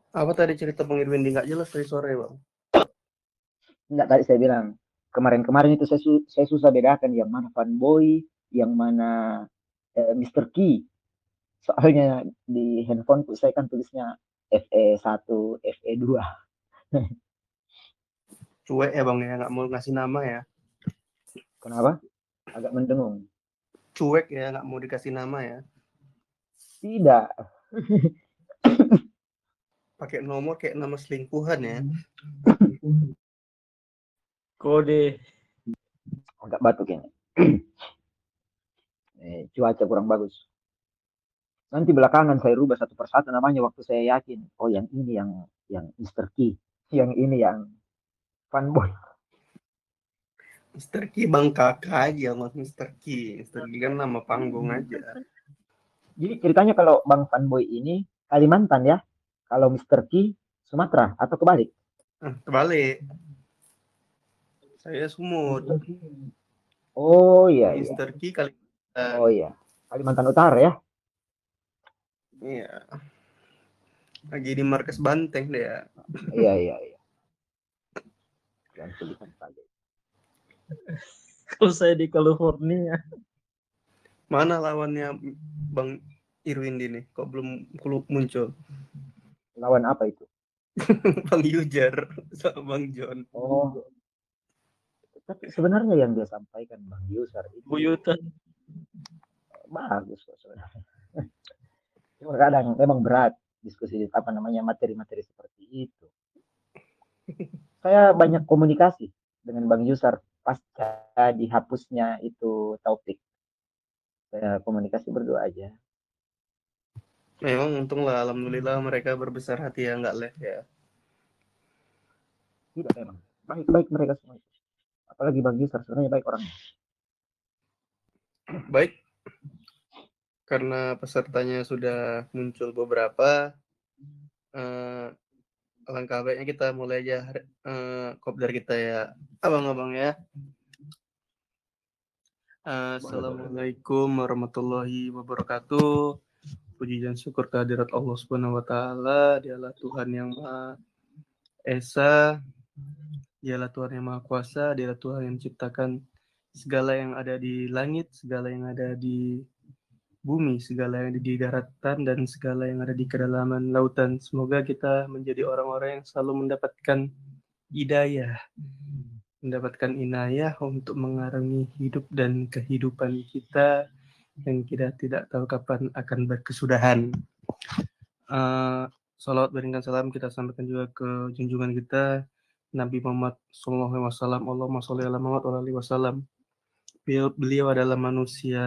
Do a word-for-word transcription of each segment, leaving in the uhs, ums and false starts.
Apa tadi cerita Bang Irwin nggak jelas tadi sore, Bang? Enggak, tadi saya bilang kemarin-kemarin itu saya, su- saya susah bedakan yang mana fanboy, yang mana eh, mister Key. Soalnya di handphoneku saya kan tulisnya F E satu, F E dua. Cuek ya, Bang, ya, nggak mau ngasih nama ya. Kenapa? Agak mendengung. Cuek ya, nggak mau dikasih nama ya. Tidak. Pakai nomor kayak nama selingkuhan ya. Kode. Agak batuk ini. Eh, cuaca kurang bagus. Nanti belakangan saya rubah satu persatu namanya waktu saya yakin. Oh, yang ini yang yang mister Key. Yang ini yang fanboy. mister Ki Bang Kakak aja, Mas mister Ki. mister Ki kan nama panggung aja. Jadi ceritanya kalau Bang Fanboy ini Kalimantan ya. Kalau mister Key Sumatera atau kebalik. Ah, terbalik. Saya Sumut. Oh iya iya. mister Ki Kalimantan. Oh iya. Kalimantan Utara ya. Iya. Lagi di markas Banteng deh ya. Iya iya iya. Yang tulisan saja. Kalau saya di California. Mana lawannya Bang Irwin ini? Kok belum muncul? Lawan apa itu? Bang Yujar sama Bang John. Oh. Tapi sebenarnya yang dia sampaikan Bang Yusar itu Buyutan. bagus kok sebenarnya. Cuma kadang memang berat diskusi apa namanya materi-materi seperti itu. Saya banyak komunikasi dengan Bang Yusar pasca dihapusnya itu topik. Saya komunikasi berdua aja. Memang untunglah, alhamdulillah mereka berbesar hati ya, nggak leh ya. Tidak memang. Baik-baik mereka semua. Apalagi Bang Yusar sebenarnya baik orangnya. Baik, karena pesertanya sudah muncul beberapa, eh, alangkah baiknya kita mulai aja eh, kopdar kita ya, abang-abang ya. Assalamualaikum warahmatullahi wabarakatuh. Puji dan syukur kehadirat Allah Subhanahu wa taala, Dialah Tuhan yang Maha Esa, Dialah Tuhan yang Maha Kuasa, Dialah Tuhan yang menciptakan segala yang ada di langit, segala yang ada di bumi, segala yang ada di daratan, dan segala yang ada di kedalaman lautan. Semoga kita menjadi orang-orang yang selalu mendapatkan hidayah, mendapatkan inayah untuk mengarungi hidup dan kehidupan kita yang kita tidak tahu kapan akan berkesudahan. Uh, salawat berikan salam kita sampaikan juga ke junjungan kita Nabi Muhammad Sallallahu Alaihi Wasallam. Allahumma sholli ala Muhammad wa alihi wasallam. Beliau adalah manusia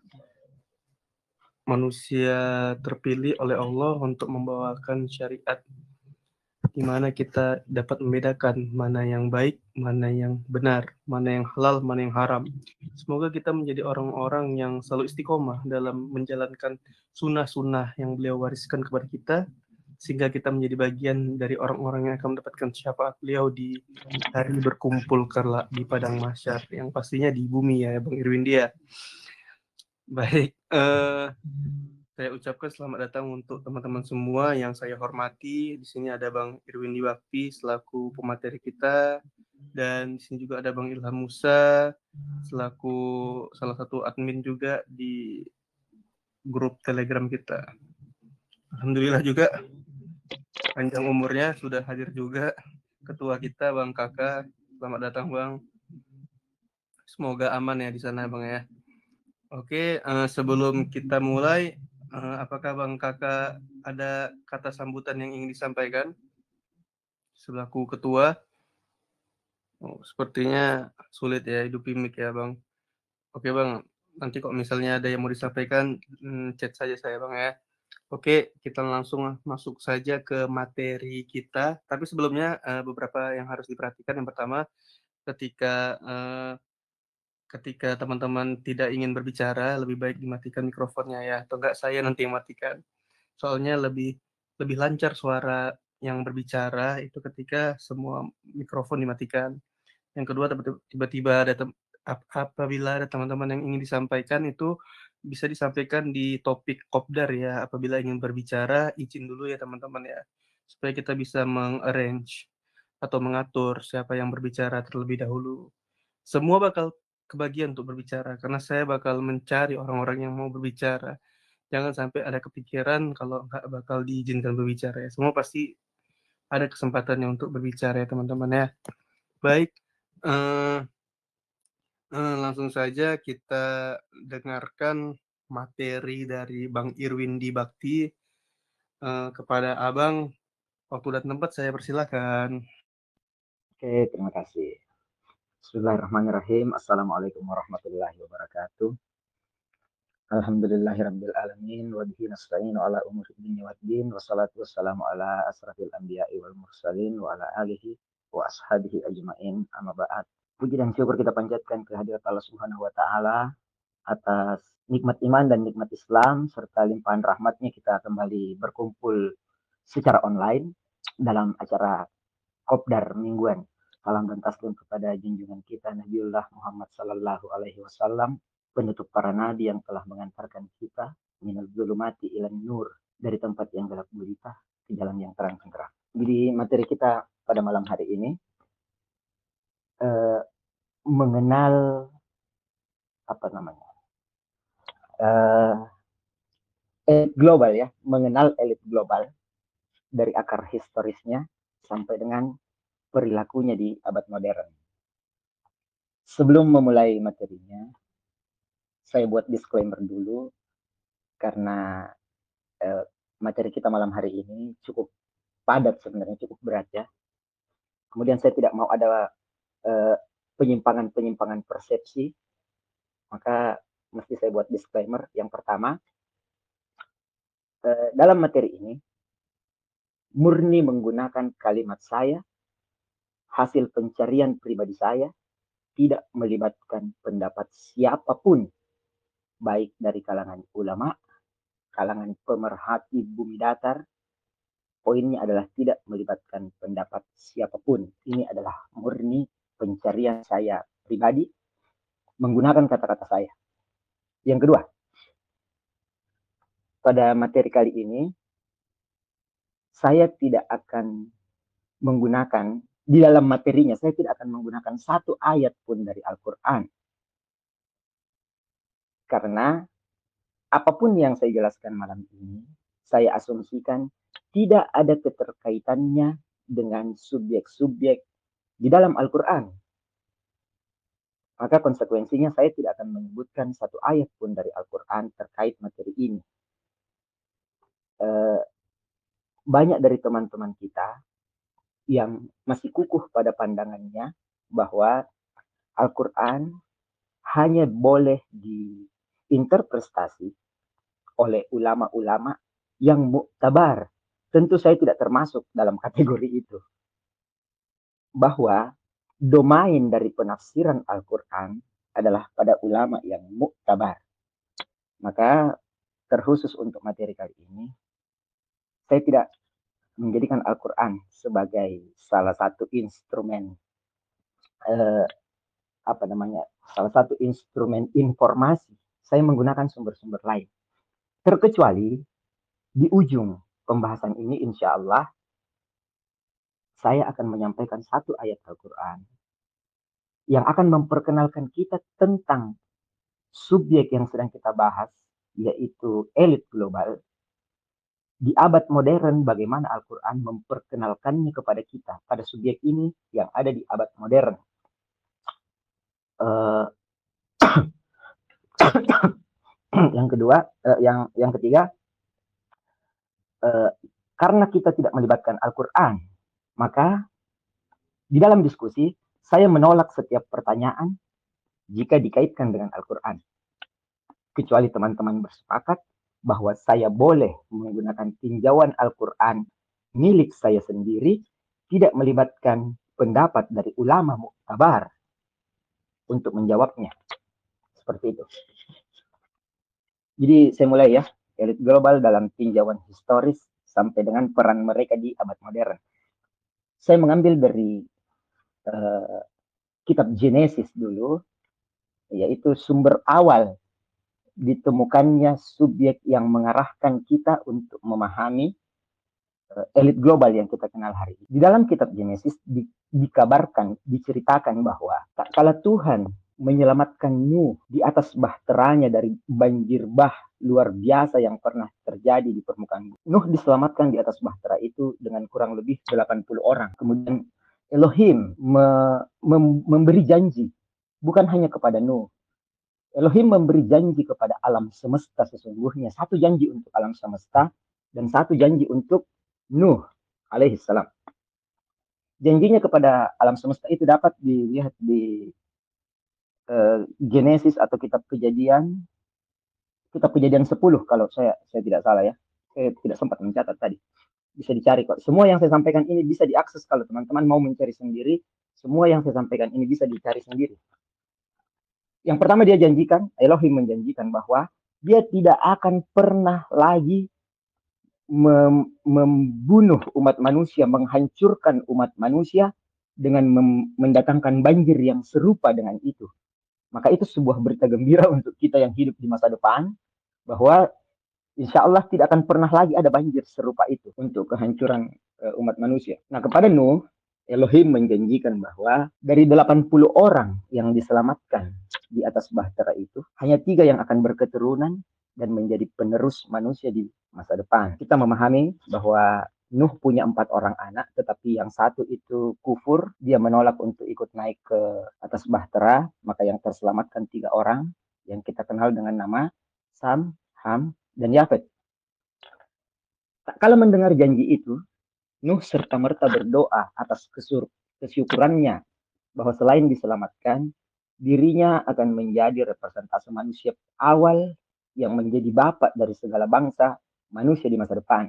manusia terpilih oleh Allah untuk membawakan syariat di mana kita dapat membedakan mana yang baik, mana yang benar, mana yang halal, mana yang haram. Semoga kita menjadi orang-orang yang selalu istiqomah dalam menjalankan sunnah-sunnah yang beliau wariskan kepada kita, sehingga kita menjadi bagian dari orang-orang yang akan mendapatkan syafaat beliau di hari berkumpul kelak di padang mahsyar, yang pastinya di bumi ya, Bang Irwin dia. Baik, eh, saya ucapkan selamat datang untuk teman-teman semua yang saya hormati. Di sini ada Bang Irwin Diwakti selaku pemateri kita, dan di sini juga ada Bang Ilham Musa selaku salah satu admin juga di grup Telegram kita. Alhamdulillah juga panjang umurnya sudah hadir juga ketua kita Bang Kakak. Selamat datang Bang. Semoga aman ya di sana Bang ya. Oke, uh, sebelum kita mulai, uh, apakah Bang Kakak ada kata sambutan yang ingin disampaikan selaku ketua? Oh, sepertinya sulit ya hidup mic ya Bang. Oke Bang, nanti kok misalnya ada yang mau disampaikan, hmm, chat saja saya Bang ya. Oke, kita langsung masuk saja ke materi kita. Tapi sebelumnya uh, beberapa yang harus diperhatikan. Yang pertama, ketika uh, ketika teman-teman tidak ingin berbicara, lebih baik dimatikan mikrofonnya ya, atau enggak saya nanti yang matikan. Soalnya lebih lebih lancar suara yang berbicara itu ketika semua mikrofon dimatikan. Yang kedua, tiba-tiba ada tem- apabila ada teman-teman yang ingin disampaikan, itu bisa disampaikan di topik kopdar ya. Apabila ingin berbicara, izin dulu ya teman-teman ya. supaya kita bisa meng-arrange atau mengatur siapa yang berbicara terlebih dahulu. Semua bakal kebagian untuk berbicara, karena saya bakal mencari orang-orang yang mau berbicara. Jangan sampai ada kepikiran kalau nggak bakal diizinkan berbicara ya. Semua pasti ada kesempatannya untuk berbicara ya teman-teman ya. Baik, eh, eh, langsung saja kita dengarkan materi dari Bang Irwin di Bakti. Eh, kepada Abang, waktu dan tempat saya persilakan. Oke, terima kasih. Bismillahirrahmanirrahim. Assalamualaikum warahmatullahi wabarakatuh. Alhamdulillahirabbil alamin wa bihi nasta'inu ala umuri dunya waddin wassalatu wassalamu ala asrafil anbiya'i wal mursalin wa ala alihi wa ashabihi ajmain. Amma ba'd. Puji dan syukur kita panjatkan kehadirat Allah Subhanahu wa taala atas nikmat iman dan nikmat Islam serta limpahan rahmatnya kita kembali berkumpul secara online dalam acara Kopdar mingguan. Salam dan taslim kepada junjungan kita Nabiullah Muhammad sallallahu alaihi wasallam, penutup para nabi yang telah mengantarkan kita minal zulumati ilan nur, dari tempat yang gelap gulita ke jalan yang terang benderang. Jadi materi kita pada malam hari ini eh, mengenal apa namanya eh, elit global ya, mengenal elit global dari akar historisnya sampai dengan perilakunya di abad modern. Sebelum memulai materinya, saya buat disclaimer dulu karena eh, materi kita malam hari ini cukup padat sebenarnya, cukup berat ya. Kemudian saya tidak mau ada eh, penyimpangan-penyimpangan persepsi, maka mesti saya buat disclaimer. Yang pertama, eh, dalam materi ini murni menggunakan kalimat saya, hasil pencarian pribadi saya, tidak melibatkan pendapat siapapun, baik dari kalangan ulama, kalangan pemerhati bumi datar. Poinnya adalah tidak melibatkan pendapat siapapun. Ini adalah murni pencarian saya pribadi menggunakan kata-kata saya. Yang kedua, pada materi kali ini saya tidak akan menggunakan, di dalam materinya saya tidak akan menggunakan satu ayat pun dari Al-Quran. Karena apapun yang saya jelaskan malam ini, saya asumsikan tidak ada keterkaitannya dengan subjek-subjek di dalam Al-Quran. Maka konsekuensinya saya tidak akan menyebutkan satu ayat pun dari Al-Quran terkait materi ini. Eh, banyak dari teman-teman kita yang masih kukuh pada pandangannya bahwa Al-Quran hanya boleh diinterpretasi oleh ulama-ulama yang muktabar. Tentu saya tidak termasuk dalam kategori itu. Bahwa domain dari penafsiran Al-Quran adalah pada ulama yang muktabar. Maka terkhusus untuk materi kali ini, saya tidak menjadikan Al-Quran sebagai salah satu instrumen eh, apa namanya salah satu instrumen informasi. Saya menggunakan sumber-sumber lain. Terkecuali di ujung pembahasan ini, insya Allah saya akan menyampaikan satu ayat Al-Quran yang akan memperkenalkan kita tentang subjek yang sedang kita bahas, yaitu elit global. Di abad modern, bagaimana Al-Quran memperkenalkannya kepada kita, pada subjek ini yang ada di abad modern. Uh, yang kedua, uh, yang yang ketiga, uh, karena kita tidak melibatkan Al-Quran, maka di dalam diskusi saya menolak setiap pertanyaan jika dikaitkan dengan Al-Quran. Kecuali teman-teman bersepakat bahwa saya boleh menggunakan tinjauan Al-Quran milik saya sendiri, tidak melibatkan pendapat dari ulama muktabar untuk menjawabnya. Seperti itu. Jadi saya mulai ya, elit global dalam tinjauan historis sampai dengan peran mereka di abad modern. Saya mengambil dari uh, kitab Genesis dulu, yaitu sumber awal ditemukannya subjek yang mengarahkan kita untuk memahami uh, elit global yang kita kenal hari ini. Di dalam kitab Genesis di, dikabarkan, diceritakan bahwa tak kala Tuhan menyelamatkan Nuh di atas bahteranya dari banjir bah luar biasa yang pernah terjadi di permukaan bumi. Nuh diselamatkan di atas bahtera itu dengan kurang lebih delapan puluh orang. Kemudian Elohim me, mem, memberi janji bukan hanya kepada Nuh. Elohim memberi janji kepada alam semesta sesungguhnya. Satu janji untuk alam semesta dan satu janji untuk Nuh alaihi salam. Janjinya kepada alam semesta itu dapat dilihat di uh, Genesis atau kitab Kejadian, kitab Kejadian sepuluh kalau saya saya tidak salah ya. Saya tidak sempat mencatat tadi. Bisa dicari kok. Semua yang saya sampaikan ini bisa diakses kalau teman-teman mau mencari sendiri. Semua yang saya sampaikan ini bisa dicari sendiri. Yang pertama dia janjikan, Elohim menjanjikan bahwa dia tidak akan pernah lagi mem membunuh umat manusia, menghancurkan umat manusia dengan mendatangkan banjir yang serupa dengan itu. Maka itu sebuah berita gembira untuk kita yang hidup di masa depan, bahwa insya Allah tidak akan pernah lagi ada banjir serupa itu untuk kehancuran uh, umat manusia. Nah, kepada Nuh, Elohim menjanjikan bahwa dari delapan puluh orang yang diselamatkan di atas bahtera itu, hanya tiga yang akan berketurunan dan menjadi penerus manusia di masa depan. Kita memahami bahwa Nuh punya empat orang anak, tetapi yang satu itu kufur, dia menolak untuk ikut naik ke atas bahtera, maka yang terselamatkan tiga orang yang kita kenal dengan nama Sam, Ham, dan Yafet. Kalau mendengar janji itu, Nuh serta-merta berdoa atas kesyukurannya bahwa selain diselamatkan, dirinya akan menjadi representasi manusia awal yang menjadi bapak dari segala bangsa manusia di masa depan.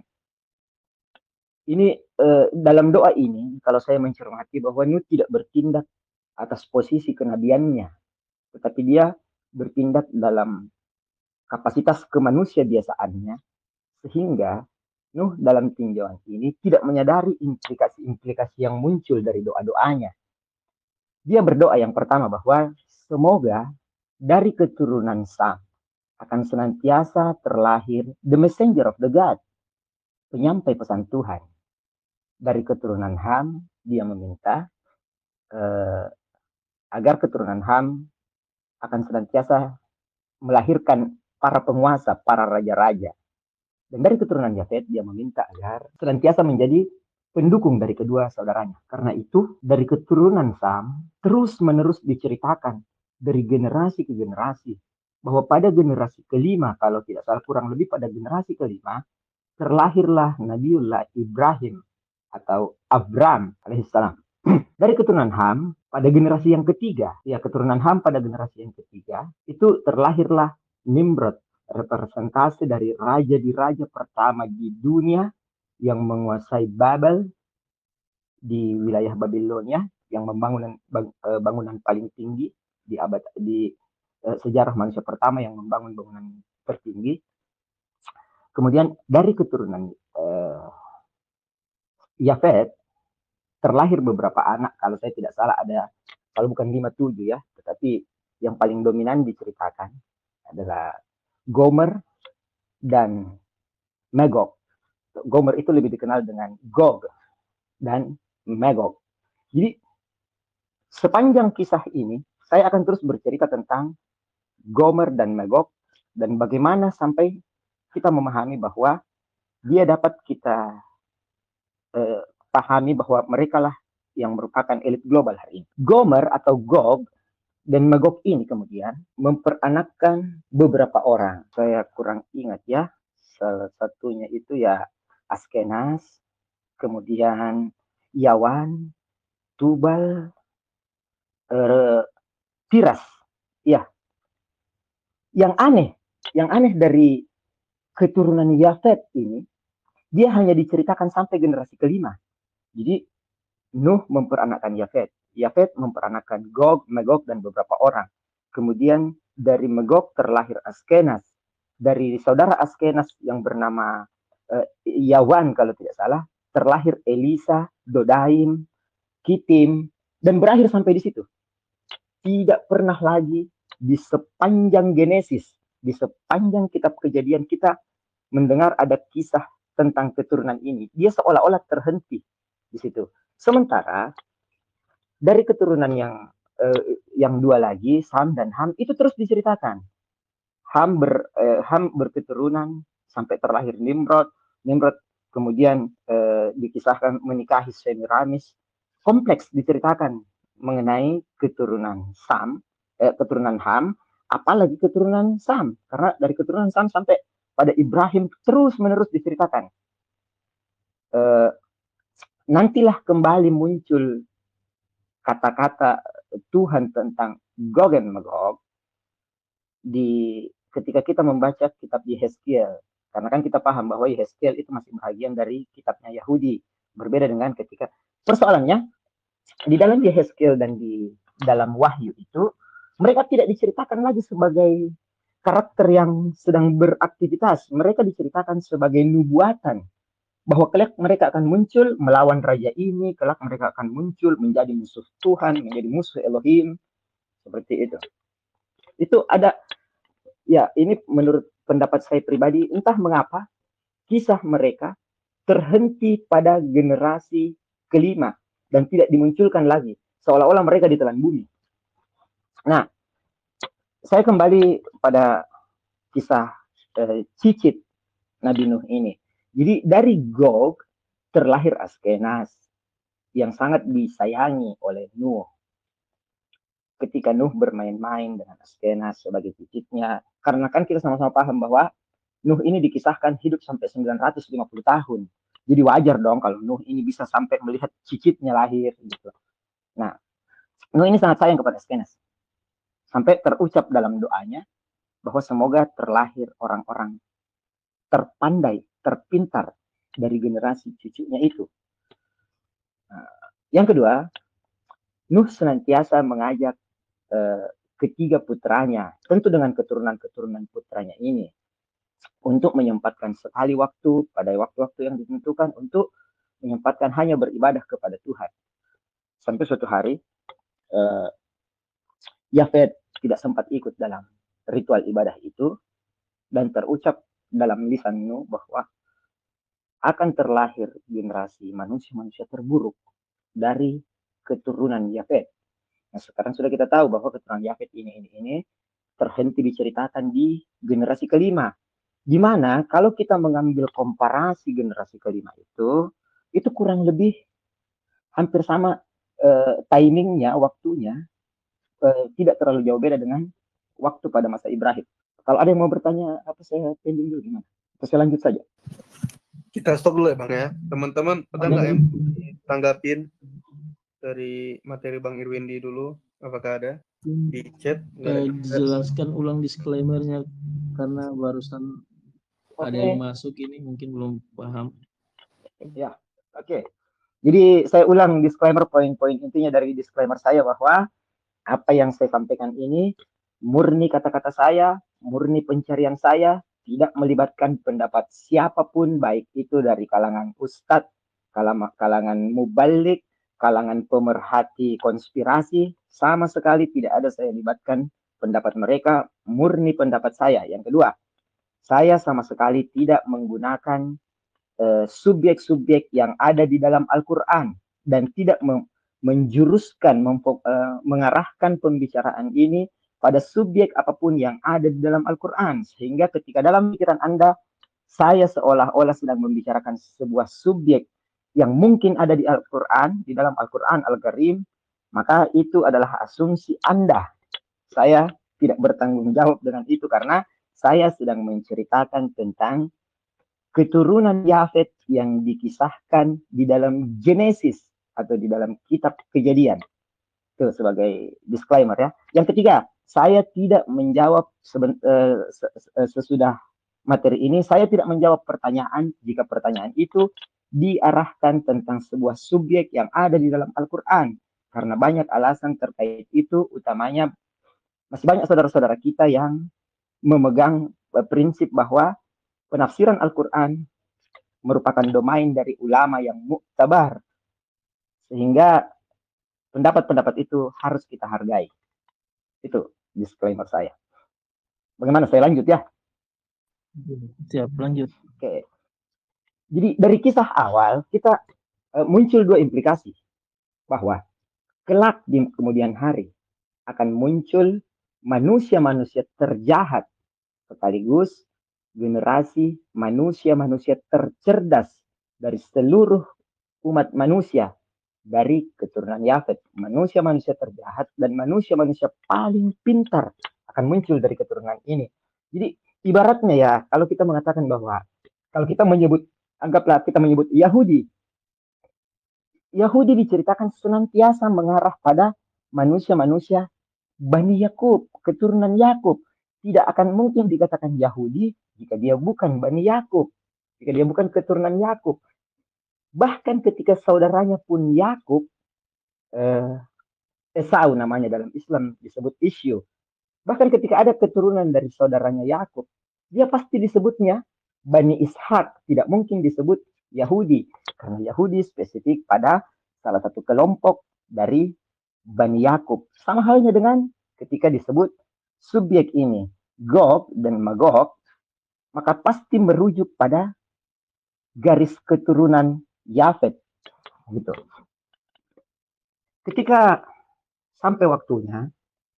Ini eh, dalam doa ini, kalau saya mencermati bahwa Nuh tidak bertindak atas posisi kenabiannya, tetapi dia bertindak dalam kapasitas kemanusia biasaannya, sehingga Nuh dalam tinjauan ini tidak menyadari implikasi-implikasi yang muncul dari doa-doanya. Dia berdoa yang pertama bahwa semoga dari keturunan Sam akan senantiasa terlahir the messenger of the God, penyampai pesan Tuhan. Dari keturunan Ham, dia meminta eh, agar keturunan Ham akan senantiasa melahirkan para penguasa, para raja-raja. Dan dari keturunan Yafet, dia meminta agar senantiasa menjadi pendukung dari kedua saudaranya. Karena itu, dari keturunan Sam, terus-menerus diceritakan dari generasi ke generasi, bahwa pada generasi kelima, kalau tidak salah kurang lebih pada generasi kelima, terlahirlah Nabiullah Ibrahim atau Abram alaihissalam. Dari keturunan Ham, pada generasi yang ketiga, ya keturunan Ham pada generasi yang ketiga, itu terlahirlah Nimrod, representasi dari raja di raja pertama di dunia yang menguasai Babel di wilayah Babilonia, yang membangun bangunan paling tinggi di abad di eh, sejarah manusia pertama yang membangun bangunan tertinggi. Kemudian dari keturunan eh, Yafet terlahir beberapa anak, kalau saya tidak salah ada, kalau bukan lima tujuh ya, tetapi yang paling dominan diceritakan adalah Gomer dan Magog. Gomer itu lebih dikenal dengan Gog dan Magog. Jadi sepanjang kisah ini saya akan terus bercerita tentang Gomer dan Magog dan bagaimana sampai kita memahami bahwa dia dapat kita eh, pahami bahwa mereka lah yang merupakan elit global hari ini. Gomer atau Gog dan Magog ini kemudian memperanakkan beberapa orang. Saya kurang ingat ya. Salah satunya itu ya Askenaz, kemudian Yawan, Tubal, eh, Tiras. Ya. Yang aneh, yang aneh dari keturunan Yafet ini, dia hanya diceritakan sampai generasi kelima. Jadi Nuh memperanakkan Yafet, Yafet memperanakkan Gog, Magog dan beberapa orang. Kemudian dari Magog terlahir Askenaz. Dari saudara Askenaz yang bernama uh, Yawan kalau tidak salah, terlahir Elisa, Dodaim, Kitim, dan berakhir sampai di situ. Tidak pernah lagi di sepanjang Genesis, di sepanjang kitab Kejadian kita mendengar ada kisah tentang keturunan ini, dia seolah-olah terhenti di situ. Sementara dari keturunan yang eh, yang dua lagi, Sam dan Ham, itu terus diceritakan. Ham ber eh, Ham berketurunan sampai terlahir Nimrod, Nimrod kemudian eh, dikisahkan menikahi Semiramis. Kompleks diceritakan mengenai keturunan Sam, eh, keturunan Ham, apalagi keturunan Sam, karena dari keturunan Sam sampai pada Ibrahim terus menerus diceritakan. Eh, nantilah kembali muncul kata-kata Tuhan tentang Gog dan Magog di ketika kita membaca kitab Yehezkiel, karena kan kita paham bahwa Yehezkiel itu masih bagian dari kitabnya Yahudi, berbeda dengan ketika persoalannya di dalam Yehezkiel dan di dalam Wahyu itu mereka tidak diceritakan lagi sebagai karakter yang sedang beraktivitas, mereka diceritakan sebagai nubuatan bahwa kelak mereka akan muncul melawan raja ini, kelak mereka akan muncul menjadi musuh Tuhan, menjadi musuh Elohim, seperti itu. Itu ada. Ya, ini menurut pendapat saya pribadi, entah mengapa kisah mereka terhenti pada generasi kelima dan tidak dimunculkan lagi, seolah-olah mereka ditelan bumi. Nah, saya kembali pada kisah eh, cicit Nabi Nuh ini. Jadi dari Gog terlahir Askenas yang sangat disayangi oleh Nuh. Ketika Nuh bermain-main dengan Askenas sebagai cicitnya, karena kan kita sama-sama paham bahwa Nuh ini dikisahkan hidup sampai sembilan ratus lima puluh tahun. Jadi wajar dong kalau Nuh ini bisa sampai melihat cicitnya lahir gitu. Nah, Nuh ini sangat sayang kepada Askenas. Sampai terucap dalam doanya bahwa semoga terlahir orang-orang terpandai, terpintar dari generasi cucunya itu. Nah, yang kedua, Nuh senantiasa mengajak eh, ketiga putranya, tentu dengan keturunan-keturunan putranya ini, untuk menyempatkan sekali waktu pada waktu-waktu yang ditentukan untuk menyempatkan hanya beribadah kepada Tuhan. Sampai suatu hari, eh, Yafet tidak sempat ikut dalam ritual ibadah itu, dan terucap dalam lisan Nuh bahwa akan terlahir generasi manusia-manusia terburuk dari keturunan Yafet. Nah, sekarang sudah kita tahu bahwa keturunan Yafet ini ini ini terhenti diceritakan di generasi kelima. Di mana kalau kita mengambil komparasi generasi kelima itu, itu kurang lebih hampir sama eh, timingnya, waktunya, eh, tidak terlalu jauh beda dengan waktu pada masa Ibrahim. Kalau ada yang mau bertanya, apa saya pending dulu gimana? Atau saya lanjut saja? Kita stop dulu ya Bang ya. Teman-teman, ada nggak yang tanggapin dari materi Bang Irwindi dulu? Apakah ada di chat? Eh, jelaskan ulang disclaimer-nya karena barusan Oke. ada yang masuk ini mungkin belum paham. Ya, oke. Jadi saya ulang disclaimer, poin-poin intinya dari disclaimer saya bahwa apa yang saya sampaikan ini murni kata-kata saya, murni pencarian saya, tidak melibatkan pendapat siapapun, baik itu dari kalangan ustadz, kalangan, kalangan mubalik, kalangan pemerhati konspirasi, sama sekali tidak ada saya libatkan pendapat mereka, murni pendapat saya. Yang kedua, saya sama sekali tidak menggunakan uh, subjek-subjek yang ada di dalam Al-Quran dan tidak menjuruskan, uh, mengarahkan pembicaraan ini pada subjek apapun yang ada di dalam Al-Quran, sehingga ketika dalam pikiran Anda saya seolah-olah sedang membicarakan sebuah subjek yang mungkin ada di Al-Quran, di dalam Al-Quran Al-Karim, maka itu adalah asumsi Anda. Saya tidak bertanggung jawab dengan itu karena saya sedang menceritakan tentang keturunan Yafet yang dikisahkan di dalam Genesis atau di dalam kitab Kejadian. Itu sebagai disclaimer ya. Yang ketiga, saya tidak menjawab seben, uh, sesudah materi ini, saya tidak menjawab pertanyaan jika pertanyaan itu diarahkan tentang sebuah subjek yang ada di dalam Al-Quran. Karena banyak alasan terkait itu, utamanya masih banyak saudara-saudara kita yang memegang prinsip bahwa penafsiran Al-Quran merupakan domain dari ulama yang muktabar. Sehingga pendapat-pendapat itu harus kita hargai. Itu disclaimer saya. Bagaimana saya lanjut ya? Siap, lanjut. Oke. Jadi dari kisah awal kita uh, muncul dua implikasi bahwa kelak di kemudian hari akan muncul manusia-manusia terjahat sekaligus generasi manusia-manusia tercerdas dari seluruh umat manusia dari keturunan Yafet. Manusia-manusia terjahat dan manusia-manusia paling pintar akan muncul dari keturunan ini. Jadi ibaratnya ya, kalau kita mengatakan bahwa kalau kita menyebut, anggaplah kita menyebut Yahudi. Yahudi diceritakan senantiasa mengarah pada manusia-manusia Bani Yakub, keturunan Yakub. Tidak akan mungkin dikatakan Yahudi jika dia bukan Bani Yakub, jika dia bukan keturunan Yakub. Bahkan ketika saudaranya pun Yakub, eh, Esau namanya dalam Islam disebut Isyu. Bahkan ketika ada keturunan dari saudaranya Yakub, dia pasti disebutnya Bani Ishak, tidak mungkin disebut Yahudi, karena Yahudi spesifik pada salah satu kelompok dari Bani Yakub. Sama halnya dengan ketika disebut subjek ini, Gog dan Magog, maka pasti merujuk pada garis keturunan Yafet. Gitu. Ketika sampai waktunya,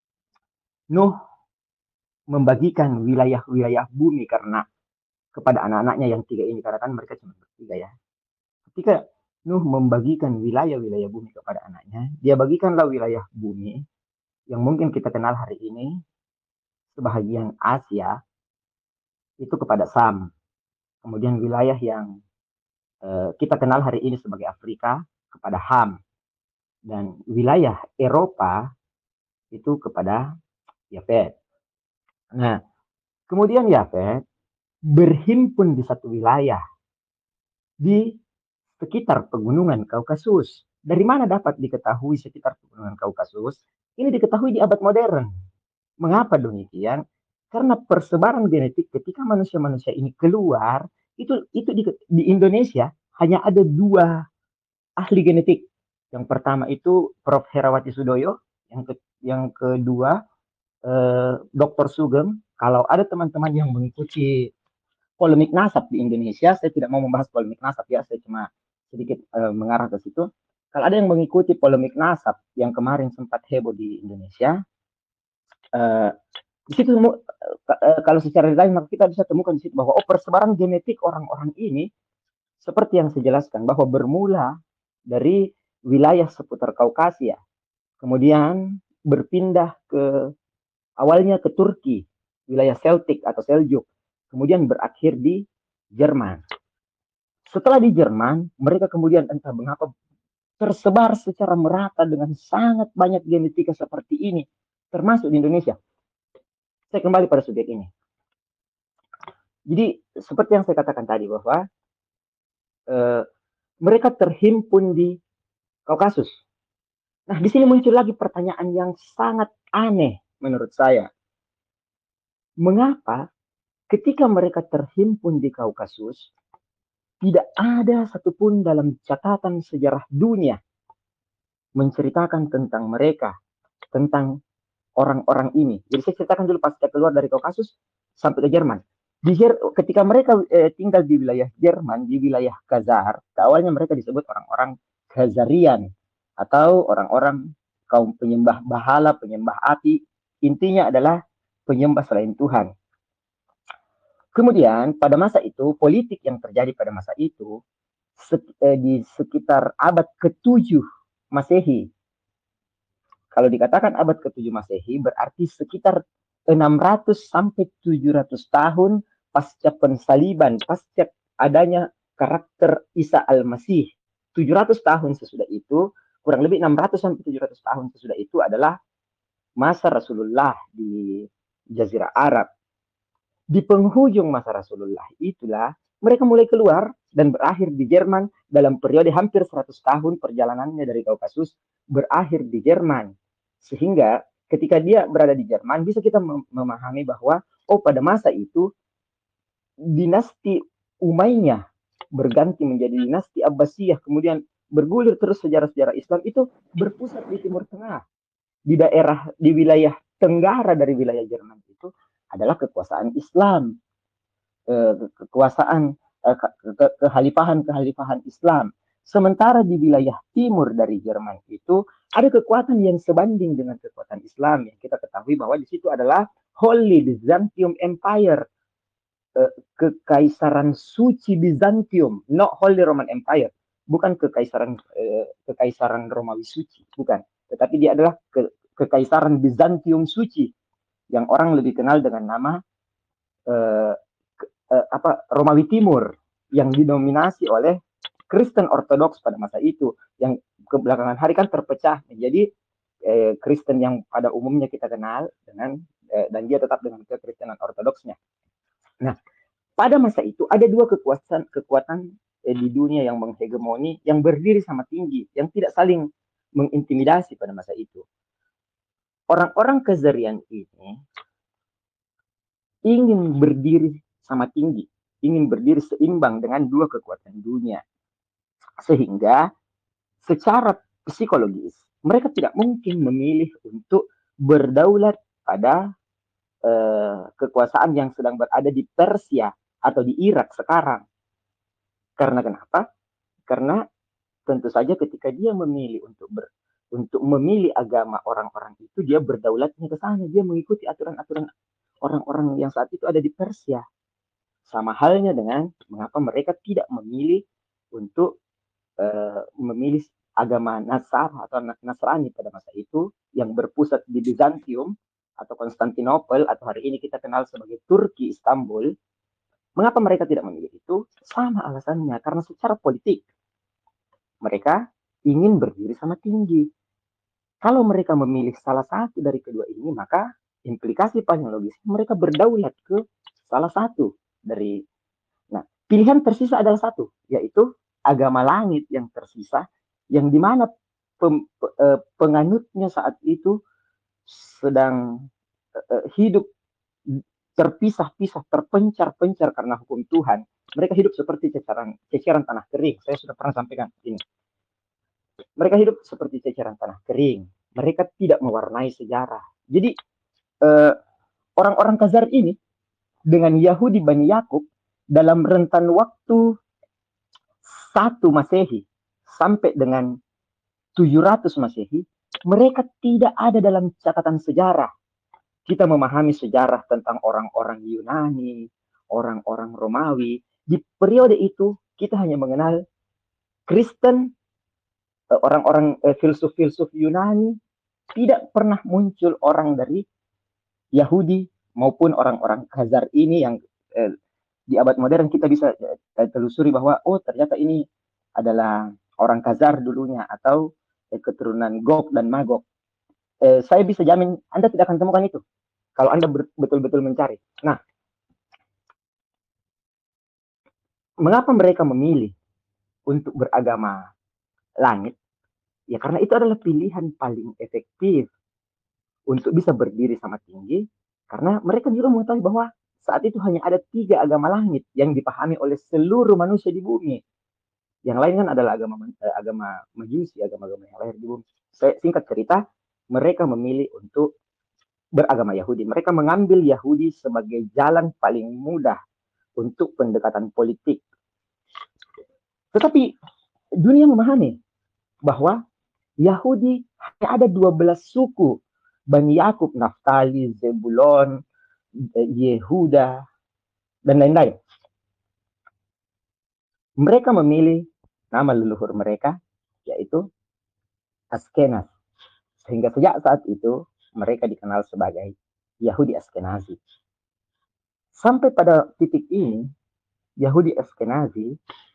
Nuh membagikan wilayah-wilayah bumi karena kepada anak-anaknya yang tiga ini, karena kan mereka cuma bertiga ya. Ketika Nuh membagikan wilayah-wilayah bumi kepada anaknya, dia bagikanlah wilayah bumi yang mungkin kita kenal hari ini sebahagian Asia itu kepada Sam. Kemudian wilayah yang eh, kita kenal hari ini sebagai Afrika kepada Ham. Dan wilayah Eropa itu kepada Yafet. Nah, kemudian Yafet berhimpun di satu wilayah di sekitar pegunungan Kaukasus. Dari mana dapat diketahui sekitar pegunungan Kaukasus? Ini diketahui di abad modern. Mengapa demikian? Karena persebaran genetik ketika manusia-manusia ini keluar, itu itu di, di Indonesia hanya ada dua ahli genetik. Yang pertama itu Profesor Herawati Sudoyo, yang ke, yang kedua eh, Doktor Sugeng. Kalau ada teman-teman yang mengikuti polemik nasab di Indonesia, saya tidak mau membahas polemik nasab ya, saya cuma sedikit uh, mengarah ke situ. Kalau ada yang mengikuti polemik nasab yang kemarin sempat heboh di Indonesia, uh, di situ uh, uh, kalau secara lain maka kita bisa temukan di situ bahwa oh, persebaran genetik orang-orang ini seperti yang saya jelaskan bahwa bermula dari wilayah seputar Kaukasia, kemudian berpindah ke awalnya ke Turki, wilayah Celtic atau Seljuk, kemudian berakhir di Jerman. Setelah di Jerman, mereka kemudian entah mengapa tersebar secara merata dengan sangat banyak genetika seperti ini, termasuk di Indonesia. Saya kembali pada subjek ini. Jadi seperti yang saya katakan tadi bahwa eh, mereka terhimpun di Kaukasus. Nah, di sini muncul lagi pertanyaan yang sangat aneh menurut saya. Mengapa ketika mereka terhimpun di Kaukasus, tidak ada satupun dalam catatan sejarah dunia menceritakan tentang mereka, tentang orang-orang ini. Jadi saya ceritakan dulu pas saya keluar dari Kaukasus sampai ke Jerman. Di Jer ketika mereka eh, tinggal di wilayah Jerman, di wilayah Khazar, awalnya mereka disebut orang-orang Khazarian atau orang-orang kaum penyembah bahala, penyembah api. Intinya adalah penyembah selain Tuhan. Kemudian pada masa itu, politik yang terjadi pada masa itu, eh, di sekitar abad ketujuh Masehi. Kalau dikatakan abad ketujuh Masehi, berarti sekitar enam ratus sampai tujuh ratus tahun pasca pensaliban, pasca adanya karakter Isa Al-Masih. tujuh ratus tahun sesudah itu, kurang lebih enam ratus sampai tujuh ratus tahun sesudah itu adalah masa Rasulullah di Jazirah Arab. Di penghujung masa Rasulullah itulah mereka mulai keluar dan berakhir di Jerman dalam periode hampir seratus tahun perjalanannya dari Kaukasus berakhir di Jerman. Sehingga ketika dia berada di Jerman bisa kita memahami bahwa oh pada masa itu dinasti Umayyah berganti menjadi dinasti Abbasiyah, kemudian bergulir terus sejarah-sejarah Islam itu berpusat di Timur Tengah. Di daerah, di wilayah tenggara dari wilayah Jerman itu adalah kekuasaan Islam, eh, kekuasaan eh, ke- ke- kehalifahan-kehalifahan Islam. Sementara di wilayah timur dari Jerman itu ada kekuatan yang sebanding dengan kekuatan Islam yang kita ketahui bahwa di situ adalah Holy Byzantium Empire, eh, kekaisaran suci Bizantium, not Holy Roman Empire, bukan kekaisaran eh, kekaisaran Romawi suci, bukan, tetapi dia adalah ke, kekaisaran Bizantium suci yang orang lebih kenal dengan nama eh, eh, apa Romawi Timur yang didominasi oleh Kristen Ortodoks pada masa itu, yang kebelakangan hari kan terpecah menjadi eh, Kristen yang pada umumnya kita kenal dengan eh, dan dia tetap dengan kekristenan Ortodoksnya. Nah, pada masa itu ada dua kekuatan kekuatan eh, di dunia yang menghegemoni, yang berdiri sama tinggi, yang tidak saling mengintimidasi pada masa itu. Orang-orang Khazarian ini ingin berdiri sama tinggi, ingin berdiri seimbang dengan dua kekuatan dunia. Sehingga secara psikologis mereka tidak mungkin memilih untuk berdaulat pada eh, kekuasaan yang sedang berada di Persia atau di Irak sekarang. Karena kenapa? Karena tentu saja ketika dia memilih untuk ber, untuk memilih agama orang-orang itu, dia berdaulatnya ke sana, dia mengikuti aturan-aturan orang-orang yang saat itu ada di Persia. Sama halnya dengan mengapa mereka tidak memilih untuk uh, memilih agama Nasar atau Nasrani pada masa itu yang berpusat di Bizantium atau Konstantinopel atau hari ini kita kenal sebagai Turki Istanbul. Mengapa mereka tidak memilih itu? Sama alasannya, karena secara politik mereka ingin berdiri sama tinggi. Kalau mereka memilih salah satu dari kedua ini, maka implikasi paling logis mereka berdaulat ke salah satu dari. Nah, pilihan tersisa adalah satu, yaitu agama langit yang tersisa, yang dimana pem, pe, penganutnya saat itu sedang uh, hidup terpisah-pisah, terpencar-pencar karena hukum Tuhan. Mereka hidup seperti ceceran, ceceran tanah kering. Saya sudah pernah sampaikan ini. Mereka hidup seperti ceceran tanah kering. Mereka tidak mewarnai sejarah. Jadi eh, orang-orang Khazar ini dengan Yahudi Bani Yakub dalam rentan waktu satu Masehi sampai dengan tujuh ratus Masehi, mereka tidak ada dalam catatan sejarah. Kita memahami sejarah tentang orang-orang Yunani, orang-orang Romawi. Di periode itu kita hanya mengenal Kristen, orang-orang eh, filsuf-filsuf Yunani, tidak pernah muncul orang dari Yahudi maupun orang-orang Khazar ini yang eh, di abad modern kita bisa eh, telusuri bahwa oh ternyata ini adalah orang Khazar dulunya atau eh, keturunan Gog dan Magog. Eh, saya bisa jamin Anda tidak akan temukan itu kalau Anda betul-betul mencari. Nah, mengapa mereka memilih untuk beragama langit? Ya karena itu adalah pilihan paling efektif untuk bisa berdiri sama tinggi, karena mereka juga mengetahui bahwa saat itu hanya ada tiga agama langit yang dipahami oleh seluruh manusia di bumi. Yang lain kan adalah agama eh, agama Majusi, agama-agama yang lahir di bumi. Saya singkat cerita, mereka memilih untuk beragama Yahudi. Mereka mengambil Yahudi sebagai jalan paling mudah untuk pendekatan politik. Tetapi dunia memahami bahwa Yahudi hanya ada dua belas suku. Bani Yakub, Naftali, Zebulon, Yehuda, dan lain-lain. Mereka memilih nama leluhur mereka, yaitu Askenaz. Sehingga sejak saat itu, mereka dikenal sebagai Yahudi Askenazi. Sampai pada titik ini, Yahudi Askenazi,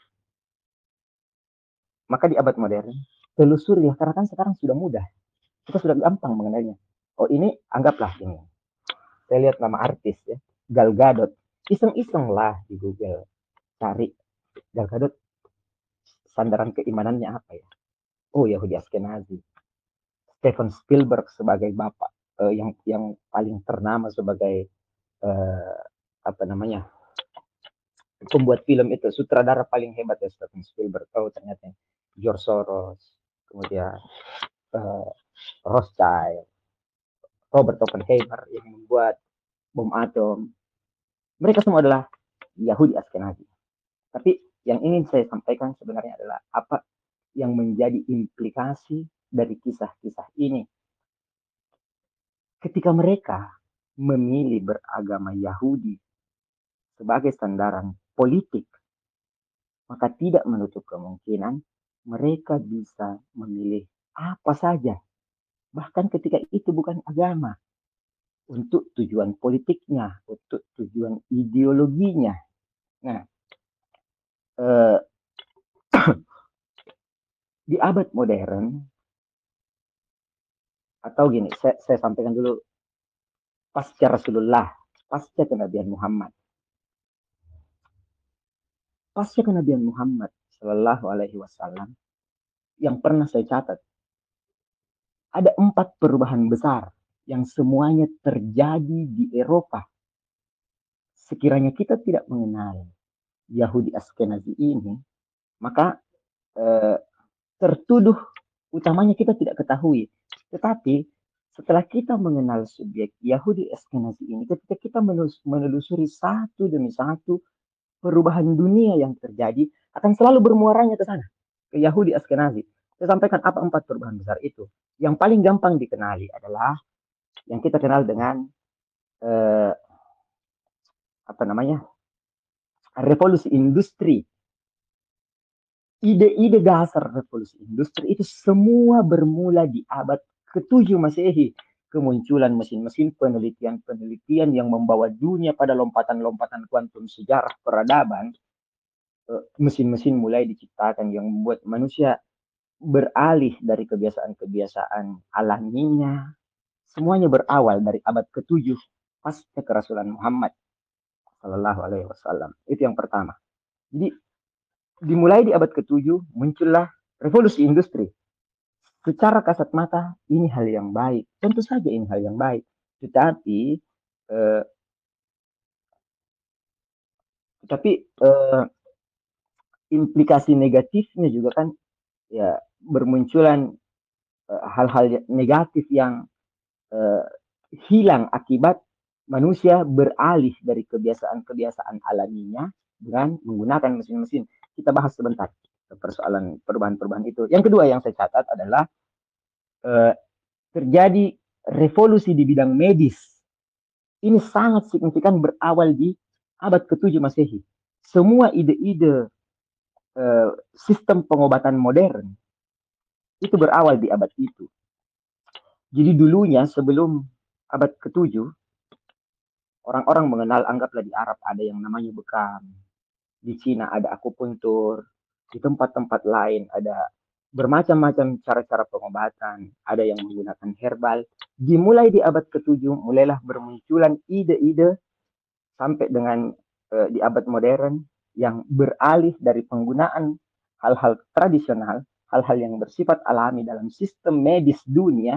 maka di abad modern, telusuri ya, karena kan sekarang sudah mudah. Kita sudah gampang mengenalnya. Oh ini, anggaplah ini. Saya lihat nama artis ya, Gal Gadot. Iseng-iseng lah di Google. Cari Gal Gadot, sandaran keimanannya apa ya? Oh Yahudi Askenazi. Steven Spielberg sebagai bapak uh, yang yang paling ternama sebagai uh, apa namanya pembuat film itu, sutradara paling hebat ya Steven Spielberg. Oh ternyata George Soros, kemudian uh, Rothschild, Robert Oppenheimer yang membuat bom atom. Mereka semua adalah Yahudi Askenazi. Tapi yang ingin saya sampaikan sebenarnya adalah apa yang menjadi implikasi dari kisah-kisah ini. Ketika mereka memilih beragama Yahudi sebagai sandaran politik, maka tidak menutup kemungkinan mereka bisa memilih apa saja, bahkan ketika itu bukan agama, untuk tujuan politiknya, untuk tujuan ideologinya. Nah, eh, di abad modern, atau gini, saya, saya sampaikan dulu pasca Rasulullah, pasca kenabian Muhammad. Pasca kenabian Muhammad Sallallahu Alaihi Wasallam, yang pernah saya catat, ada empat perubahan besar yang semuanya terjadi di Eropa. Sekiranya kita tidak mengenal Yahudi Askenazi ini, maka eh, tertuduh utamanya kita tidak ketahui. Tetapi setelah kita mengenal subjek Yahudi Askenazi ini, ketika kita menelusuri satu demi satu perubahan dunia yang terjadi, akan selalu bermuaranya ke sana, ke Yahudi Askenazi. Saya sampaikan apa empat perubahan besar itu. Yang paling gampang dikenali adalah yang kita kenal dengan eh, apa namanya, revolusi industri. Ide-ide dasar revolusi industri itu semua bermula di abad ketujuh Masehi. Kemunculan mesin-mesin, penelitian-penelitian yang membawa dunia pada lompatan-lompatan kuantum sejarah peradaban. Mesin-mesin mulai diciptakan yang membuat manusia beralih dari kebiasaan-kebiasaan alaminya. Semuanya berawal dari abad ketujuh pasca kerasulan Muhammad Sallallahu Alaihi Wasallam. Itu yang pertama. Jadi dimulai di abad ketujuh muncullah revolusi industri. Secara kasat mata ini hal yang baik, tentu saja ini hal yang baik. Tetapi, eh, tetapi eh, implikasi negatifnya juga kan ya bermunculan eh, hal-hal negatif yang eh, hilang akibat manusia beralih dari kebiasaan-kebiasaan alaminya dengan menggunakan mesin-mesin. Kita bahas sebentar persoalan perubahan-perubahan itu. Yang kedua yang saya catat adalah eh, terjadi revolusi di bidang medis. Ini sangat signifikan berawal di abad ketujuh Masehi. Semua ide-ide eh, sistem pengobatan modern itu berawal di abad itu. Jadi dulunya sebelum abad ketujuh, orang-orang mengenal, anggaplah di Arab ada yang namanya bekam, di Cina ada akupuntur, di tempat-tempat lain ada bermacam-macam cara-cara pengobatan, ada yang menggunakan herbal. Dimulai di abad ketujuh, mulailah bermunculan ide-ide sampai dengan eh, di abad modern yang beralih dari penggunaan hal-hal tradisional, hal-hal yang bersifat alami dalam sistem medis dunia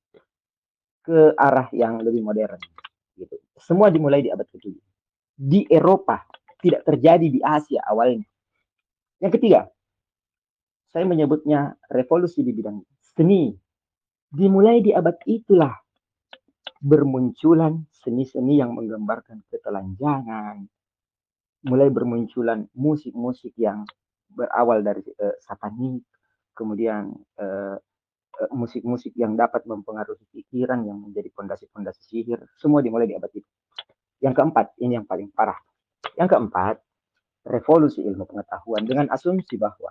ke arah yang lebih modern. Gitu. Semua dimulai di abad ketujuh. Di Eropa, tidak terjadi di Asia awalnya. Yang ketiga, saya menyebutnya revolusi di bidang seni. Dimulai di abad itulah bermunculan seni-seni yang menggambarkan ketelanjangan. Mulai bermunculan musik-musik yang berawal dari uh, satanik, kemudian uh, uh, musik-musik yang dapat mempengaruhi pikiran yang menjadi fondasi-fondasi sihir. Semua dimulai di abad itu. Yang keempat, ini yang paling parah. Yang keempat, revolusi ilmu pengetahuan dengan asumsi bahwa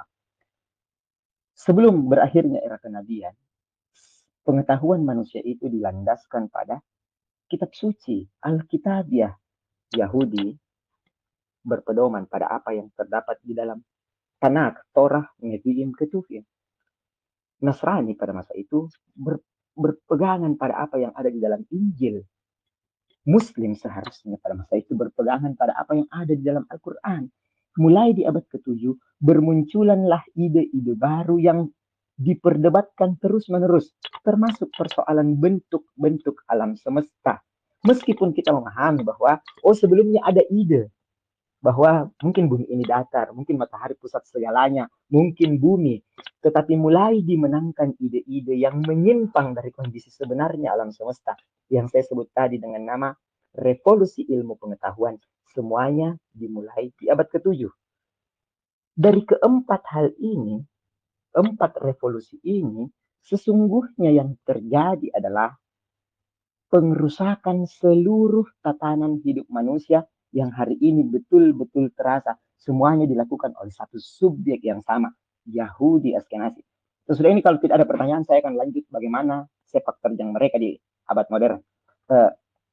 sebelum berakhirnya era kenabian, pengetahuan manusia itu dilandaskan pada kitab suci, Alkitabiah. Yahudi berpedoman pada apa yang terdapat di dalam Tanakh, Torah, Nevi'im, Ketuvim. Nasrani pada masa itu ber, berpegangan pada apa yang ada di dalam Injil. Muslim seharusnya pada masa itu berpegangan pada apa yang ada di dalam Al-Quran. Mulai di abad ketujuh, bermunculanlah ide-ide baru yang diperdebatkan terus-menerus, termasuk persoalan bentuk-bentuk alam semesta. Meskipun kita memahami bahwa, oh sebelumnya ada ide, bahwa mungkin bumi ini datar, mungkin matahari pusat segalanya, mungkin bumi. Tetapi mulai dimenangkan ide-ide yang menyimpang dari kondisi sebenarnya alam semesta, yang saya sebut tadi dengan nama revolusi ilmu pengetahuan. Semuanya dimulai di abad ketujuh. Dari keempat hal ini, empat revolusi ini, sesungguhnya yang terjadi adalah pengerusakan seluruh tatanan hidup manusia yang hari ini betul-betul terasa semuanya dilakukan oleh satu subjek yang sama, Yahudi Askenazi. Sesudah ini kalau tidak ada pertanyaan, saya akan lanjut bagaimana sepak terjang mereka di abad modern. Uh,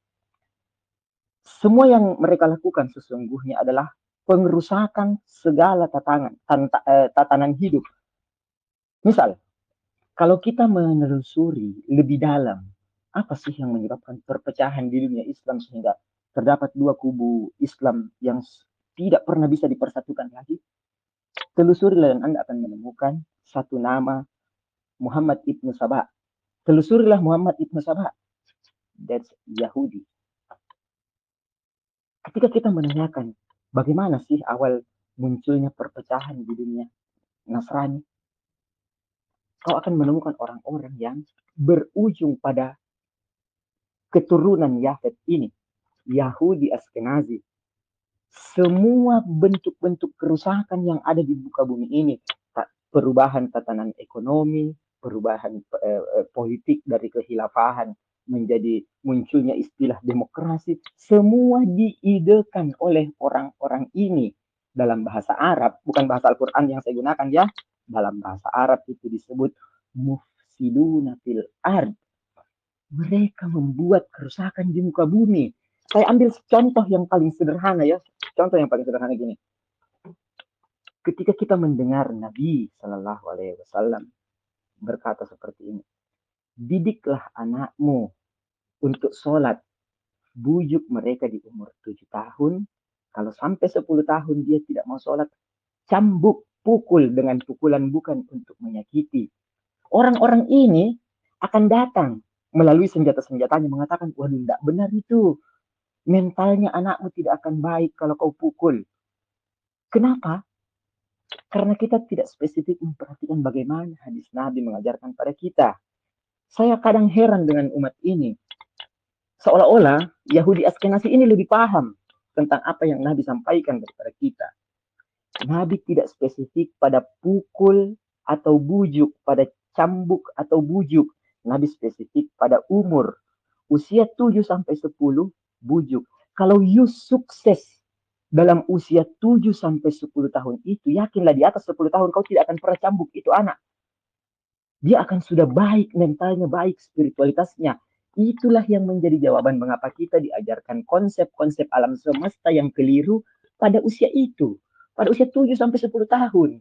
semua yang mereka lakukan sesungguhnya adalah pengerusakan segala tatanan, tanta, uh, tatanan hidup. Misal, kalau kita menelusuri lebih dalam, apa sih yang menyebabkan perpecahan di dunia Islam sehingga terdapat dua kubu Islam yang tidak pernah bisa dipersatukan lagi? Telusurilah dan Anda akan menemukan satu nama, Muhammad Ibnu Sabah. Telusurilah Muhammad Ibnu Sabah. That's Yahudi. Ketika kita menanyakan bagaimana sih awal munculnya perpecahan di dunia Nasrani, kau akan menemukan orang-orang yang berujung pada keturunan Yahud ini, Yahudi Askenazi. Semua bentuk-bentuk kerusakan yang ada di muka bumi ini, perubahan tatanan ekonomi, perubahan eh, politik dari kehilafahan menjadi munculnya istilah demokrasi, semua diidekan oleh orang-orang ini dalam bahasa Arab, bukan bahasa Al-Quran yang saya gunakan ya, dalam bahasa Arab itu disebut mufsiduna fil ard. Mereka membuat kerusakan di muka bumi. Saya ambil contoh yang paling sederhana ya, contoh yang paling sederhana gini. Ketika kita mendengar Nabi Shallallahu Alaihi Wasallam berkata seperti ini, didiklah anakmu untuk sholat, bujuk mereka di umur tujuh tahun, kalau sampai sepuluh tahun dia tidak mau sholat, cambuk, pukul dengan pukulan bukan untuk menyakiti. Orang-orang ini akan datang melalui senjata-senjatanya mengatakan, waduh tidak benar itu, mentalnya anakmu tidak akan baik kalau kau pukul. Kenapa? Karena kita tidak spesifik memperhatikan bagaimana hadis Nabi mengajarkan pada kita. Saya kadang heran dengan umat ini. Seolah-olah Yahudi Askenazi ini lebih paham tentang apa yang Nabi sampaikan kepada kita. Nabi tidak spesifik pada pukul atau bujuk, pada cambuk atau bujuk. Nabi spesifik pada umur. Usia tujuh sampai sepuluh, bujuk. Kalau you sukses dalam usia tujuh sampai sepuluh tahun itu, yakinlah di atas sepuluh tahun kau tidak akan pernah cambuk itu anak. Dia akan sudah baik mentalnya, baik spiritualitasnya. Itulah yang menjadi jawaban mengapa kita diajarkan konsep-konsep alam semesta yang keliru pada usia itu. Pada usia tujuh sampai sepuluh tahun.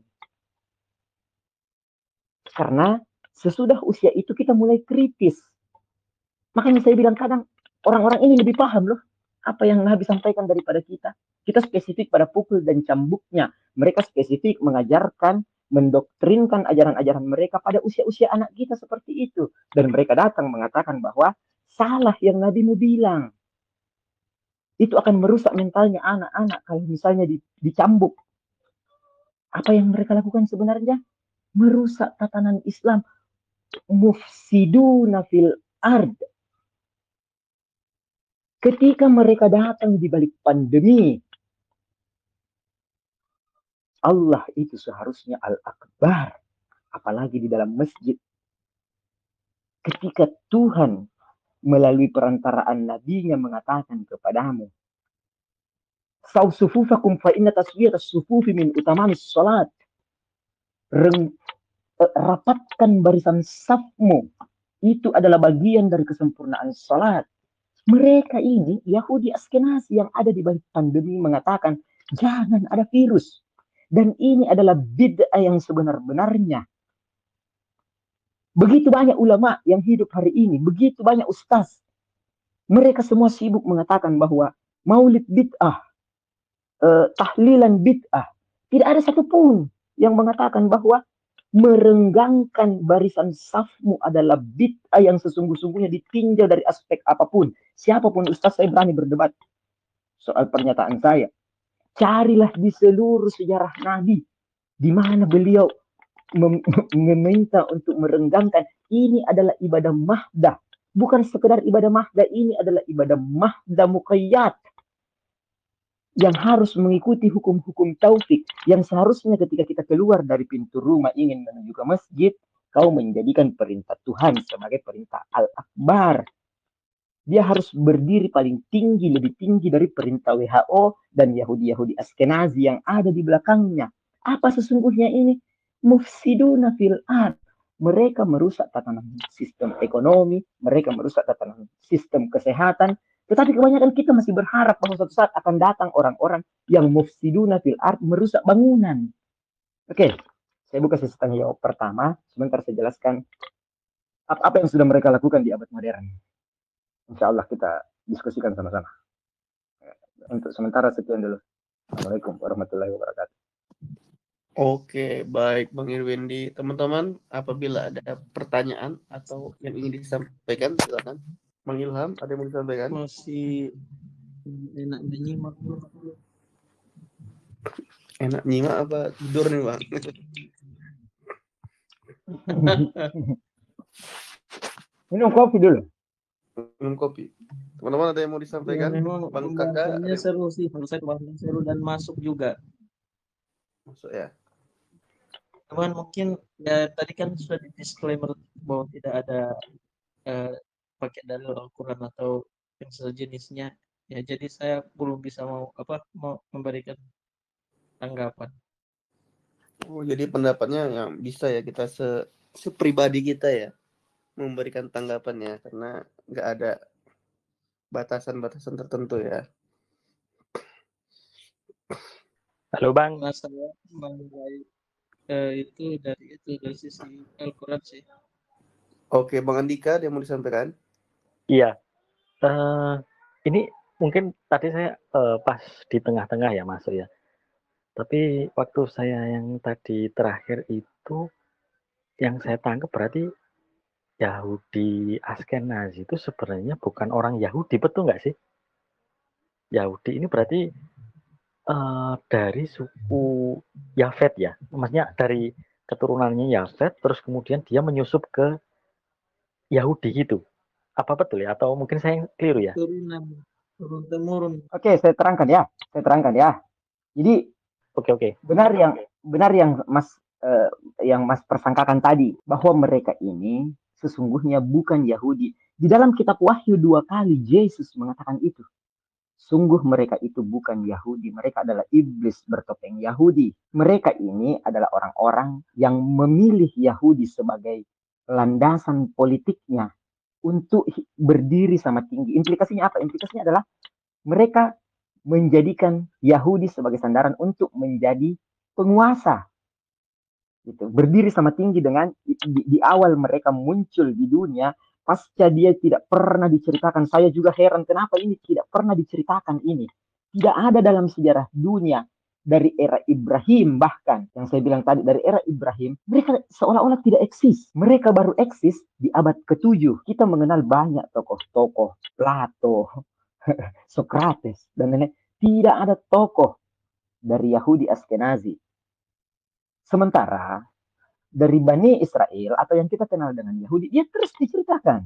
Karena sesudah usia itu kita mulai kritis. Makanya saya bilang kadang orang-orang ini lebih paham loh apa yang Nabi sampaikan daripada kita. Kita spesifik pada pukul dan cambuknya. Mereka spesifik mengajarkan, mendoktrinkan ajaran-ajaran mereka pada usia-usia anak kita seperti itu. Dan mereka datang mengatakan bahwa salah yang Nabi mau bilang. Itu akan merusak mentalnya anak-anak kalau misalnya dicambuk. Apa yang mereka lakukan sebenarnya? Merusak tatanan Islam. Mufsiduna fil ard. Ketika mereka datang di balik pandemi, Allah itu seharusnya Al-Akbar, apalagi di dalam masjid. Ketika Tuhan melalui perantaraan nabinya mengatakan kepadamu, "Saw sufufakum fa inna taswiyat as-sufufi min utamamis salat." Rapatkan barisan safmu, itu adalah bagian dari kesempurnaan salat. Mereka ini, Yahudi Askenazi yang ada di balik pandemi mengatakan, jangan ada virus. Dan ini adalah bid'ah yang sebenar-benarnya. Begitu banyak ulama yang hidup hari ini, begitu banyak ustaz. Mereka semua sibuk mengatakan bahwa maulid bid'ah, eh, tahlilan bid'ah. Tidak ada satupun yang mengatakan bahwa merenggangkan barisan safmu adalah bid'ah yang sesungguh-sungguhnya ditinjau dari aspek apapun. Siapapun ustaz, saya berani berdebat soal pernyataan saya. Carilah di seluruh sejarah Nabi di mana beliau mem meminta untuk merenggangkan. Ini adalah ibadah mahdah, bukan sekedar ibadah mahdah, ini adalah ibadah mahdah muqayyad. yang harus mengikuti hukum-hukum taufik, yang seharusnya ketika kita keluar dari pintu rumah ingin menuju ke masjid, kau menjadikan perintah Tuhan sebagai perintah Al-Akbar. Dia harus berdiri paling tinggi, lebih tinggi dari perintah W H O dan Yahudi-Yahudi Askenazi yang ada di belakangnya. Apa sesungguhnya ini? Mufsiduna fil ard. Mereka merusak tatanan sistem ekonomi, mereka merusak tatanan sistem kesehatan, tetapi kebanyakan kita masih berharap bahwa suatu saat akan datang orang-orang yang mufsiduna fil ard, merusak bangunan. Oke, saya buka sesi tanya jawab pertama, sebentar saya jelaskan apa yang sudah mereka lakukan di abad modern. Insya Allah kita diskusikan sama-sama. Untuk sementara sekian dulu. Assalamualaikum warahmatullahi wabarakatuh. Oke, baik Bang Irwindi. Teman-teman, apabila ada pertanyaan atau yang ingin disampaikan, silakan. Bang Ilham, ada yang mau disampaikan? Masih enak menyimak. Enak nyimak apa tidur nih, Bang? Minum kopi dulu. Minum kopi. Teman-teman ada yang mau Ya, disampaikan? memang Bang Kakak, ada pembahasannya yang seru sih, menurut saya pembahasannya seru dan masuk juga. masuk ya? Cuman mungkin ya tadi kan sudah di disclaimer bahwa tidak ada eh, pakai dalil Al-Quran atau yang sejenisnya. Ya jadi saya belum bisa mau apa mau memberikan tanggapan. Oh, jadi pendapatnya yang bisa ya kita se sepribadi kita ya memberikan tanggapannya karena nggak ada batasan-batasan tertentu ya. Halo Bang. Nah, saya menilai eh, itu dari itu dari sisi Al-Quran sih. Oke, Bang Andika ada yang mau disampaikan? Iya. Uh, ini mungkin tadi saya uh, pas di tengah-tengah ya masuk ya. Tapi waktu saya yang tadi terakhir itu yang saya tangkap berarti Yahudi Askenazi itu sebenarnya bukan orang Yahudi, betul nggak sih? Yahudi ini berarti uh, dari suku Yafet ya, maksudnya dari keturunannya Yafet, terus kemudian dia menyusup ke Yahudi gitu. Apa betul ya? Atau mungkin saya yang keliru ya? Turunan, turun temurun. Oke, saya terangkan ya. Saya terangkan ya. Jadi Oke oke. benar yang benar yang Mas eh, yang Mas persangkakan tadi bahwa mereka ini sesungguhnya bukan Yahudi. Di dalam kitab Wahyu dua kali Yesus mengatakan itu. Sungguh mereka itu bukan Yahudi. Mereka adalah iblis bertopeng Yahudi. Mereka ini adalah orang-orang yang memilih Yahudi sebagai landasan politiknya untuk berdiri sama tinggi. Implikasinya apa? Implikasinya adalah mereka menjadikan Yahudi sebagai sandaran untuk menjadi penguasa. Gitu. Berdiri sama tinggi dengan di, di awal mereka muncul di dunia, pasca dia tidak pernah diceritakan. Saya juga heran kenapa ini tidak pernah diceritakan ini. Tidak ada dalam sejarah dunia dari era Ibrahim, bahkan yang saya bilang tadi dari era Ibrahim, mereka seolah-olah tidak eksis. Mereka baru eksis di abad ketujuh. Kita mengenal banyak tokoh-tokoh, Plato, Socrates, dan lain-lain. Tidak ada tokoh dari Yahudi Askenazi. Sementara dari Bani Israel atau yang kita kenal dengan Yahudi, dia terus diceritakan.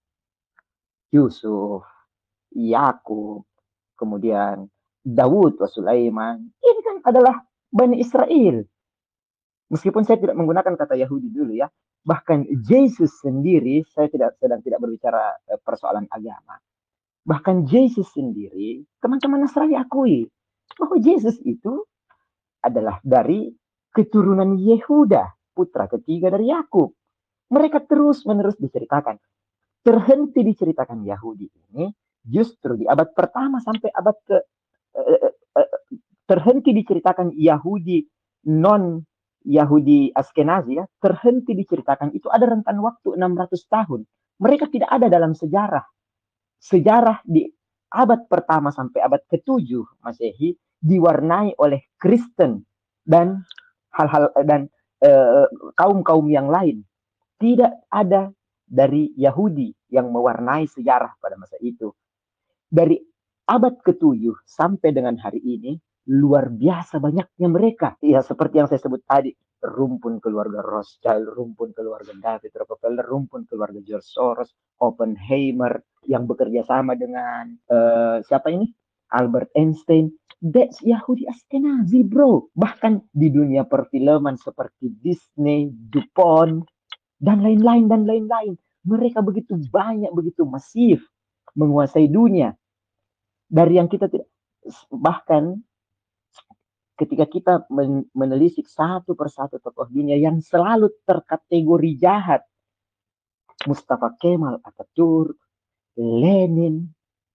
Yusuf, Yakub, kemudian Daud wa Sulaiman. Ini kan adalah Bani Israel. Meskipun saya tidak menggunakan kata Yahudi dulu ya. Bahkan Yesus sendiri, saya tidak sedang tidak berbicara persoalan agama. Bahkan Yesus sendiri, teman-teman Nasrani akui bahwa Yesus itu adalah dari keturunan Yehuda, putra ketiga dari Yakub. Mereka terus-menerus diceritakan. Terhenti diceritakan Yahudi ini justru di abad pertama sampai abad ke eh, eh, terhenti diceritakan Yahudi non Yahudi Askenazi ya, terhenti diceritakan itu ada rentan waktu enam ratus tahun. Mereka tidak ada dalam sejarah. Sejarah di abad pertama sampai abad ketujuh Masehi diwarnai oleh Kristen dan hal-hal dan eh, kaum-kaum yang lain. Tidak ada dari Yahudi yang mewarnai sejarah pada masa itu. Dari abad ketujuh sampai dengan hari ini, luar biasa banyaknya mereka. Ya, seperti yang saya sebut tadi, rumpun keluarga Rothschild, rumpun keluarga David Rockefeller, rumpun keluarga George Soros, Oppenheimer, yang bekerja sama dengan uh, siapa ini? Albert Einstein. That's Yahudi Ashkenazi, bro. Bahkan di dunia perfilman seperti Disney, DuPont, dan lain-lain, dan lain-lain. Mereka begitu banyak, begitu masif menguasai dunia. Dari yang kita tidak, bahkan ketika kita menelisik satu persatu tokoh dunia yang selalu terkategori jahat, Mustafa Kemal Atatürk, Lenin,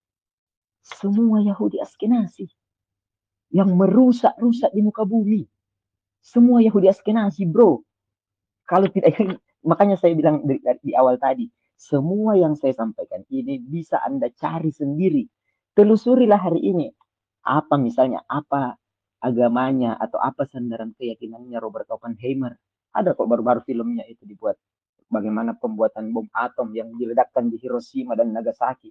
semua Yahudi Ashkenazi yang merusak-rusak di muka bumi. Semua Yahudi Ashkenazi, bro. Kalau tidak, makanya saya bilang di, di awal tadi, semua yang saya sampaikan ini bisa Anda cari sendiri. Telusurilah hari ini. Apa misalnya, apa agamanya, atau apa sandaran keyakinannya Robert Oppenheimer. Ada kok baru-baru filmnya itu dibuat. Bagaimana pembuatan bom atom yang diledakkan di Hiroshima dan Nagasaki.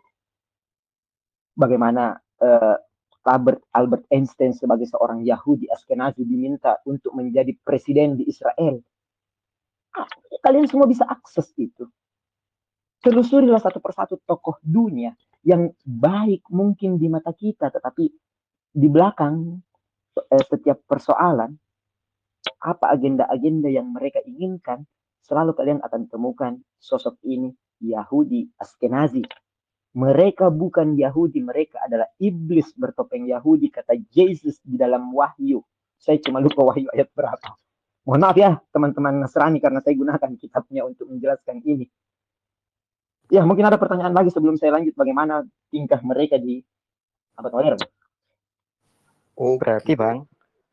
Bagaimana uh, Albert, Albert Einstein sebagai seorang Yahudi Ashkenazi diminta untuk menjadi presiden di Israel. Ah, kalian semua bisa akses itu. Telusurilah satu persatu tokoh dunia yang baik mungkin di mata kita, tetapi di belakang eh, setiap persoalan, apa agenda-agenda yang mereka inginkan, selalu kalian akan temukan sosok ini Yahudi Ashkenazi. Mereka bukan Yahudi, mereka adalah iblis bertopeng Yahudi, kata Yesus di dalam Wahyu. Saya cuma lupa Wahyu ayat berapa. Mohon maaf ya teman-teman Nasrani karena saya gunakan kitabnya untuk menjelaskan ini. Ya, mungkin ada pertanyaan lagi sebelum saya lanjut bagaimana tingkah mereka di abad modern. Oh, berarti Bang,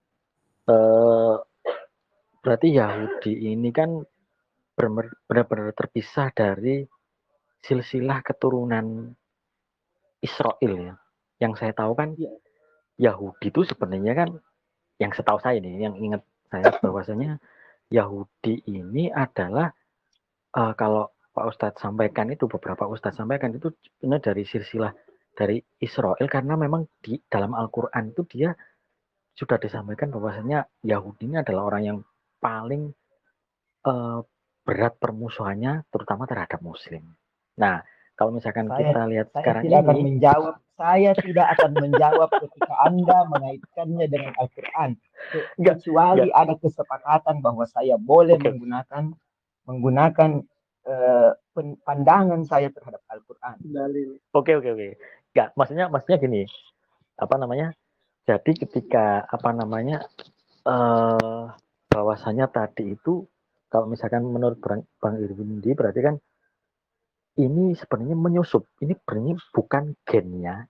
eh, berarti Yahudi ini kan benar-benar terpisah dari silsilah keturunan Israel ya. Yang saya tahu kan ya, Yahudi itu sebenarnya kan, yang setahu saya nih, yang ingat saya bahwasanya Yahudi ini adalah uh, kalau Pak Ustadz sampaikan itu, beberapa Ustadz sampaikan itu benar dari silsilah dari Israel, karena memang di dalam Al-Quran itu dia sudah disampaikan bahwasanya Yahudi ini adalah orang yang paling uh, berat permusuhannya, terutama terhadap Muslim. Nah, kalau misalkan saya, kita lihat saya sekarang tidak ini, akan menjawab, saya tidak akan menjawab ketika Anda mengaitkannya dengan Al-Quran, kecuali enggak. Ada kesepakatan bahwa saya boleh okay. menggunakan menggunakan uh, pandangan saya terhadap Al-Quran. Oke oke oke. Enggak, maksudnya maksudnya gini, apa namanya? Jadi ketika apa namanya uh, bahwasanya tadi itu, kalau misalkan menurut Bang, Bang Irwindi berarti kan ini sebenarnya menyusup, ini sebenarnya bukan gennya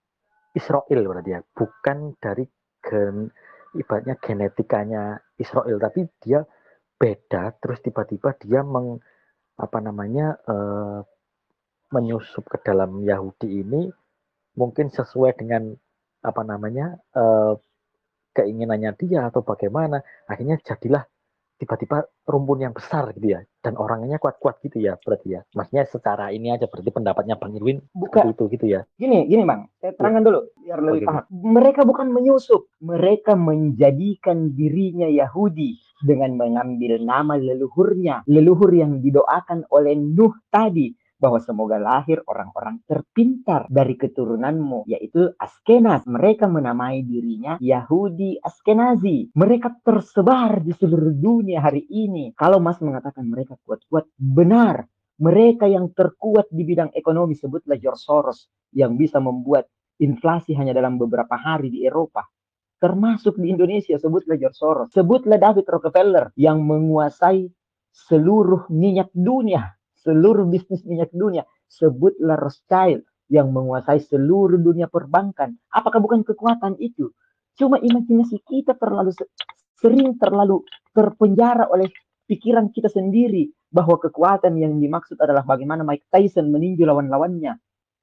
Israel berarti ya, bukan dari gen ibaratnya genetikanya Israel, tapi dia beda, terus tiba-tiba dia meng apa namanya uh, menyusup ke dalam Yahudi ini, mungkin sesuai dengan apa namanya uh, keinginannya dia atau bagaimana, akhirnya jadilah tiba-tiba rumpun yang besar gitu ya, dan orangnya kuat-kuat gitu ya berarti ya. Maksudnya secara ini aja berarti pendapatnya Bang Irwin bukan itu gitu ya. Gini, gini Bang, saya terangkan dulu biar lebih paham. Mereka bukan menyusup, mereka menjadikan dirinya Yahudi dengan mengambil nama leluhurnya, leluhur yang didoakan oleh Nuh tadi, bahwa semoga lahir orang-orang terpintar dari keturunanmu, yaitu Ashkenaz. Mereka menamai dirinya Yahudi Ashkenazi. Mereka tersebar di seluruh dunia hari ini. Kalau Mas mengatakan mereka kuat-kuat, benar. Mereka yang terkuat di bidang ekonomi, sebutlah George Soros, yang bisa membuat inflasi hanya dalam beberapa hari di Eropa. Termasuk di Indonesia, sebutlah George Soros. Sebutlah David Rockefeller yang menguasai seluruh minyak dunia. Seluruh bisnis minyak dunia. Sebutlah Rothschild yang menguasai seluruh dunia perbankan. Apakah bukan kekuatan itu? Cuma imajinasi kita terlalu sering terlalu terpenjara oleh pikiran kita sendiri bahwa kekuatan yang dimaksud adalah bagaimana Mike Tyson meninju lawan-lawannya.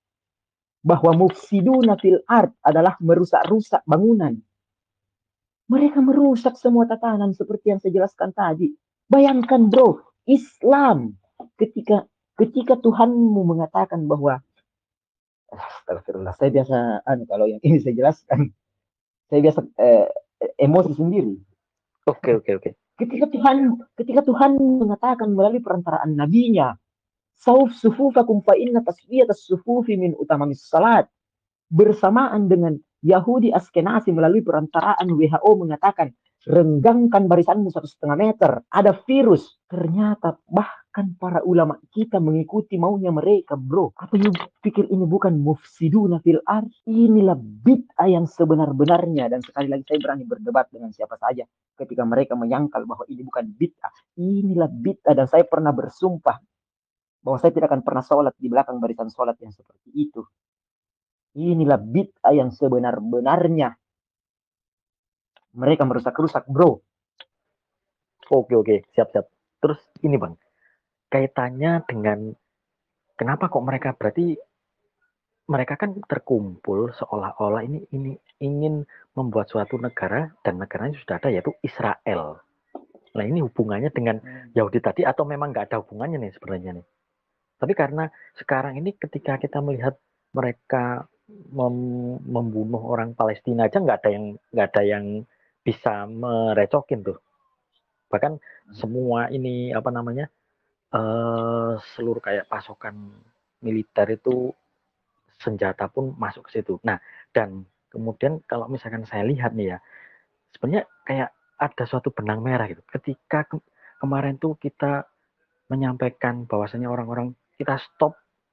Bahwa mufsiduna fil ard adalah merusak-rusak bangunan. Mereka merusak semua tatanan seperti yang saya jelaskan tadi. Bayangkan bro, Islam ketika ketika Tuhanmu mengatakan bahwa astagfirullah, saya biasa anu kalau yang ini saya jelaskan saya biasa eh, emosi sendiri. Oke oke oke. Ketika Tuhan ketika Tuhan mengatakan melalui perantaraan nabinya, sauf sufufakum fa inna tasfiyatas sufufi min utamamis salat, bersamaan dengan Yahudi Askenazi melalui perantaraan W H O mengatakan, renggangkan barisanmu satu setengah meter, ada virus. Ternyata bahkan para ulama kita mengikuti maunya mereka, bro. Apa you pikir ini bukan mufsiduna fil ard? Inilah bid'ah yang sebenar-benarnya. Dan sekali lagi saya berani berdebat dengan siapa saja ketika mereka menyangkal bahwa ini bukan bid'ah. Inilah bid'ah, dan saya pernah bersumpah bahwa saya tidak akan pernah sholat di belakang barisan sholat yang seperti itu. Inilah bid'ah yang sebenar-benarnya. Mereka merusak-rusak, bro. Oke, oke, siap-siap. Terus ini Bang, kaitannya dengan kenapa kok mereka berarti mereka kan terkumpul seolah-olah ini ini ingin membuat suatu negara, dan negaranya sudah ada, yaitu Israel. Nah ini hubungannya dengan Yahudi tadi atau memang nggak ada hubungannya nih sebenarnya nih? Tapi karena sekarang ini ketika kita melihat mereka mem membunuh orang Palestina aja nggak ada yang nggak ada yang bisa merecokin tuh. Bahkan semua ini apa namanya eh, seluruh kayak pasokan militer itu, senjata pun masuk ke situ. Nah dan kemudian kalau misalkan saya lihat nih ya, sebenarnya kayak ada suatu benang merah gitu. Ketika ke kemarin tuh kita menyampaikan bahwasanya orang-orang kita stop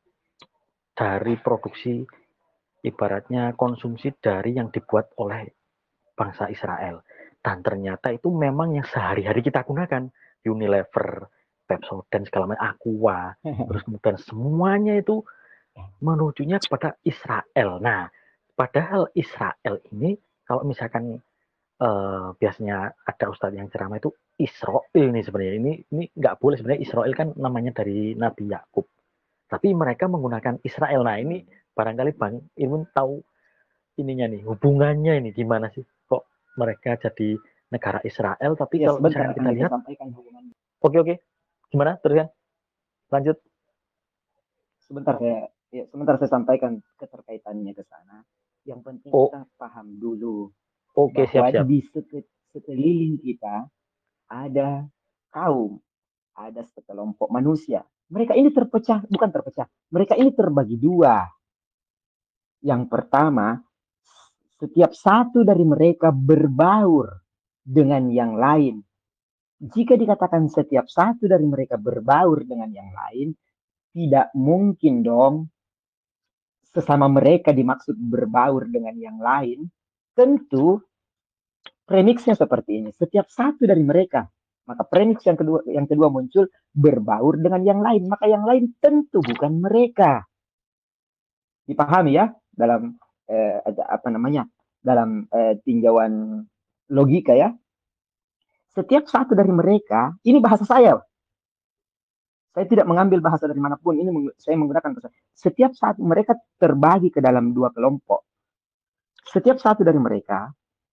dari produksi, ibaratnya konsumsi dari yang dibuat oleh bangsa Israel. Dan ternyata itu memang yang sehari-hari kita gunakan. Unilever, Pepsodent, segala macam, Aqua. Terus kemudian semuanya itu menujunya kepada Israel. Nah, padahal Israel ini, kalau misalkan eh, biasanya ada ustadz yang ceramah itu Israel nih sebenarnya. Ini ini nggak boleh sebenarnya. Israel kan namanya dari Nabi Yakub. Tapi mereka menggunakan Israel. Nah, ini barangkali Bang Irwin tahu ininya nih, hubungannya ini gimana sih kok mereka jadi negara Israel, tapi Ya, kalau sebentar misalkan kita akan lihat, sampaikan hubungannya. oke oke, gimana terus kan? Lanjut. Sebentar saya, ya, sebentar saya sampaikan keterkaitannya ke sana. Yang penting Oh, kita paham dulu oke, bahwa siap-siap. di sekeliling kita ada kaum, ada sekelompok manusia. Mereka ini terpecah, bukan terpecah. Mereka ini terbagi dua. Yang pertama, setiap satu dari mereka berbaur dengan yang lain. Jika dikatakan setiap satu dari mereka berbaur dengan yang lain, tidak mungkin dong sesama mereka dimaksud berbaur dengan yang lain. Tentu premixnya seperti ini. Setiap satu dari mereka, maka premix yang kedua yang kedua muncul berbaur dengan yang lain, maka yang lain tentu bukan mereka. Dipahami ya dalam eh, apa namanya? Dalam eh, tinjauan logika ya. Setiap satu dari mereka, ini bahasa saya. Saya tidak mengambil bahasa dari manapun, ini saya menggunakan bahasa. Setiap satu mereka terbagi ke dalam dua kelompok. Setiap satu dari mereka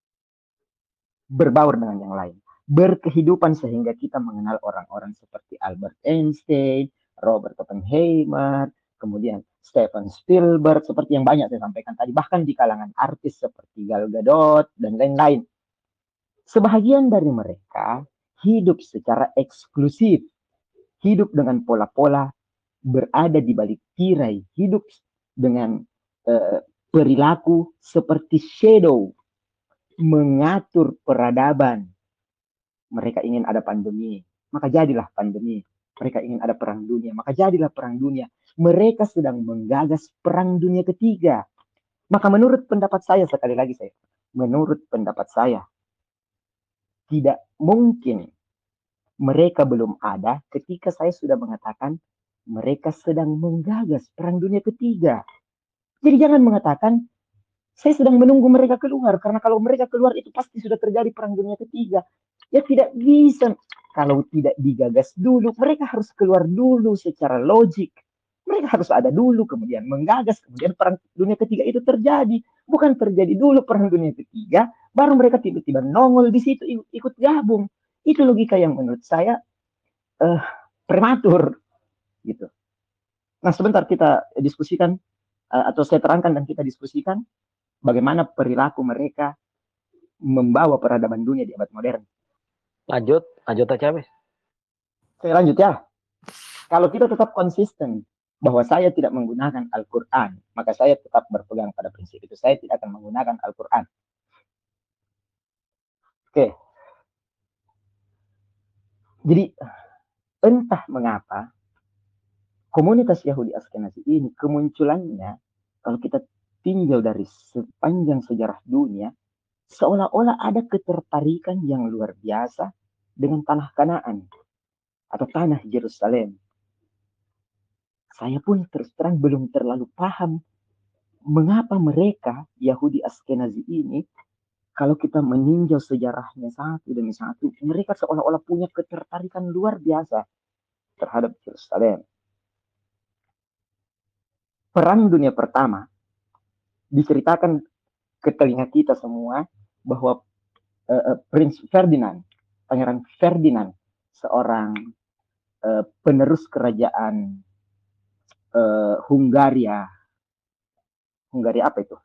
berbaur dengan yang lain, berkehidupan sehingga kita mengenal orang-orang seperti Albert Einstein, Robert Oppenheimer, kemudian Steven Spielberg, seperti yang banyak saya sampaikan tadi, bahkan di kalangan artis seperti Gal Gadot dan lain-lain. Sebahagian dari mereka hidup secara eksklusif, hidup dengan pola-pola, berada di balik tirai, hidup dengan uh, perilaku seperti shadow, mengatur peradaban. Mereka ingin ada pandemi, maka jadilah pandemi. Mereka ingin ada perang dunia, maka jadilah perang dunia. Mereka sedang menggagas perang dunia ketiga. Maka menurut pendapat saya, sekali lagi saya, menurut pendapat saya, tidak mungkin mereka belum ada ketika saya sudah mengatakan mereka sedang menggagas perang dunia ketiga. Jadi jangan mengatakan saya sedang menunggu mereka keluar, karena kalau mereka keluar itu pasti sudah terjadi perang dunia ketiga. Ya tidak bisa. Kalau tidak digagas dulu, mereka harus keluar dulu secara logik. Mereka harus ada dulu, kemudian menggagas, kemudian perang dunia ketiga itu terjadi. Bukan terjadi dulu perang dunia ketiga, baru mereka tiba-tiba nongol di situ ikut gabung. Itu logika yang menurut saya uh, prematur, gitu. Nah, sebentar kita diskusikan uh, atau saya terangkan dan kita diskusikan bagaimana perilaku mereka membawa peradaban dunia di abad modern. Lanjut, lanjut aja wes. Saya lanjut ya. Kalau kita tetap konsisten bahwa saya tidak menggunakan Al-Quran, maka saya tetap berpegang pada prinsip itu. Saya tidak akan menggunakan Al-Quran. Oke. Jadi entah mengapa komunitas Yahudi Askenazi ini kemunculannya, kalau kita tinjau dari sepanjang sejarah dunia, seolah-olah ada ketertarikan yang luar biasa dengan tanah Kanaan atau tanah Yerusalem. Saya pun terus terang belum terlalu paham mengapa mereka Yahudi Askenazi ini, kalau kita meninjau sejarahnya satu demi satu, mereka seolah-olah punya ketertarikan luar biasa terhadap Yerusalem. Perang Dunia Pertama diceritakan ke telinga kita semua bahwa uh, Prince Ferdinand, Pangeran Ferdinand, seorang uh, penerus kerajaan uh, Hungaria, Hungaria apa itu?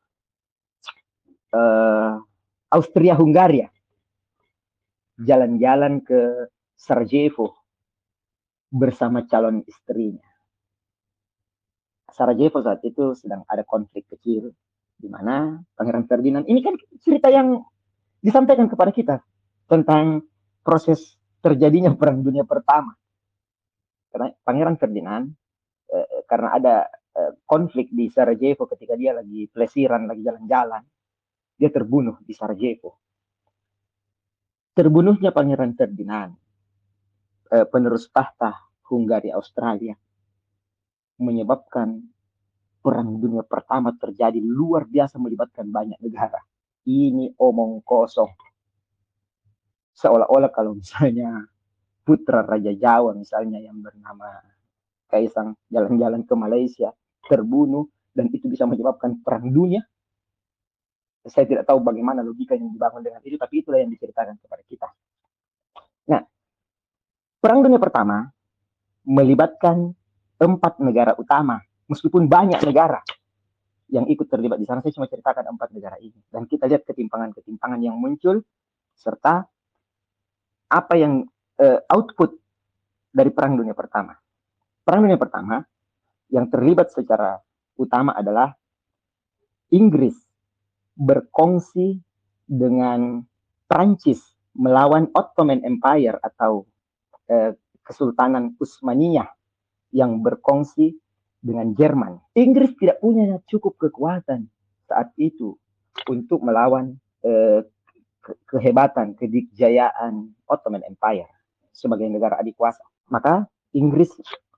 Uh, Austria Hungaria, jalan-jalan ke Sarajevo bersama calon istrinya. Sarajevo saat itu sedang ada konflik kecil, di mana Pangeran Ferdinand, ini kan cerita yang disampaikan kepada kita tentang proses terjadinya Perang Dunia Pertama. Karena Pangeran Ferdinand, eh, karena ada eh, konflik di Sarajevo ketika dia lagi pelesiran, lagi jalan-jalan, dia terbunuh di Sarajevo. Terbunuhnya Pangeran Ferdinand, eh, penerus tahta Hungaria Australia, menyebabkan Perang Dunia Pertama terjadi luar biasa, melibatkan banyak negara. Ini omong kosong. Seolah-olah kalau misalnya putra Raja Jawa misalnya yang bernama Kaisang jalan-jalan ke Malaysia, terbunuh, dan itu bisa menyebabkan perang dunia. Saya tidak tahu bagaimana logika yang dibangun dengan itu, tapi itulah yang diceritakan kepada kita. Nah, Perang Dunia Pertama melibatkan empat negara utama, meskipun banyak negara yang ikut terlibat di sana. Saya cuma ceritakan empat negara ini, dan kita lihat ketimpangan-ketimpangan yang muncul serta apa yang uh, output dari Perang Dunia Pertama. Perang Dunia Pertama yang terlibat secara utama adalah Inggris berkongsi dengan Prancis melawan Ottoman Empire atau uh, Kesultanan Utsmaniyah yang berkongsi dengan Jerman. Inggris tidak punya cukup kekuatan saat itu untuk melawan eh, ke kehebatan, kedikjayaan Ottoman Empire sebagai negara adik kuasa. Maka Inggris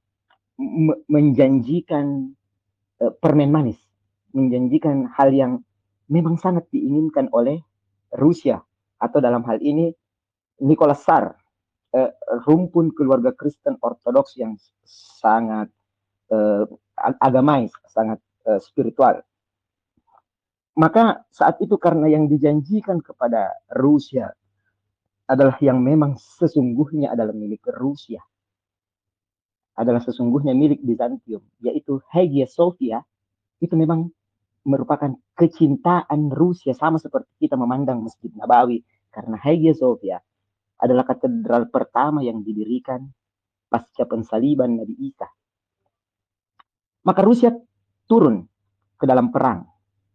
menjanjikan eh, permen manis, menjanjikan hal yang memang sangat diinginkan oleh Rusia, atau dalam hal ini Nicholas Tsar, eh, rumpun keluarga Kristen Ortodoks yang sangat eh, agamais, sangat eh, spiritual. Maka saat itu karena yang dijanjikan kepada Rusia adalah yang memang sesungguhnya adalah milik Rusia, adalah sesungguhnya milik Bizantium, yaitu Hagia Sophia, itu memang merupakan kecintaan Rusia, sama seperti kita memandang Masjid Nabawi, karena Hagia Sophia adalah katedral pertama yang didirikan pasca pensaliban Nabi Isa. Maka Rusia turun ke dalam perang.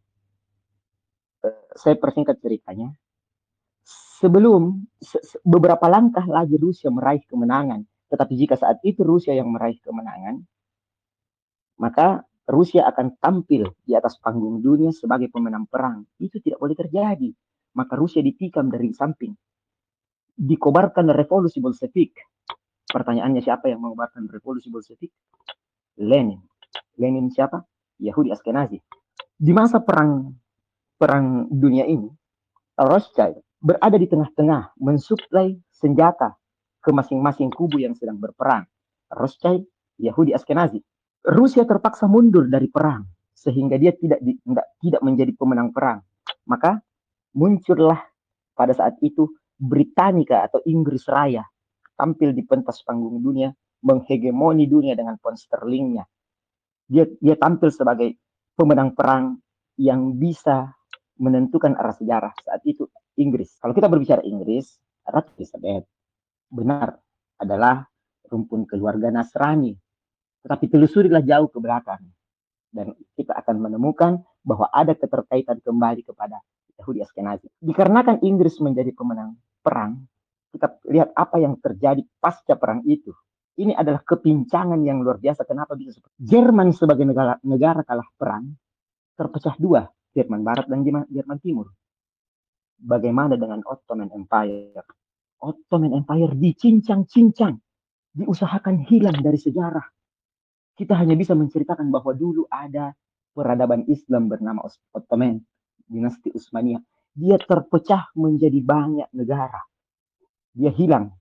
Saya persingkat ceritanya. Sebelum se beberapa langkah lagi Rusia meraih kemenangan, tetapi jika saat itu Rusia yang meraih kemenangan, maka Rusia akan tampil di atas panggung dunia sebagai pemenang perang. Itu tidak boleh terjadi. Maka Rusia ditikam dari samping. Dikobarkan revolusi Bolshevik. Pertanyaannya, siapa yang mengobarkan revolusi Bolshevik? Lenin. Lenin siapa? Yahudi Askenazi. Di masa perang perang dunia ini, Rothschild berada di tengah-tengah, mensuplai senjata ke masing-masing kubu yang sedang berperang. Rothschild, Yahudi Askenazi. Rusia terpaksa mundur dari perang sehingga dia tidak di, tidak, tidak menjadi pemenang perang. Maka muncullah pada saat itu Britannica atau Inggris Raya tampil di pentas panggung dunia, menghegemoni dunia dengan pound sterlingnya. Dia dia tampil sebagai pemenang perang yang bisa menentukan arah sejarah saat itu Inggris. Kalau kita berbicara Inggris, Ratu Elizabeth benar adalah rumpun keluarga Nasrani. Tetapi telusurilah jauh ke belakang dan kita akan menemukan bahwa ada keterkaitan kembali kepada Yahudi Askenazi. Dikarenakan Inggris menjadi pemenang perang, kita lihat apa yang terjadi pasca perang itu. Ini adalah kepincangan yang luar biasa. Kenapa bisa seperti Jerman sebagai negara, negara kalah perang terpecah dua, Jerman Barat dan Jerman Timur. Bagaimana dengan Ottoman Empire? Ottoman Empire dicincang-cincang, diusahakan hilang dari sejarah. Kita hanya bisa menceritakan bahwa dulu ada peradaban Islam bernama Ottoman, dinasti Utsmaniyah. Dia terpecah menjadi banyak negara. Dia hilang.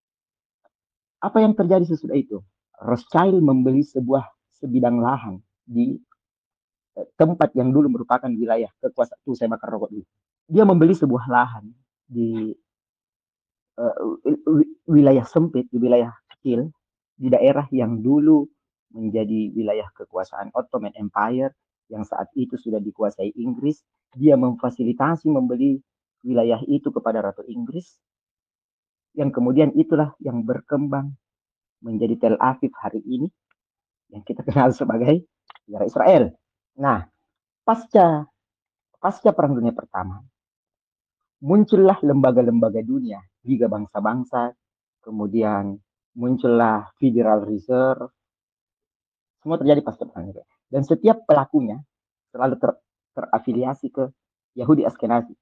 Apa yang terjadi sesudah itu? Rothschild membeli sebuah sebidang lahan di tempat yang dulu merupakan wilayah kekuasaan. Tuh saya bakar rokok dulu. Dia membeli sebuah lahan di uh, wilayah sempit, di wilayah kecil, di daerah yang dulu menjadi wilayah kekuasaan Ottoman Empire yang saat itu sudah dikuasai Inggris. Dia memfasilitasi membeli wilayah itu kepada Ratu Inggris, yang kemudian itulah yang berkembang menjadi Tel Aviv hari ini, yang kita kenal sebagai negara Israel. Nah, pasca pasca Perang Dunia Pertama, muncullah lembaga-lembaga dunia, Liga Bangsa-Bangsa, kemudian muncullah Federal Reserve. Semua terjadi pasca Perang Dunia. Dan setiap pelakunya selalu ter, terafiliasi ke Yahudi Askenazi.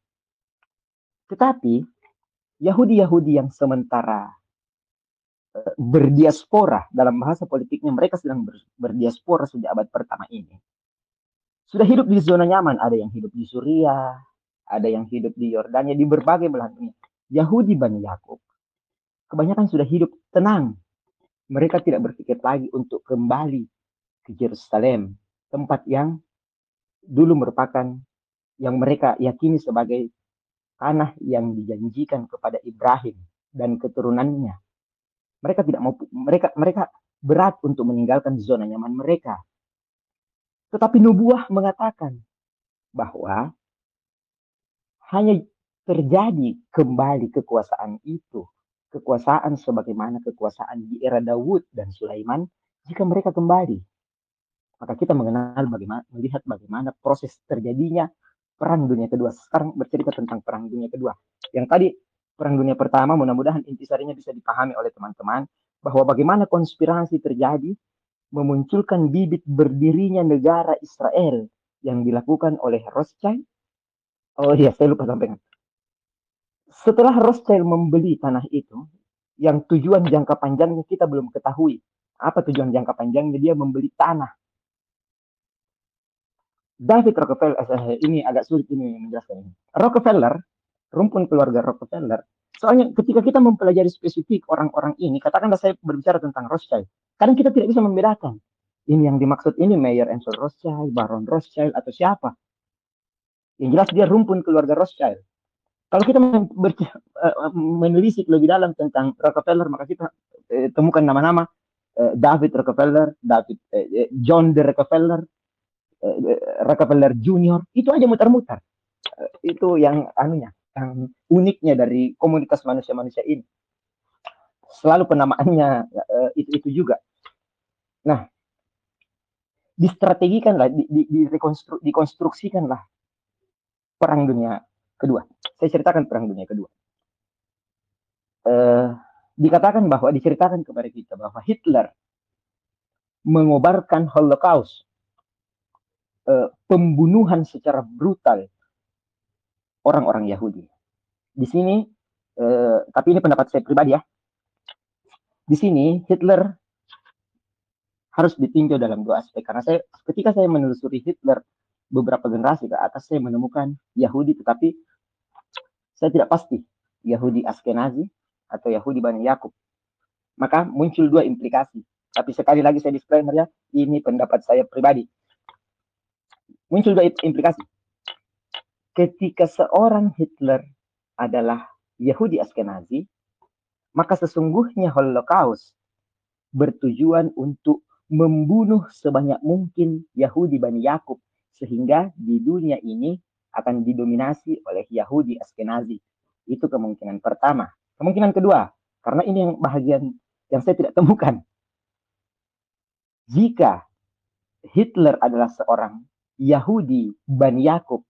Tetapi Yahudi-Yahudi yang sementara uh, berdiaspora, dalam bahasa politiknya mereka sedang ber, berdiaspora sejak abad pertama ini, sudah hidup di zona nyaman. Ada yang hidup di Suriah, ada yang hidup di Yordania, di berbagai belahan dunia. Yahudi Bani Yakub kebanyakan sudah hidup tenang. Mereka tidak berpikir lagi untuk kembali ke Yerusalem, tempat yang dulu merupakan yang mereka yakini sebagai tanah yang dijanjikan kepada Ibrahim dan keturunannya. Mereka tidak mau, mereka mereka berat untuk meninggalkan zona nyaman mereka. Tetapi nubuah mengatakan bahwa hanya terjadi kembali kekuasaan itu, kekuasaan sebagaimana kekuasaan di era Daud dan Sulaiman, jika mereka kembali. Maka kita mengenal bagaimana, melihat bagaimana proses terjadinya Perang Dunia Kedua. Sekarang bercerita tentang Perang Dunia Kedua. Yang tadi Perang Dunia Pertama, mudah-mudahan intisarinya bisa dipahami oleh teman-teman, bahwa bagaimana konspirasi terjadi memunculkan bibit berdirinya negara Israel yang dilakukan oleh Rothschild. Oh iya, saya lupa sampaikan. Setelah Rothschild membeli tanah itu, yang tujuan jangka panjangnya kita belum ketahui. Apa tujuan jangka panjangnya? Dia membeli tanah. David Rockefeller, eh, ini agak sulit ini menjelaskan ini. Rockefeller, rumpun keluarga Rockefeller. Soalnya ketika kita mempelajari spesifik orang-orang ini, katakanlah saya berbicara tentang Rothschild, kadang kita tidak bisa membedakan. Ini yang dimaksud ini Mayer Ensor Rothschild, Baron Rothschild, atau siapa. Yang jelas dia rumpun keluarga Rothschild. Kalau kita menelisik lebih dalam tentang Rockefeller, maka kita eh, temukan nama-nama eh, David Rockefeller, David eh, John D. Rockefeller, Rockefeller Junior, itu aja mutar-mutar. Itu yang anunya, yang uniknya dari komunitas manusia-manusia ini. Selalu penamaannya itu-itu juga. Nah, distrategikanlah, di, di, di dikonstruksikanlah Perang Dunia Kedua. Saya ceritakan Perang Dunia Kedua. Eh, dikatakan bahwa, diceritakan kepada kita bahwa Hitler mengobarkan Holocaust, pembunuhan secara brutal orang-orang Yahudi. Di sini, eh, tapi ini pendapat saya pribadi ya. Di sini Hitler harus ditinjau dalam dua aspek. Karena saya, ketika saya menelusuri Hitler beberapa generasi ke atas, saya menemukan Yahudi, tetapi saya tidak pasti Yahudi Askenazi atau Yahudi Bani Yakub. Maka muncul dua implikasi. Tapi sekali lagi saya disclaimer ya, ini pendapat saya pribadi. Muncul dua implikasi. Ketika seorang Hitler adalah Yahudi Askenazi, maka sesungguhnya Holocaust bertujuan untuk membunuh sebanyak mungkin Yahudi Bani Yakub, sehingga di dunia ini akan didominasi oleh Yahudi Askenazi. Itu kemungkinan pertama. Kemungkinan kedua, karena ini yang bahagian yang saya tidak temukan. jika Hitler adalah seorang Yahudi Bani Yakub,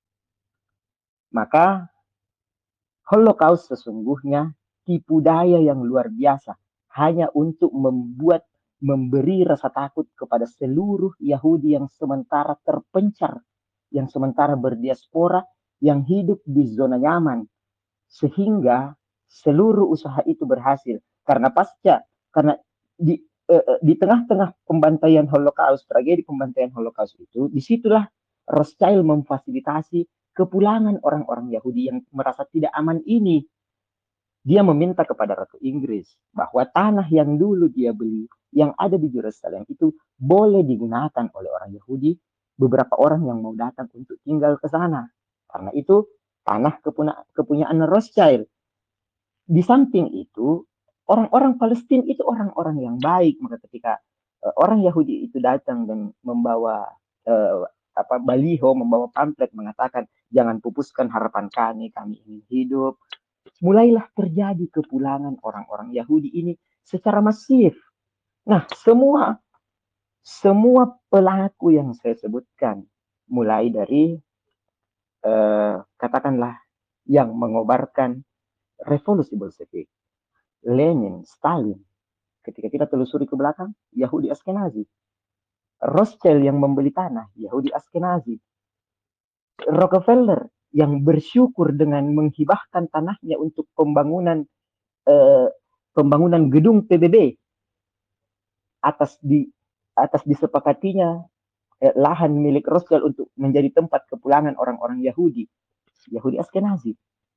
maka Holocaust sesungguhnya tipu daya yang luar biasa hanya untuk membuat memberi rasa takut kepada seluruh Yahudi yang sementara terpencar, yang sementara berdiaspora, yang hidup di zona nyaman, sehingga seluruh usaha itu berhasil. Karena pasca, karena di eh, di tengah-tengah pembantaian Holocaust, tragedi pembantaian Holocaust itu, disitulah Rothschild memfasilitasi kepulangan orang-orang Yahudi yang merasa tidak aman ini. Dia meminta kepada Ratu Inggris bahwa tanah yang dulu dia beli, yang ada di Yerusalem itu boleh digunakan oleh orang Yahudi, beberapa orang yang mau datang untuk tinggal ke sana. Karena itu tanah kepunyaan, kepunyaan Rothschild. Di samping itu, orang-orang Palestina itu orang-orang yang baik. Maka ketika uh, orang Yahudi itu datang dan membawa uh, apa baliho, membawa pamflet mengatakan jangan pupuskan harapan kami, kami ingin hidup, mulailah terjadi kepulangan orang-orang Yahudi ini secara masif. Nah, semua semua pelaku yang saya sebutkan, mulai dari eh, katakanlah yang mengobarkan revolusi Bolshevik, Lenin, Stalin, ketika kita telusuri ke belakang, Yahudi Askenazi. Rothschild yang membeli tanah, Yahudi Askenazi. Rockefeller yang bersyukur dengan menghibahkan tanahnya untuk pembangunan eh, pembangunan gedung P B B atas di atas disepakatinya eh, lahan milik Rothschild untuk menjadi tempat kepulangan orang-orang Yahudi, Yahudi Askenazi.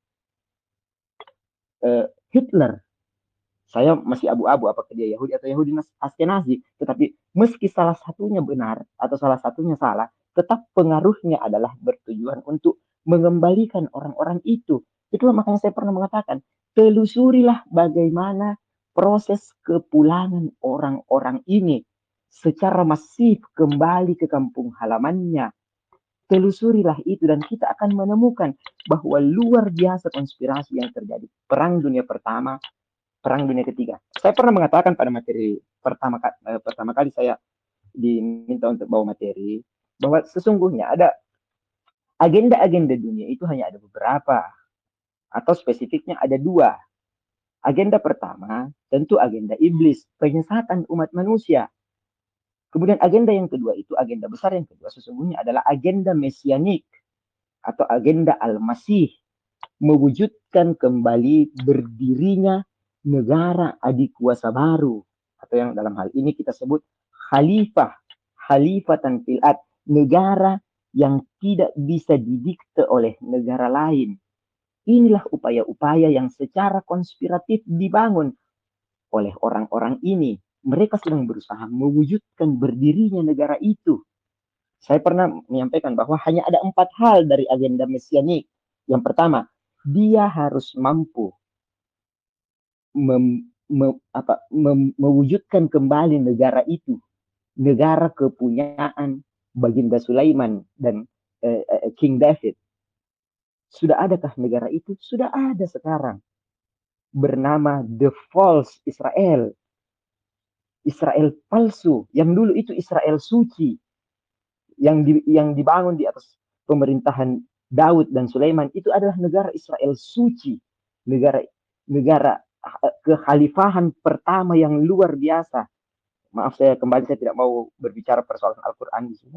Eh, Hitler, saya masih abu-abu apakah dia Yahudi atau Yahudi Askenazi, tetapi meski salah satunya benar atau salah satunya salah, tetap pengaruhnya adalah bertujuan untuk mengembalikan orang-orang itu. Itulah makanya saya pernah mengatakan, telusurilah bagaimana proses kepulangan orang-orang ini secara masif kembali ke kampung halamannya. Telusurilah itu dan kita akan menemukan bahwa luar biasa konspirasi yang terjadi. Perang Dunia Pertama, Perang Dunia Ketiga. Saya pernah mengatakan pada materi pertama, eh, pertama kali saya diminta untuk bawa materi, bahwa sesungguhnya ada agenda-agenda dunia itu hanya ada beberapa, atau spesifiknya ada dua. Agenda pertama tentu agenda iblis, penyesatan umat manusia. Kemudian agenda yang kedua itu, agenda besar yang kedua sesungguhnya adalah agenda mesianik atau agenda Al-Masih, mewujudkan kembali berdirinya negara adik kuasa baru, atau yang dalam hal ini kita sebut khalifah, khalifatan fil ard, negara yang tidak bisa didikte oleh negara lain. Inilah upaya-upaya yang secara konspiratif dibangun oleh orang-orang ini. Mereka sedang berusaha mewujudkan berdirinya negara itu. Saya pernah menyampaikan bahwa hanya ada empat hal dari agenda mesianik. Yang pertama, dia harus mampu mem, me, apa, mem, mewujudkan kembali negara itu, negara kepunyaan Baginda Sulaiman dan eh, eh, King David. Sudah adakah negara itu? Sudah ada sekarang. Bernama The False Israel. Israel palsu. Yang dulu itu Israel suci. Yang, di, yang dibangun di atas pemerintahan Daud dan Sulaiman. Itu adalah negara Israel suci. Negara negara kekhalifahan pertama yang luar biasa. Maaf saya kembali, saya tidak mau berbicara persoalan Al-Quran di sini.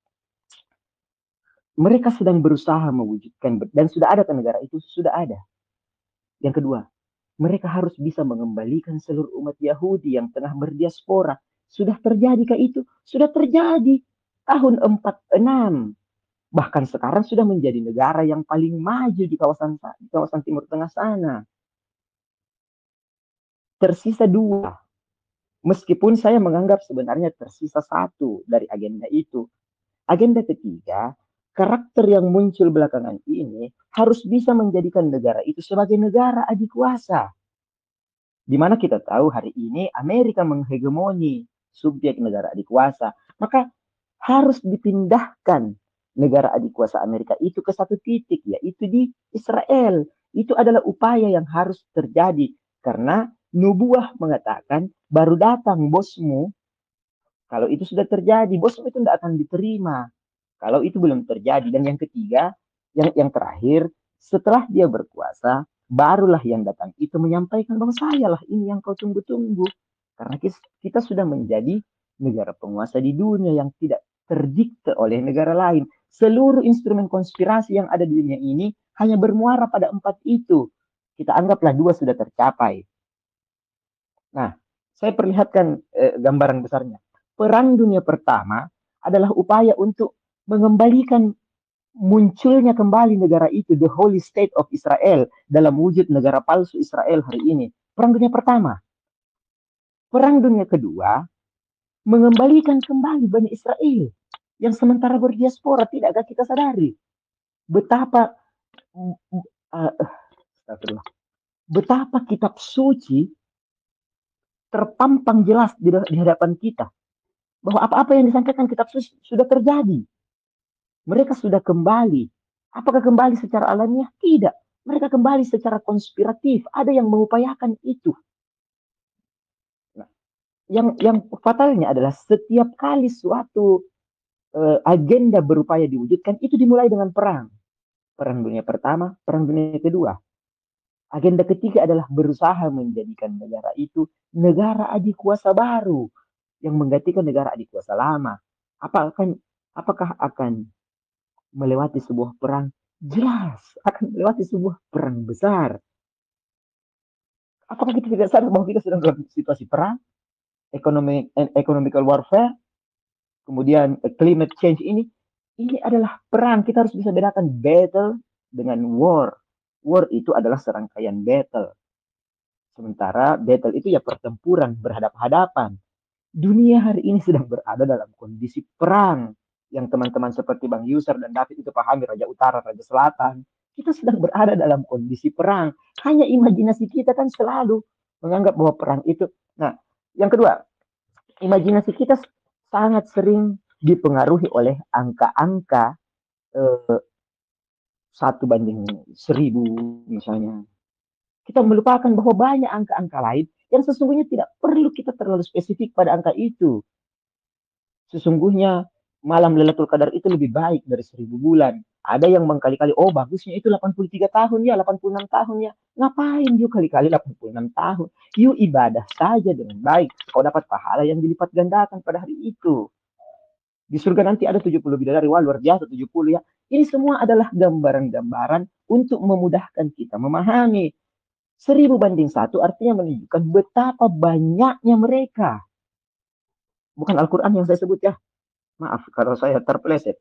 Mereka sedang berusaha mewujudkan, dan sudah ada ke negara itu, sudah ada. Yang kedua, mereka harus bisa mengembalikan seluruh umat Yahudi yang tengah berdiaspora. Sudah terjadi kah itu? Sudah terjadi. Tahun empat puluh enam. Bahkan sekarang sudah menjadi negara yang paling maju di kawasan, di kawasan Timur Tengah sana. Tersisa dua. Meskipun saya menganggap sebenarnya tersisa satu dari agenda itu. Agenda ketiga, karakter yang muncul belakangan ini harus bisa menjadikan negara itu sebagai negara adikuasa. Di mana kita tahu hari ini Amerika menghegemoni subjek negara adikuasa. Maka harus dipindahkan negara adikuasa Amerika itu ke satu titik, yaitu di Israel. Itu adalah upaya yang harus terjadi. Karena nubuah mengatakan baru datang bosmu, Kalau itu sudah terjadi, bosmu itu tidak akan diterima. Kalau itu belum terjadi. Dan yang ketiga, yang yang terakhir, setelah dia berkuasa, barulah yang datang itu menyampaikan bahwa saya lah ini yang kau tunggu-tunggu. Karena kita sudah menjadi negara penguasa di dunia yang tidak terdikte oleh negara lain. Seluruh instrumen konspirasi yang ada di dunia ini hanya bermuara pada empat itu. Kita anggaplah dua sudah tercapai. Nah, saya perlihatkan eh, gambaran besarnya. Perang Dunia Pertama adalah upaya untuk mengembalikan munculnya kembali negara itu, the Holy State of Israel, dalam wujud negara palsu Israel hari ini. Perang Dunia Pertama. Perang Dunia Kedua, mengembalikan kembali Bani Israel yang sementara berdiaspora. Tidakkah kita sadari betapa uh, betapa kitab suci terpampang jelas di, di hadapan kita bahwa apa-apa yang disampaikan kitab suci sudah terjadi. Mereka sudah kembali. Apakah kembali secara alamiah? Tidak. Mereka kembali secara konspiratif. Ada yang mengupayakan itu. Nah, yang yang fatalnya adalah setiap kali suatu uh, agenda berupaya diwujudkan, itu dimulai dengan perang. Perang Dunia Pertama, Perang Dunia Kedua. Agenda ketiga adalah berusaha menjadikan negara itu negara adikuasa baru yang menggantikan negara adikuasa lama. Apa akan, apakah akan melewati sebuah perang? Jelas akan melewati sebuah perang besar. Apakah kita tidak sadar bahwa kita sedang dalam situasi perang? Economic and economical warfare, kemudian climate change ini, ini adalah perang. Kita harus bisa bedakan battle dengan war. War itu adalah serangkaian battle. Sementara battle itu ya pertempuran berhadapan-hadapan. Dunia hari ini sedang berada dalam kondisi perang. Yang teman-teman seperti Bang Yusar dan David itu pahami, Raja Utara, Raja Selatan. Kita sedang berada dalam kondisi perang. Hanya imajinasi kita kan selalu menganggap bahwa perang itu. Nah, yang kedua, imajinasi kita sangat sering dipengaruhi oleh angka-angka eh, satu banding seribu misalnya. Kita melupakan bahwa banyak angka-angka lain yang sesungguhnya tidak perlu kita terlalu spesifik pada angka itu. Sesungguhnya malam Lailatul Qadar itu lebih baik dari seribu bulan. Ada yang mengkali-kali, oh bagusnya itu delapan puluh tiga tahun ya, delapan puluh enam tahun ya. Ngapain yuk kali-kali delapan puluh enam tahun? Yuk ibadah saja dengan baik. Kau dapat pahala yang dilipat gandakan pada hari itu. Di surga nanti ada tujuh puluh bidadari, wah luar biasa tujuh puluh ya. Ini semua adalah gambaran-gambaran untuk memudahkan kita memahami. Seribu banding satu artinya menunjukkan betapa banyaknya mereka. Bukan Al-Quran yang saya sebut ya. Maaf kalau saya terpeleset.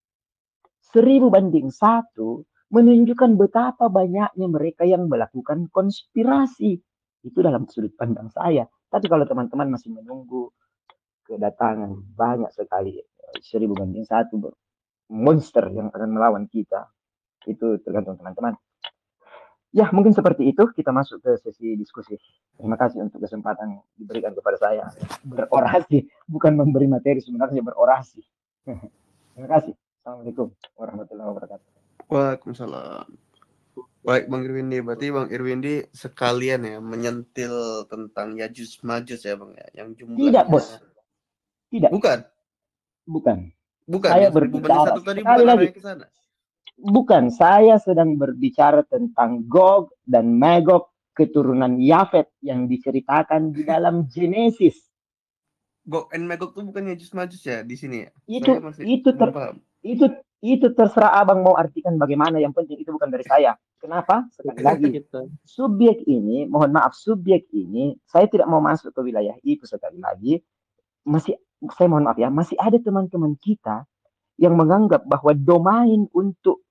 Seribu banding satu menunjukkan betapa banyaknya mereka yang melakukan konspirasi. Itu dalam sudut pandang saya. Tapi kalau teman-teman masih menunggu kedatangan banyak sekali seribu banding satu monster yang akan melawan kita, itu tergantung teman-teman. Ya, mungkin seperti itu. Kita masuk ke sesi diskusi. Terima kasih untuk kesempatan diberikan kepada saya berorasi, bukan memberi materi, sebenarnya berorasi. Terima kasih. Assalamualaikum warahmatullahi wabarakatuh. Waalaikumsalam. Baik Bang Irwindi, berarti Bang Irwindi sekalian ya menyentil tentang Yajuj Majuj ya Bang ya, yang jumlahnya. Tidak, Bos. Tidak. Bukan. Bukan. Bukan. Saya Yang berbicara satu tadi sekali bukan lagi. ke sana. Bukan, saya sedang berbicara tentang Gog dan Magog, keturunan Yafet yang diceritakan di dalam Genesis. Gog and Magog itu bukan Yajuj Majuj ya di sini ya? Itu Saya masih itu ter, itu itu terserah abang mau artikan bagaimana, yang penting itu bukan dari saya. Kenapa? Sekali lagi, subjek ini, mohon maaf, subjek ini saya tidak mau masuk ke wilayah itu. Sekali lagi, masih saya mohon maaf ya, masih ada teman-teman kita yang menganggap bahwa domain untuk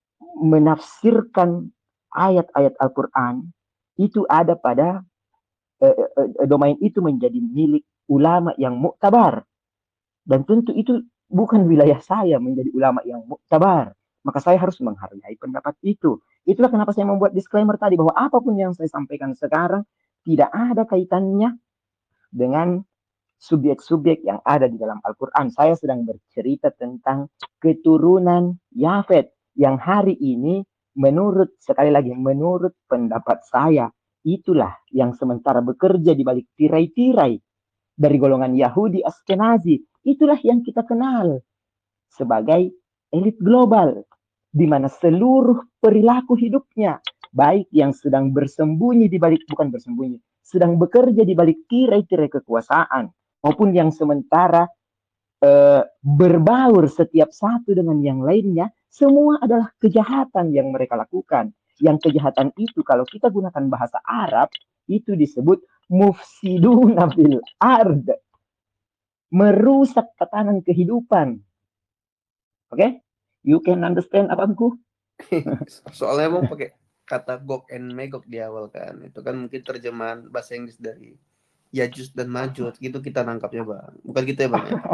menafsirkan ayat-ayat Al-Quran itu ada pada eh, eh, domain itu menjadi milik ulama yang muktabar, dan tentu itu bukan wilayah saya menjadi ulama yang muktabar. Maka saya harus menghargai pendapat itu. Itulah kenapa saya membuat disclaimer tadi bahwa apapun yang saya sampaikan sekarang tidak ada kaitannya dengan subjek-subjek yang ada di dalam Al-Quran. Saya sedang bercerita tentang keturunan Yafet yang hari ini menurut, sekali lagi, menurut pendapat saya, itulah yang sementara bekerja di balik tirai-tirai dari golongan Yahudi Askenazi. Itulah yang kita kenal sebagai elit global, di mana seluruh perilaku hidupnya, baik yang sedang bersembunyi di balik, bukan bersembunyi, sedang bekerja di balik tirai-tirai kekuasaan, maupun yang sementara eh, berbaur setiap satu dengan yang lainnya, semua adalah kejahatan yang mereka lakukan. Yang kejahatan itu kalau kita gunakan bahasa Arab, itu disebut mufsiduna fil ard, merusak tatanan kehidupan. Oke, okay? You can understand abangku? Soalnya emang pakai kata Gog and Magog di awal kan, itu kan mungkin terjemahan bahasa Inggris dari Yajuj dan Majuj, gitu kita nangkapnya bang, bukan gitu ya bang ya?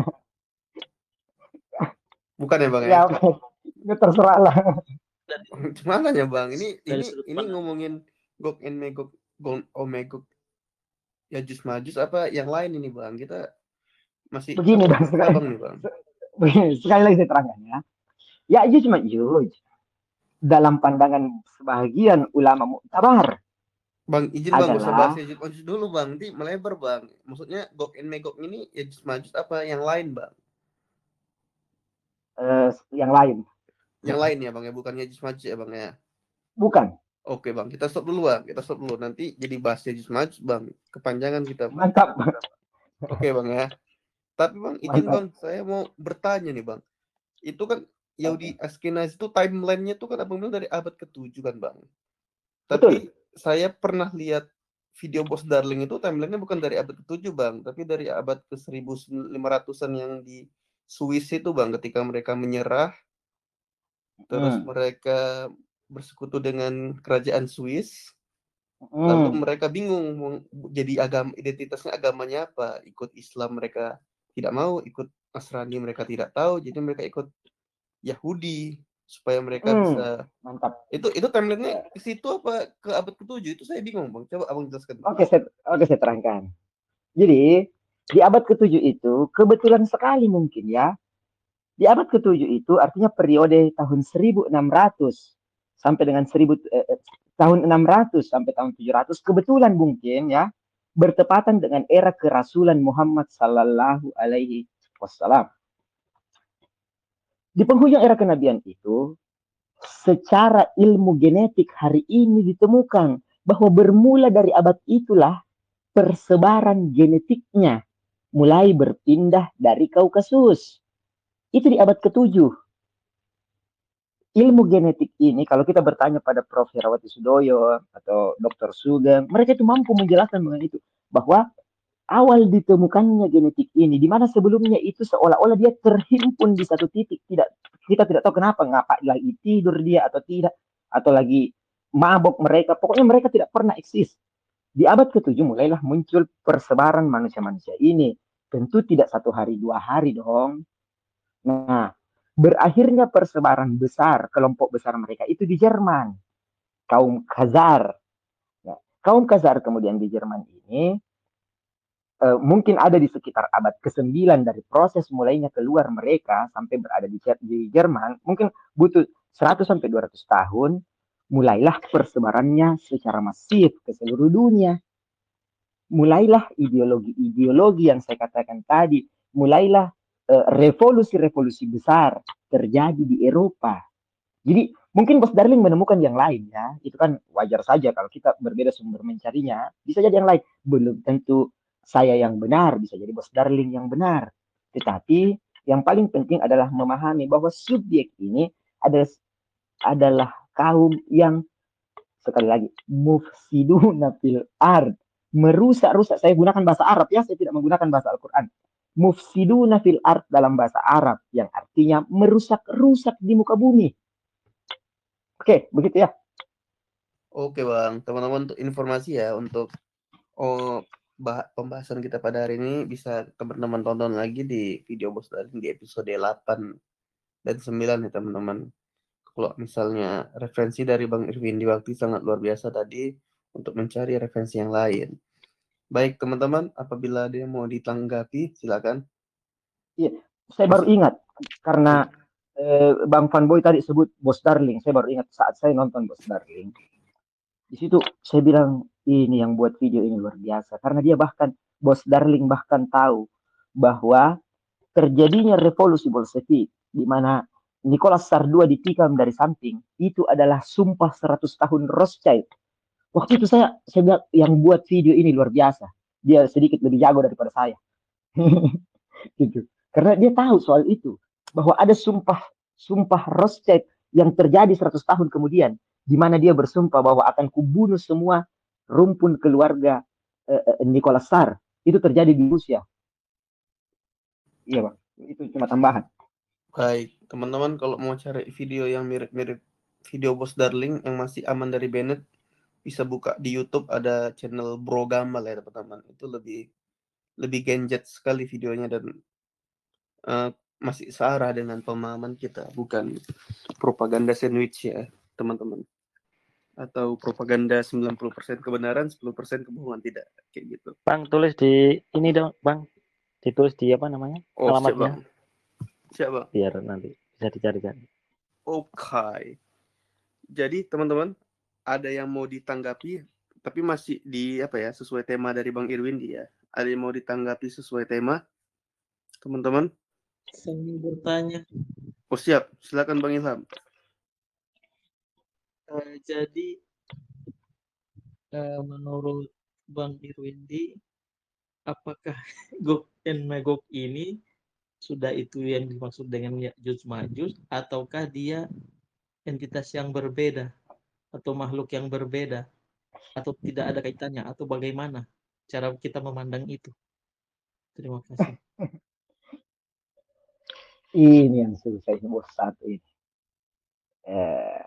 Bukan ya bang ya? Ya oke, okay. Terserah lah. Gimana ya bang? Ini ini ini ngomongin Gog and Magog, Gog oh Magog, Yajuj Majuj apa yang lain ini bang? Kita masih begini bang, sekali, bang nih bang. Begini, sekali lagi saya terangkan ya. Yajuj Majuj dalam pandangan sebagian ulama Mu'tabar, bang izin bang, adalah... usah bahas Yajuj Majuj dulu bang, nanti melebar bang. Maksudnya Gog and Magog ini Yajuj Majuj apa yang lain bang? Uh, yang lain. Yang lain ya bang ya, bukan Yajuj Majuj ya bang ya? Bukan. Oke bang, kita stop dulu bang, kita stop dulu. Nanti jadi bahas Yajuj Majuj bang, kepanjangan kita bang. Mantap. Oke bang ya. Tapi bang, izin Mantap. bang, saya mau bertanya nih bang. Itu kan Yahudi Askenazi itu timelinenya itu kan abang bilang dari abad ketujuh kan bang. Tapi Betul. Saya pernah lihat video Bos Darling itu timelinenya bukan dari abad ketujuh bang, tapi dari abad ke seribu lima ratusan yang di Swiss itu bang, ketika mereka menyerah, terus hmm. mereka bersekutu dengan kerajaan Swiss, hmm. lalu mereka bingung jadi agama, identitasnya agamanya apa, ikut Islam mereka tidak mau, ikut Nasrani mereka tidak tahu, jadi mereka ikut Yahudi supaya mereka hmm. bisa. Mantap. Itu itu timelinenya ke situ apa ke abad ketujuh, itu saya bingung bang, coba abang jelaskan. Oke, saya oke saya terangkan. Jadi di abad ketujuh itu kebetulan sekali mungkin ya. Di abad ketujuh itu artinya periode tahun seribu enam ratus sampai dengan seribu eh, tahun enam ratus sampai tahun tujuh ratus, kebetulan mungkin ya bertepatan dengan era kerasulan Muhammad sallallahu alaihi wasallam. Di penghujung era kenabian itu, secara ilmu genetik hari ini ditemukan bahwa bermula dari abad itulah persebaran genetiknya mulai berpindah dari Kaukasus. Itu di abad ketujuh. Ilmu genetik ini, kalau kita bertanya pada Profesor Herawati Sudoyo atau Doktor Sugeng, mereka itu mampu menjelaskan mengenai itu. Bahwa awal ditemukannya genetik ini, di mana sebelumnya itu seolah-olah dia terhimpun di satu titik. Tidak, kita tidak tahu kenapa, ngapa lagi tidur dia atau tidak, atau lagi mabok mereka. Pokoknya mereka tidak pernah eksis. Di abad ketujuh mulailah muncul persebaran manusia-manusia ini. Tentu tidak satu hari, dua hari dong. Nah, berakhirnya persebaran besar, kelompok besar mereka itu di Jerman. Kaum Khazar. Ya, kaum Khazar kemudian di Jerman ini uh, mungkin ada di sekitar abad kesembilan dari proses mulainya keluar mereka sampai berada di, di Jerman. Mungkin butuh seratus sampai dua ratus tahun. Mulailah persebarannya secara masif ke seluruh dunia. Mulailah ideologi-ideologi yang saya katakan tadi. Mulailah revolusi-revolusi besar terjadi di Eropa. Jadi mungkin Bos Darling menemukan yang lain ya. Itu kan wajar saja kalau kita berbeda sumber mencarinya. Bisa jadi yang lain. Belum tentu saya yang benar. Bisa jadi Bos Darling yang benar. Tetapi yang paling penting adalah memahami bahwa subjek ini adalah, adalah kaum yang sekali lagi mufsiduna fil ard. Merusak-rusak. Saya gunakan bahasa Arab ya. Saya tidak menggunakan bahasa Al-Quran. Mufsiduna fil ard dalam bahasa Arab yang artinya merusak-rusak di muka bumi. Oke, begitu ya. Oke bang, teman-teman untuk informasi ya, untuk oh, bah pembahasan kita pada hari ini bisa teman-teman tonton lagi di video Bos Darling di episode delapan dan sembilan ya teman-teman. Kalau misalnya referensi dari Bang Irwin Diwakti sangat luar biasa tadi untuk mencari referensi yang lain. Baik teman-teman, apabila dia mau ditanggapi, silakan. Iya, saya baru ingat karena eh, Bang Fanboy tadi sebut Bos Darling. Saya baru ingat saat saya nonton Bos Darling. Di situ saya bilang ini yang buat video ini luar biasa karena dia bahkan Bos Darling bahkan tahu bahwa terjadinya revolusi Bolshevik di mana Nicholas Tsar kedua ditikam dari samping itu adalah sumpah seratus tahun Rothschild. Waktu itu saya saya bilang yang buat video ini luar biasa. Dia sedikit lebih jago daripada saya. Gitu. Karena dia tahu soal itu bahwa ada sumpah sumpah Rothschild yang terjadi seratus tahun kemudian di mana dia bersumpah bahwa akan kubunuh semua rumpun keluarga eh, eh, Nicholas Tsar. Itu terjadi di Rusia. Iya, Bang. Itu cuma tambahan. Baik, teman-teman kalau mau cari video yang mirip-mirip video Bos Darling yang masih aman dari Bennett, bisa buka di YouTube, ada channel Bro Gamal ya teman-teman. Itu lebih lebih gadget sekali videonya dan uh, masih searah dengan pemahaman kita, bukan propaganda sandwich ya teman-teman. Atau propaganda sembilan puluh persen kebenaran, sepuluh persen kebohongan, tidak kayak gitu. Bang, tulis di ini dong, Bang. Ditulis di apa namanya? Oh, siap, alamatnya. Bang. Siap, Bang. Biar nanti bisa dicari-cari. Oke. Okay. Jadi, teman-teman, ada yang mau ditanggapi tapi masih di apa ya, sesuai tema dari Bang Irwin dia. Ada yang mau ditanggapi sesuai tema? Teman-teman? Saya ingin bertanya. Oh, siap. Silakan Bang Ilham. Uh, jadi uh, menurut Bang Irwindi, apakah Gog and Magog ini sudah itu yang dimaksud dengan Ya'juj Ma'juj, ataukah dia entitas yang berbeda atau makhluk yang berbeda, atau tidak ada kaitannya, atau bagaimana cara kita memandang itu? Terima kasih. Ini yang susah nomor satu ini. Eh,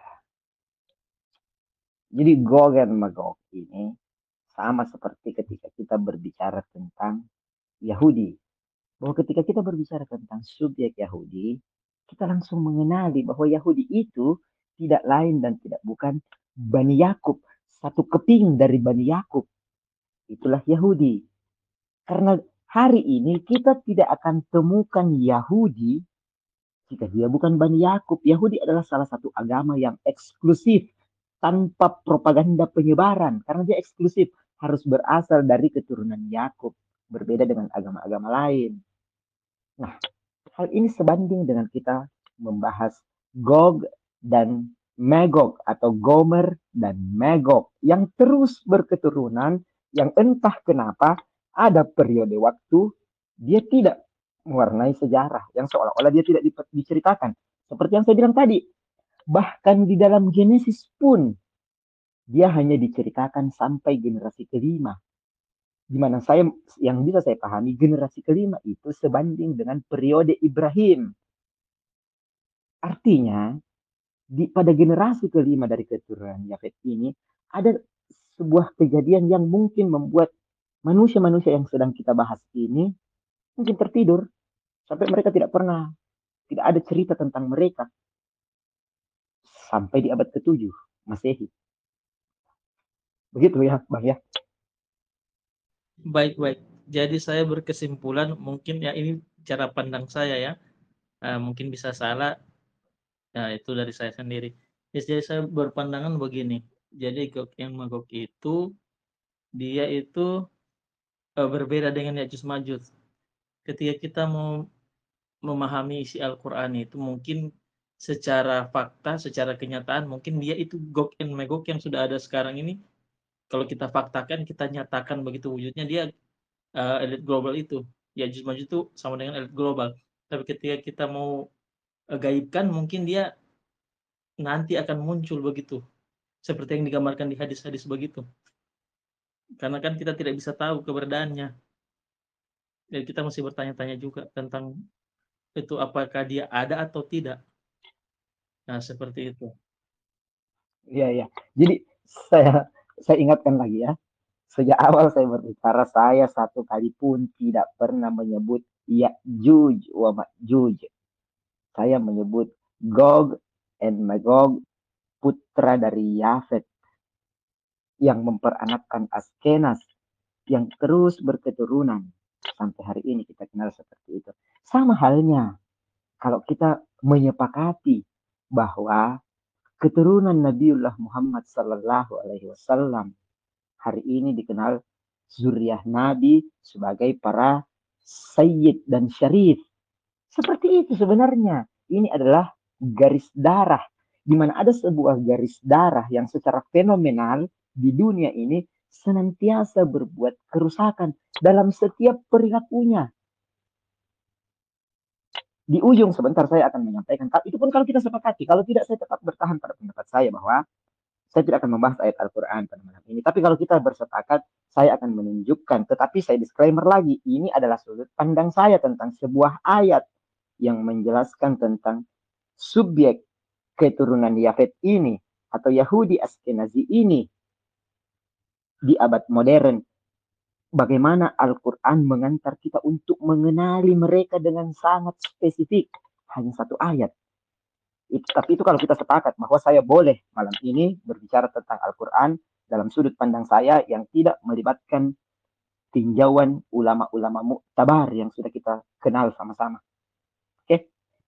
jadi Gog and Magog ini sama seperti ketika kita berbicara tentang Yahudi. Bahwa ketika kita berbicara tentang subjek Yahudi, kita langsung mengenali bahwa Yahudi itu tidak lain dan tidak bukan Bani Yakub. Satu keping dari Bani Yakub. Itulah Yahudi. Karena hari ini kita tidak akan temukan Yahudi jika dia bukan Bani Yakub. Yahudi adalah salah satu agama yang eksklusif tanpa propaganda penyebaran. Karena dia eksklusif. Harus berasal dari keturunan Yakub. Berbeda dengan agama-agama lain. Nah, hal ini sebanding dengan kita membahas Gog dan Magog atau Gomer dan Magog yang terus berketurunan, yang entah kenapa ada periode waktu dia tidak mewarnai sejarah, yang seolah-olah dia tidak diceritakan. Seperti yang saya bilang tadi, bahkan di dalam Genesis pun dia hanya diceritakan sampai generasi kelima. Di mana saya yang bisa saya pahami generasi kelima itu sebanding dengan periode Ibrahim. Artinya di pada generasi kelima dari keturunan Yafet ini ada sebuah kejadian yang mungkin membuat manusia-manusia yang sedang kita bahas ini mungkin tertidur sampai mereka tidak pernah tidak ada cerita tentang mereka sampai di abad ketujuh Masehi. Begitu ya, Bang ya. Baik-baik. Jadi saya berkesimpulan, mungkin ya ini cara pandang saya ya, uh, mungkin bisa salah, ya itu dari saya sendiri. Jadi saya berpandangan begini, jadi Gog and Magog itu, dia itu uh, berbeda dengan Ya'juj Ma'juj. Ketika kita mau memahami isi Al-Quran itu, mungkin secara fakta, secara kenyataan, mungkin dia itu Gog and Magog yang sudah ada sekarang ini, kalau kita faktakan, kita nyatakan begitu wujudnya, dia Uh, elit global itu, Ya'juj Ma'juj itu sama dengan elit global. Tapi ketika kita mau uh, gaibkan, mungkin dia nanti akan muncul begitu, seperti yang digambarkan di hadis-hadis begitu. Karena kan kita tidak bisa tahu keberadaannya. Dan kita masih bertanya-tanya juga tentang itu, apakah dia ada atau tidak. Nah, seperti itu. Iya, iya. Jadi saya saya ingatkan lagi ya. Sejak awal saya berbicara, saya satu kali pun tidak pernah menyebut Ya'juj wa Ma'juj. Saya menyebut Gog and Magog, putra dari Yafet, yang memperanakkan Askenas, yang terus berketurunan. Sampai hari ini kita kenal seperti itu. Sama halnya, kalau kita menyepakati bahwa keturunan Nabiullah Muhammad Sallallahu Alaihi Wasallam hari ini dikenal zuriat Nabi, sebagai para sayyid dan syarif. Seperti itu sebenarnya. Ini adalah garis darah. Di mana ada sebuah garis darah yang secara fenomenal di dunia ini senantiasa berbuat kerusakan dalam setiap perilakunya. Di ujung sebentar saya akan menyampaikan. Itu pun kalau kita sepakati. Kalau tidak, saya tetap bertahan pada pendapat saya bahwa saya tidak akan membahas ayat Al-Quran pada malam ini. Tapi kalau kita bersepakat, saya akan menunjukkan. Tetapi saya disclaimer lagi. Ini adalah sudut pandang saya tentang sebuah ayat yang menjelaskan tentang subjek keturunan Yafet ini atau Yahudi Askenazi ini di abad modern. Bagaimana Al-Quran mengantar kita untuk mengenali mereka dengan sangat spesifik. Hanya satu ayat. Itu, tapi itu kalau kita sepakat bahwa saya boleh malam ini berbicara tentang Al-Quran dalam sudut pandang saya yang tidak melibatkan tinjauan ulama-ulama muktabar yang sudah kita kenal sama-sama. Oke?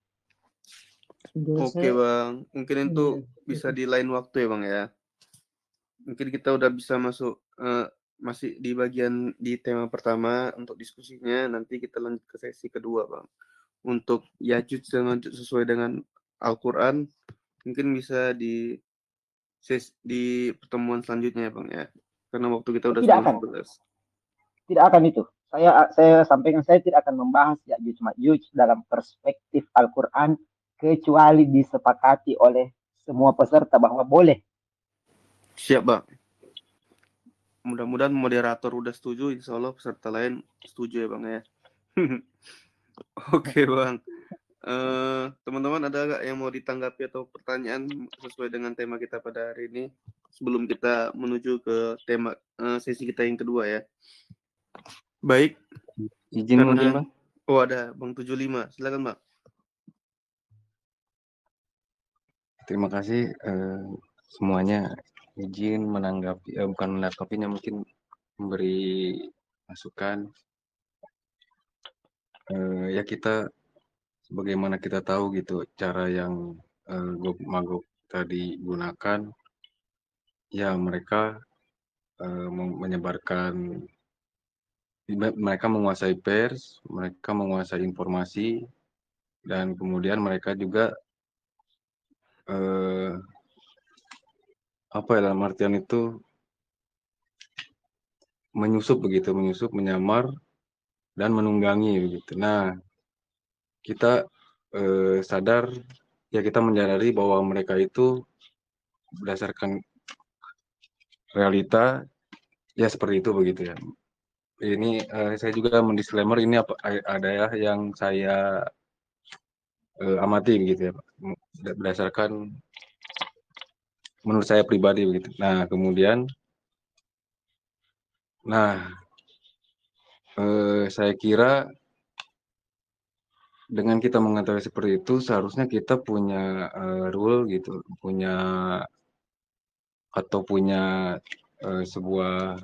Oke okay, Bang, mungkin itu bisa di lain waktu ya Bang ya. Mungkin kita udah bisa masuk uh, masih di bagian di tema pertama untuk diskusinya. Nanti kita lanjut ke sesi kedua Bang. Untuk Yajuj dan Majuj sesuai dengan Al-Quran mungkin bisa di ses, di pertemuan selanjutnya ya Bang ya. Karena waktu kita udah tidak akan. Tidak akan itu. Saya saya sampaikan saya tidak akan membahas Yajuj Majuj dalam perspektif Al-Quran kecuali disepakati oleh semua peserta bahwa boleh. Siap Bang. Mudah-mudahan moderator udah setuju, insya Allah peserta lain setuju ya Bang ya. Oke Bang. Uh, teman-teman ada nggak yang mau ditanggapi atau pertanyaan sesuai dengan tema kita pada hari ini sebelum kita menuju ke tema uh, sesi kita yang kedua ya. Baik. Izin karena... mungkin Bang. Oh ada Bang tujuh puluh lima. Silakan Bang. Terima kasih uh, semuanya. Izin menanggapi, eh, bukan menanggapinya, mungkin memberi masukan. Eh, ya kita, sebagaimana kita tahu gitu, cara yang eh, Gog Magog tadi gunakan, ya mereka eh, menyebarkan, mereka menguasai pers, mereka menguasai informasi, dan kemudian mereka juga eh, apa ya dalam artian itu menyusup begitu, menyusup, menyamar dan menunggangi begitu. Nah, kita eh, sadar ya kita menyadari bahwa mereka itu berdasarkan realita ya seperti itu begitu ya. Ini eh, saya juga mendisclaimer ini apa ada ya yang saya eh, amati begitu ya, berdasarkan menurut saya pribadi begitu. Nah, kemudian Nah, eh, saya kira dengan kita mengetahui seperti itu, seharusnya kita punya uh, rule gitu, punya atau punya uh, sebuah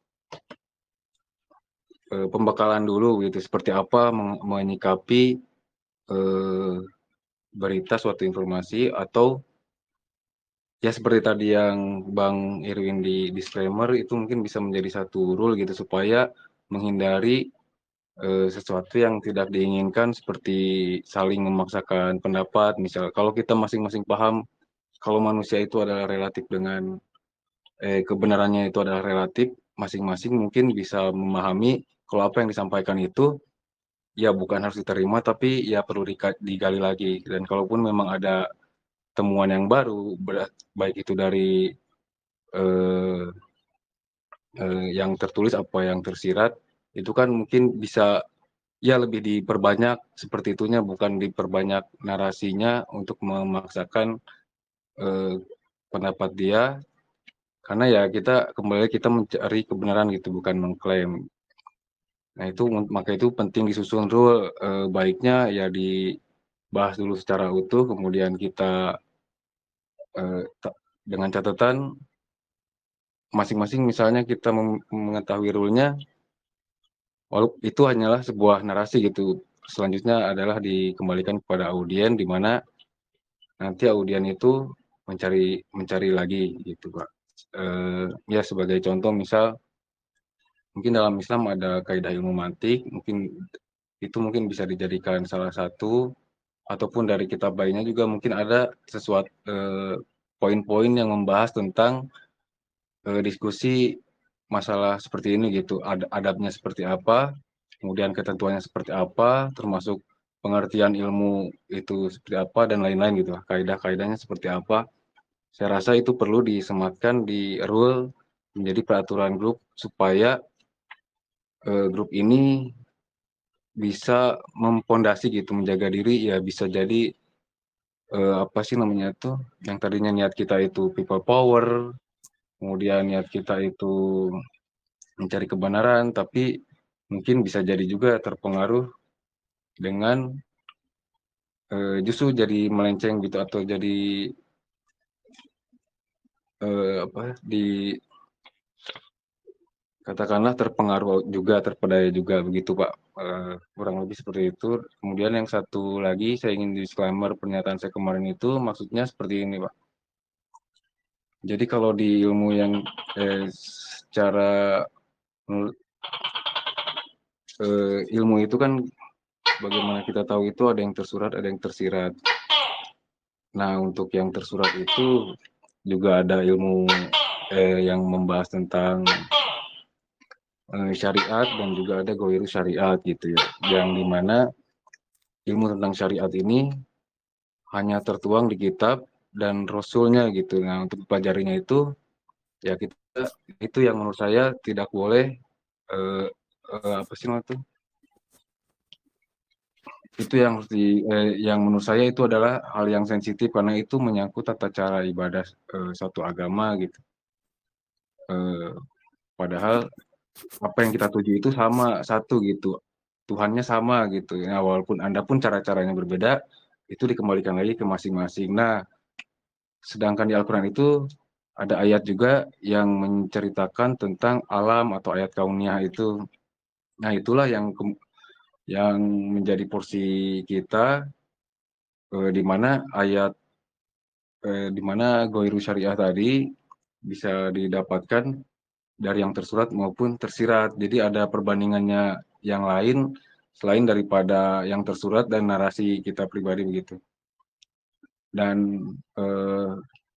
uh, pembekalan dulu gitu, seperti apa men menyikapi uh, berita suatu informasi atau ya seperti tadi yang Bang Irwin di disclaimer itu mungkin bisa menjadi satu rule gitu supaya menghindari Uh, sesuatu yang tidak diinginkan seperti saling memaksakan pendapat. Misal kalau kita masing-masing paham kalau manusia itu adalah relatif dengan eh, kebenarannya itu adalah relatif, masing-masing mungkin bisa memahami kalau apa yang disampaikan itu ya bukan harus diterima tapi ya perlu digali lagi. Dan kalaupun memang ada temuan yang baru, baik itu dari eh, eh, yang tertulis apa yang tersirat, itu kan mungkin bisa ya lebih diperbanyak seperti itunya, bukan diperbanyak narasinya untuk memaksakan eh, pendapat dia, karena ya kita kembali kita mencari kebenaran gitu, bukan mengklaim. Nah itu maka itu penting disusun rule, eh, baiknya ya dibahas dulu secara utuh, kemudian kita eh, dengan catatan masing-masing misalnya kita mengetahui rule-nya, walaupun itu hanyalah sebuah narasi gitu. Selanjutnya adalah dikembalikan kepada audien, di mana nanti audien itu mencari mencari lagi gitu Pak. Eh, ya sebagai contoh misal mungkin dalam Islam ada kaidah ilmu mantik, mungkin itu mungkin bisa dijadikan salah satu, ataupun dari kitab lainnya juga mungkin ada sesuatu eh, poin-poin yang membahas tentang eh, diskusi masalah seperti ini gitu, Ad, adabnya seperti apa, kemudian ketentuannya seperti apa, termasuk pengertian ilmu itu seperti apa dan lain-lain gitu, kaidah-kaidahnya seperti apa. Saya rasa itu perlu disematkan di rule menjadi peraturan grup supaya eh, grup ini bisa mempondasi gitu, menjaga diri ya, bisa jadi eh, apa sih namanya tuh, yang tadinya niat kita itu people power, kemudian niat kita itu mencari kebenaran, tapi mungkin bisa jadi juga terpengaruh dengan eh, justru jadi melenceng gitu, atau jadi eh, apa di katakanlah terpengaruh juga, terpedaya juga begitu Pak. Eh, kurang lebih seperti itu. Kemudian yang satu lagi saya ingin disclaimer pernyataan saya kemarin itu maksudnya seperti ini Pak. Jadi kalau di ilmu yang eh, secara eh, ilmu itu kan bagaimana kita tahu itu ada yang tersurat, ada yang tersirat. Nah, untuk yang tersurat itu juga ada ilmu eh, yang membahas tentang eh, syariat dan juga ada goiru syariat gitu ya. Yang dimana ilmu tentang syariat ini hanya tertuang di kitab dan rasulnya gitu. Nah, untuk pelajarinya itu ya kita itu yang menurut saya tidak boleh eh, eh, apa sih namanya tuh? Itu yang harus di eh, yang menurut saya itu adalah hal yang sensitif karena itu menyangkut tata cara ibadah eh, suatu agama gitu. Eh, padahal apa yang kita tuju itu sama satu gitu. Tuhannya sama gitu. Nah, walaupun Anda pun cara-caranya berbeda, itu dikembalikan lagi ke masing-masing. Nah, sedangkan di Al-Quran itu ada ayat juga yang menceritakan tentang alam atau ayat kauniyah itu. Nah, itulah yang yang menjadi porsi kita eh, di mana ayat eh, di mana goiru syariah tadi bisa didapatkan dari yang tersurat maupun tersirat. Jadi ada perbandingannya yang lain selain daripada yang tersurat dan narasi kita pribadi begitu. Dan eh,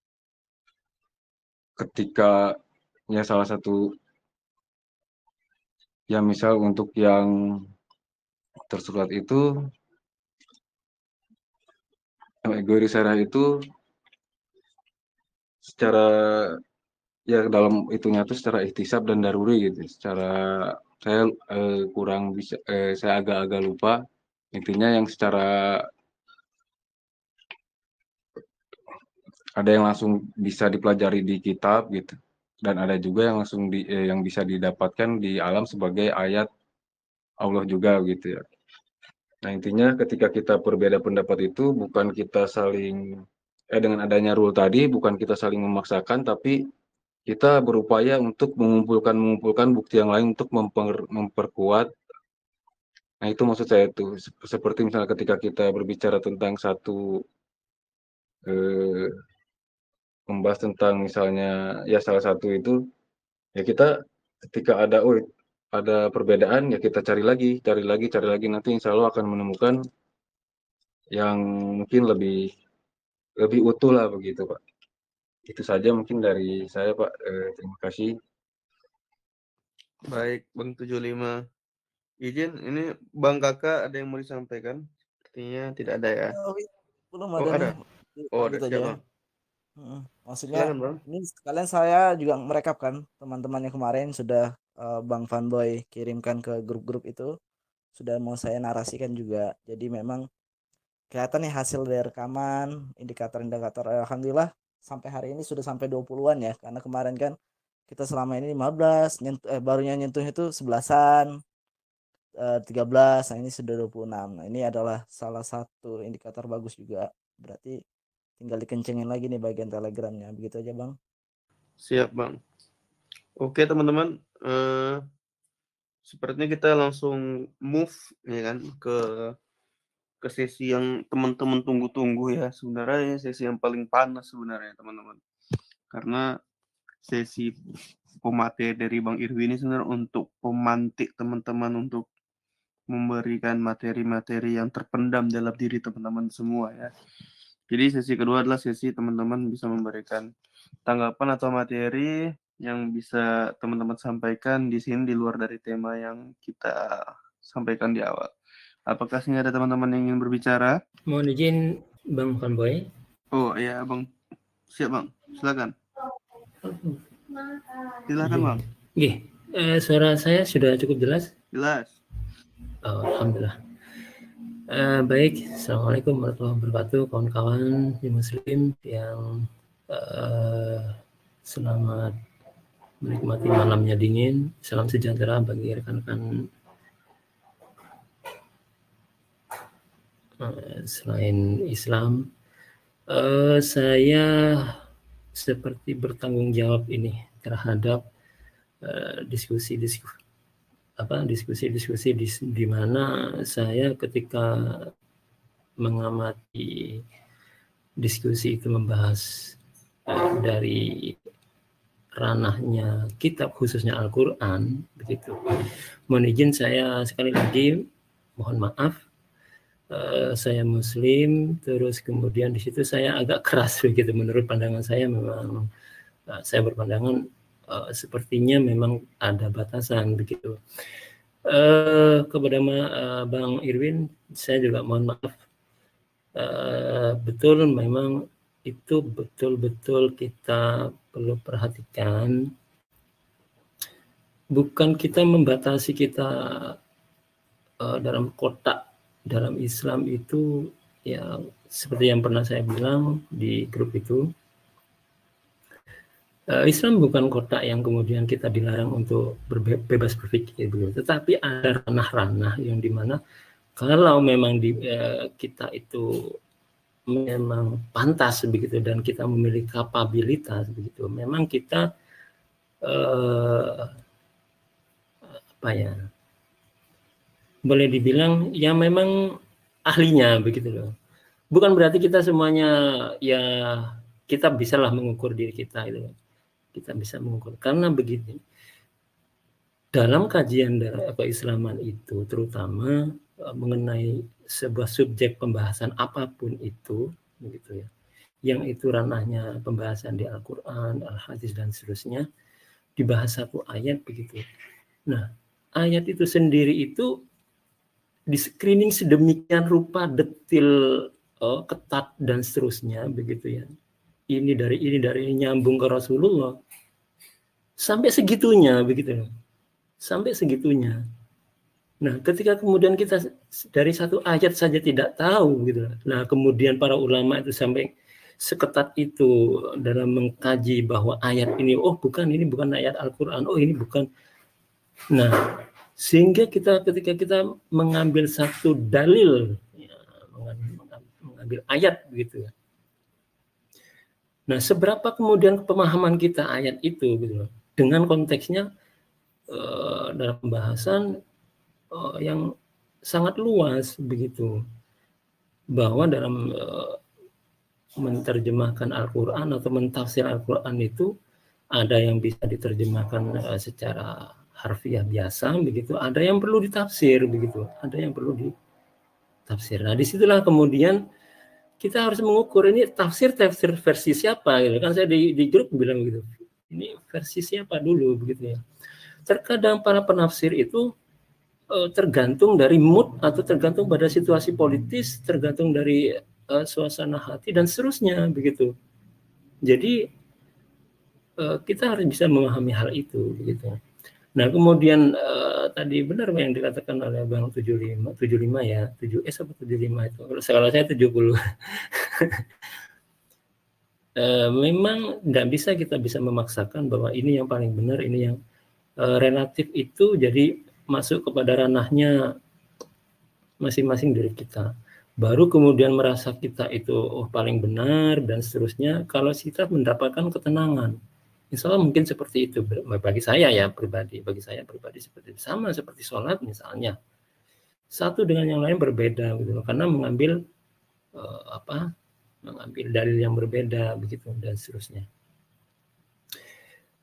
ketika ya salah satu ya misal untuk yang tersurat itu goiru syariah itu secara ya dalam itunya tuh secara ihtisab dan daruri gitu. Secara saya eh, kurang bisa eh, saya agak-agak lupa intinya yang secara ada yang langsung bisa dipelajari di kitab gitu dan ada juga yang langsung di eh, yang bisa didapatkan di alam sebagai ayat Allah juga gitu ya. Nah intinya ketika kita berbeda pendapat itu bukan kita saling eh dengan adanya rule tadi bukan kita saling memaksakan tapi kita berupaya untuk mengumpulkan mengumpulkan bukti yang lain untuk memper, memperkuat. Nah itu maksud saya itu seperti misalnya ketika kita berbicara tentang satu eh, membahas tentang misalnya ya salah satu itu ya kita ketika ada oh ada perbedaan ya kita cari lagi cari lagi cari lagi nanti insya Allah akan menemukan yang mungkin lebih lebih utuh lah begitu Pak. Itu saja mungkin dari saya Pak. Eh, terima kasih. Baik, Bang tujuh puluh lima. Izin, ini Bang Kakak ada yang mau disampaikan? Sepertinya tidak ada ya. Oh, iya. Belum Oh, ada, ada. nih. Oh, Lanjut ada. aja. Siap, ya. Bang. Mm, Maksudnya Silakan, Bang. ini sekalian saya juga merekap kan teman-teman yang kemarin sudah eh, Bang Fanboy kirimkan ke grup-grup itu sudah mau saya narasikan juga. Jadi memang kelihatan nih hasil dari rekaman, indikator-indikator alhamdulillah sampai hari ini sudah sampai dua puluhan ya. Karena kemarin kan kita selama ini lima belas, nyentuh, eh, barunya nyentuh itu sebelasan, eh, tiga belas, nah ini sudah dua puluh enam. Nah, ini adalah salah satu indikator bagus juga. Berarti tinggal dikencengin lagi nih bagian telegramnya. Begitu aja Bang. Siap, Bang. Oke, teman-teman. Eh, sepertinya kita langsung move ya kan ke ke sesi yang teman-teman tunggu-tunggu ya. Sebenarnya ini sesi yang paling panas sebenarnya, teman-teman. Karena sesi pemateri dari Bang Irwin ini sebenarnya untuk memantik teman-teman untuk memberikan materi-materi yang terpendam dalam diri teman-teman semua ya. Jadi sesi kedua adalah sesi teman-teman bisa memberikan tanggapan atau materi yang bisa teman-teman sampaikan di sini di luar dari tema yang kita sampaikan di awal. Apakah sini ada teman-teman yang ingin berbicara? Mohon izin Bang Fanboy. Oh iya Bang, siap Bang, silakan. Silakan Bang. Oke, eh, suara saya sudah cukup jelas? Jelas. Oh, Alhamdulillah. Eh, baik, Assalamualaikum warahmatullahi wabarakatuh, kawan-kawan di Muslim yang eh, selamat menikmati malamnya dingin. Salam sejahtera bagi rekan-rekan eh, selain Islam. Eh, saya seperti bertanggung jawab ini terhadap uh, diskusi-diskusi apa diskusi-diskusi di, di mana saya ketika mengamati diskusi itu membahas uh, dari ranahnya kitab khususnya Al-Quran begitu. Mohon izin saya sekali lagi mohon maaf. Uh, saya Muslim, terus kemudian di situ saya agak keras begitu. Menurut pandangan saya memang uh, saya berpandangan uh, sepertinya memang ada batasan begitu. Uh, kepada uh, Bang Irwin, saya juga mohon maaf. Uh, betul memang itu betul-betul kita perlu perhatikan. Bukan kita membatasi kita uh, dalam kotak. Dalam Islam itu ya seperti yang pernah saya bilang di grup itu, uh, Islam bukan kotak yang kemudian kita dilarang untuk bebas berpikir, tetapi ada ranah-ranah yang dimana kalau memang di, uh, kita itu memang pantas begitu dan kita memiliki kapabilitas begitu, memang kita uh, apa ya? Boleh dibilang ya memang ahlinya begitu loh. Bukan berarti kita semuanya ya kita bisalah mengukur diri kita itu. Kita bisa mengukur karena begini. Dalam kajian dari keislaman itu terutama mengenai sebuah subjek pembahasan apapun itu begitu ya. Yang itu ranahnya pembahasan di Al-Qur'an, Al-Hadis dan seterusnya dibahas satu ayat begitu. Nah, ayat itu sendiri itu di screening sedemikian rupa detil, oh, ketat dan seterusnya begitu ya. Ini dari ini dari ini nyambung ke Rasulullah sampai segitunya begitu, sampai segitunya. Nah, ketika kemudian kita dari satu ayat saja tidak tahu gitu, nah kemudian para ulama itu sampai seketat itu dalam mengkaji bahwa ayat ini, oh bukan ini bukan ayat Al-Quran, oh ini bukan. Nah, sehingga kita ketika kita mengambil satu dalil, ya, mengambil, mengambil ayat begitu ya. Nah, seberapa kemudian pemahaman kita ayat itu gitu dengan konteksnya uh, dalam pembahasan uh, yang sangat luas begitu, bahwa dalam uh, menerjemahkan Al-Quran atau mentafsir Al-Quran itu ada yang bisa diterjemahkan uh, secara harfiah biasa begitu, ada yang perlu ditafsir begitu, ada yang perlu ditafsir. Nah, disitulah kemudian kita harus mengukur ini tafsir tafsir versi siapa gitu kan. Saya di, di grup bilang gitu, ini versi siapa dulu begitu ya. Terkadang para penafsir itu eh, tergantung dari mood atau tergantung pada situasi politis, tergantung dari eh, suasana hati dan seterusnya begitu. Jadi eh, kita harus bisa memahami hal itu begitu. Nah, kemudian uh, tadi benar yang dikatakan oleh Bang tujuh puluh lima, tujuh puluh lima ya, tujuh S apa tujuh puluh lima itu. Kalau saya tujuh puluh. uh, memang nggak bisa kita bisa memaksakan bahwa ini yang paling benar, ini yang uh, relatif itu jadi masuk kepada ranahnya masing-masing dari kita. Baru kemudian merasa kita itu oh paling benar dan seterusnya kalau kita mendapatkan ketenangan. Insya Allah mungkin seperti itu bagi saya ya pribadi, bagi saya pribadi seperti itu. Sama seperti sholat misalnya, satu dengan yang lain berbeda gitu loh, karena mengambil uh, apa, mengambil dalil yang berbeda begitu dan seterusnya.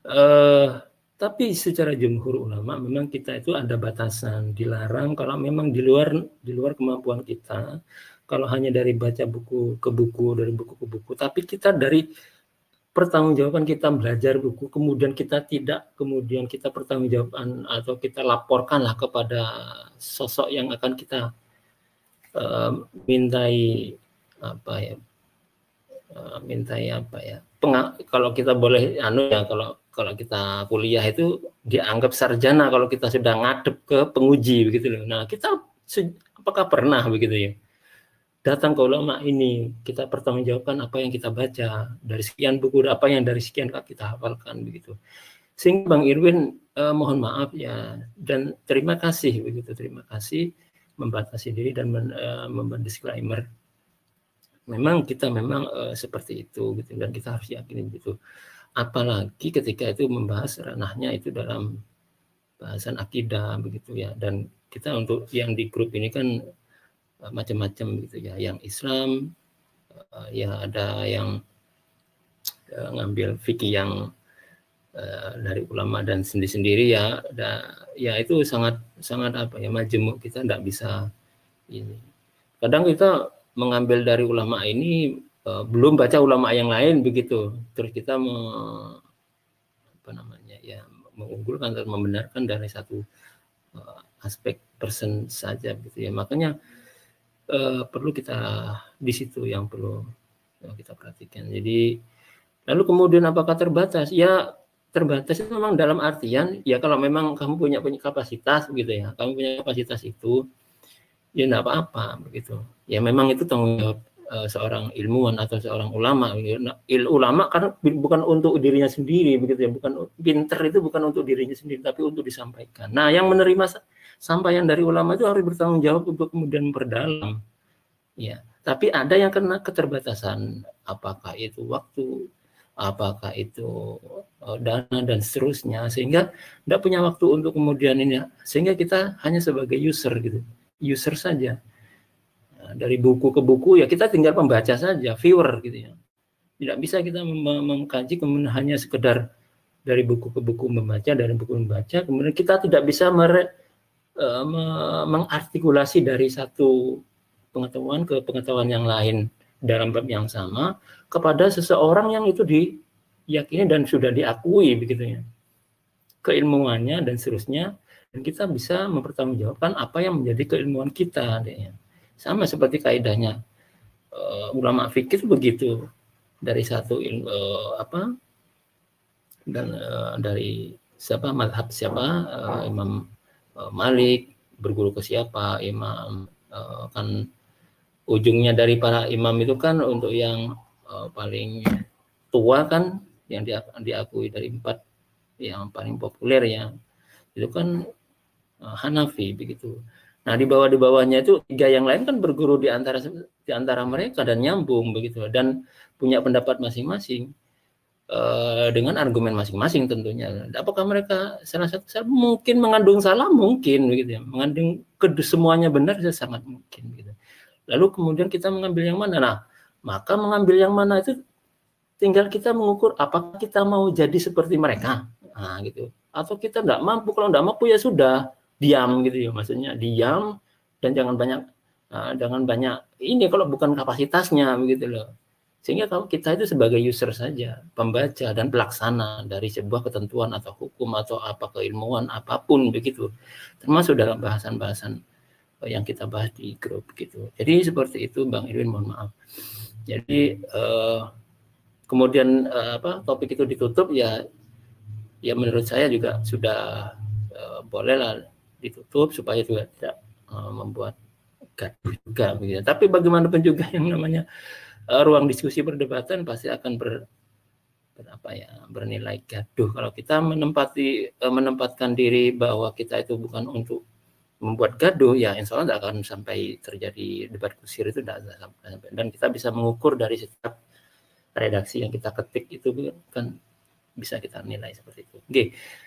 Uh, tapi secara jumhur ulama memang kita itu ada batasan, dilarang kalau memang di luar di luar kemampuan kita, kalau hanya dari baca buku ke buku, dari buku ke buku, tapi kita dari pertanggungjawaban kita belajar buku, kemudian kita tidak, kemudian kita pertanggungjawaban atau kita laporkanlah kepada sosok yang akan kita uh, mintai apa ya, uh, mintai apa ya, Penga, kalau kita boleh anu ya, kalau kalau kita kuliah itu dianggap sarjana kalau kita sudah ngadep ke penguji begitu loh. Nah, kita apakah pernah begitu ya? Datang ke ulama ini, kita pertanggungjawabkan apa yang kita baca dari sekian buku, apa yang dari sekian kita hafalkan begitu. Sehingga Bang Irwin eh, mohon maaf ya, dan terima kasih begitu, terima kasih membatasi diri dan men, eh, membuat disclaimer. Memang kita memang eh, seperti itu gitu, dan kita harus yakinin gitu. Apalagi ketika itu membahas ranahnya itu dalam bahasan akidah begitu ya, dan kita untuk yang di grup ini kan macam-macam gitu ya, yang Islam uh, ya ada yang uh, ngambil fikih yang uh, dari ulama dan sendiri-sendiri ya, ada, ya itu sangat sangat apa ya, majemuk, kita tidak bisa ini. Kadang kita mengambil dari ulama ini uh, belum baca ulama yang lain begitu, terus kita me, apa namanya ya, mengunggulkan atau membenarkan dari satu uh, aspek person saja gitu ya. Makanya Uh, perlu kita di situ yang perlu uh, kita perhatikan. Jadi lalu kemudian apakah terbatas? Ya terbatas itu memang dalam artian ya kalau memang kamu punya punya kapasitas begitu ya, kamu punya kapasitas itu ya enggak apa-apa begitu. Ya memang itu tanggung jawab uh, seorang ilmuwan atau seorang ulama. Gitu. Nah, il ulama karena bukan untuk dirinya sendiri begitu ya, bukan pinter itu bukan untuk dirinya sendiri tapi untuk disampaikan. Nah, yang menerima sampaian dari ulama itu harus bertanggung jawab untuk kemudian memperdalam. Ya, tapi ada yang kena keterbatasan, apakah itu waktu, apakah itu uh, dana dan seterusnya, sehingga tidak punya waktu untuk kemudian ini, sehingga kita hanya sebagai user gitu, user saja. Nah, dari buku ke buku ya kita tinggal pembaca saja, viewer gitu ya. Tidak bisa kita mem mengkaji kemudian hanya sekedar dari buku ke buku membaca, dari buku membaca, kemudian kita tidak bisa mere Uh, mengartikulasi dari satu pengetahuan ke pengetahuan yang lain dalam bab yang sama kepada seseorang yang itu diyakini dan sudah diakui begitu ya, keilmuannya dan seterusnya, dan kita bisa mempertanggungjawabkan apa yang menjadi keilmuan kita ya. Sama seperti kaidahnya uh, ulama fikih itu begitu, dari satu ilmu uh, apa dan uh, dari siapa mazhab siapa uh, Imam Malik berguru ke siapa, imam uh, kan ujungnya dari para imam itu kan untuk yang uh, paling tua kan yang dia, diakui dari empat yang paling populer ya itu kan uh, Hanafi begitu. Nah di bawah di bawahnya itu tiga yang lain kan berguru di antara di antara mereka dan nyambung begitu dan punya pendapat masing-masing. Uh, dengan argumen masing-masing tentunya. Apakah mereka salah satu salah? Mungkin mengandung salah, mungkin begitu ya. Mengandung kedua semuanya benar itu sangat mungkin gitu. Lalu kemudian kita mengambil yang mana? Nah, maka mengambil yang mana itu tinggal kita mengukur apakah kita mau jadi seperti mereka. Nah, gitu. Atau kita enggak mampu, kalau enggak mampu ya sudah, diam gitu ya. Maksudnya diam dan jangan banyak uh, jangan banyak ini kalau bukan kapasitasnya begitu loh. Sehingga kalau kita itu sebagai user saja, pembaca dan pelaksana dari sebuah ketentuan atau hukum atau apa keilmuan apapun begitu, termasuk dalam bahasan-bahasan yang kita bahas di grup gitu. Jadi seperti itu Bang Irwin, mohon maaf. Jadi eh, kemudian eh, apa topik itu ditutup ya, ya menurut saya juga sudah eh, bolehlah ditutup supaya juga tidak eh, membuat gaduh juga begitu. Tapi bagaimanapun juga yang namanya ruang diskusi perdebatan pasti akan ber, ber apa ya bernilai gaduh kalau kita menempati menempatkan diri bahwa kita itu bukan untuk membuat gaduh ya insya Allah tidak akan sampai terjadi debat kusir itu tidak sampai, dan kita bisa mengukur dari setiap redaksi yang kita ketik itu kan bisa kita nilai seperti itu. Oke,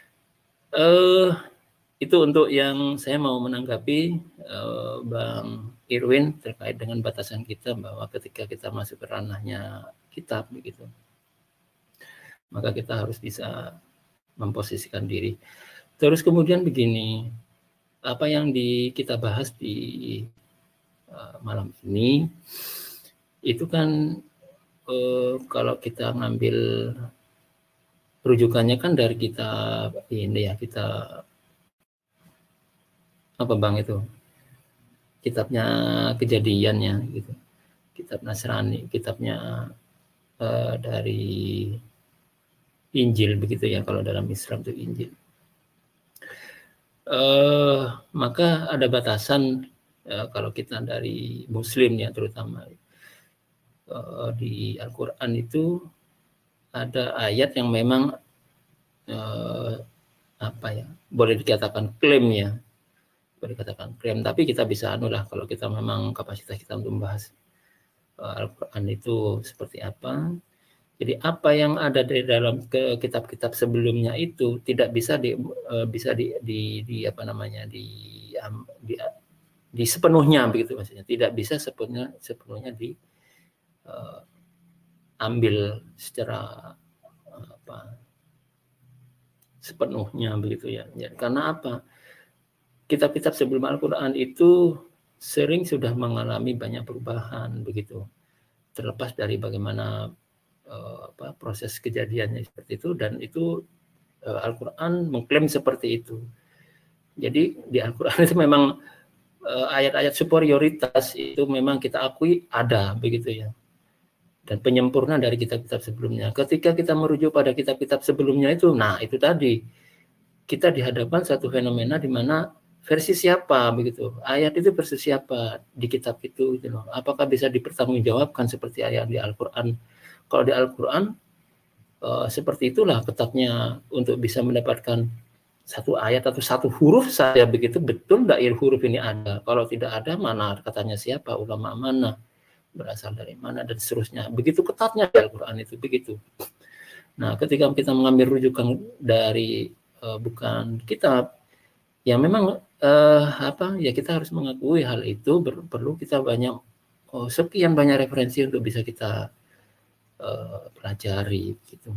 uh, itu untuk yang saya mau menanggapi uh, Bang Irwin terkait dengan batasan kita bahwa ketika kita masuk ke ranahnya kitab begitu, maka kita harus bisa memposisikan diri. Terus kemudian begini, apa yang di, kita bahas di uh, malam ini, itu kan uh, kalau kita ngambil rujukannya kan dari kitab ini ya, kita apa bang itu, kitabnya Kejadiannya gitu, kitab Nasrani, kitabnya uh, dari Injil begitu ya, kalau dalam Islam itu Injil. Uh, maka ada batasan uh, kalau kita dari Muslim ya, terutama uh, di Al-Quran itu ada ayat yang memang uh, apa ya, boleh dikatakan klaim ya, boleh dikatakan klaim, tapi kita bisa anu lah kalau kita memang kapasitas kita untuk membahas uh, Al-Quran itu seperti apa. Jadi apa yang ada di dalam ke kitab-kitab sebelumnya itu tidak bisa di uh, bisa di, di, di apa namanya di, um, di di sepenuhnya begitu maksudnya, tidak bisa sepenuhnya sepenuhnya di uh, ambil secara uh, apa sepenuhnya begitu ya. Ya. Karena apa? Kitab-kitab sebelum Al-Quran itu sering sudah mengalami banyak perubahan begitu. Terlepas dari bagaimana Uh, apa, proses kejadiannya seperti itu, dan itu uh, Al-Quran mengklaim seperti itu. Jadi di Al-Quran itu memang uh, ayat-ayat superioritas itu memang kita akui ada begitu ya, dan penyempurna dari kitab-kitab sebelumnya. Ketika kita merujuk pada kitab-kitab sebelumnya itu, nah itu tadi kita dihadapkan satu fenomena di mana versi siapa begitu, ayat itu versi siapa di kitab itu gitu loh. Apakah bisa dipertanggungjawabkan seperti ayat di Al-Quran? Kalau di Al-Quran uh, seperti itulah ketatnya untuk bisa mendapatkan satu ayat atau satu huruf saja begitu, betul enggak huruf ini ada, kalau tidak ada mana katanya siapa, ulama mana, berasal dari mana, dan seterusnya. Begitu ketatnya di Al-Quran itu begitu. Nah ketika kita mengambil rujukan dari uh, bukan kitab, ya memang uh, apa ya, kita harus mengakui hal itu, ber, perlu kita banyak oh, sekian banyak referensi untuk bisa kita Uh, pelajari gitu.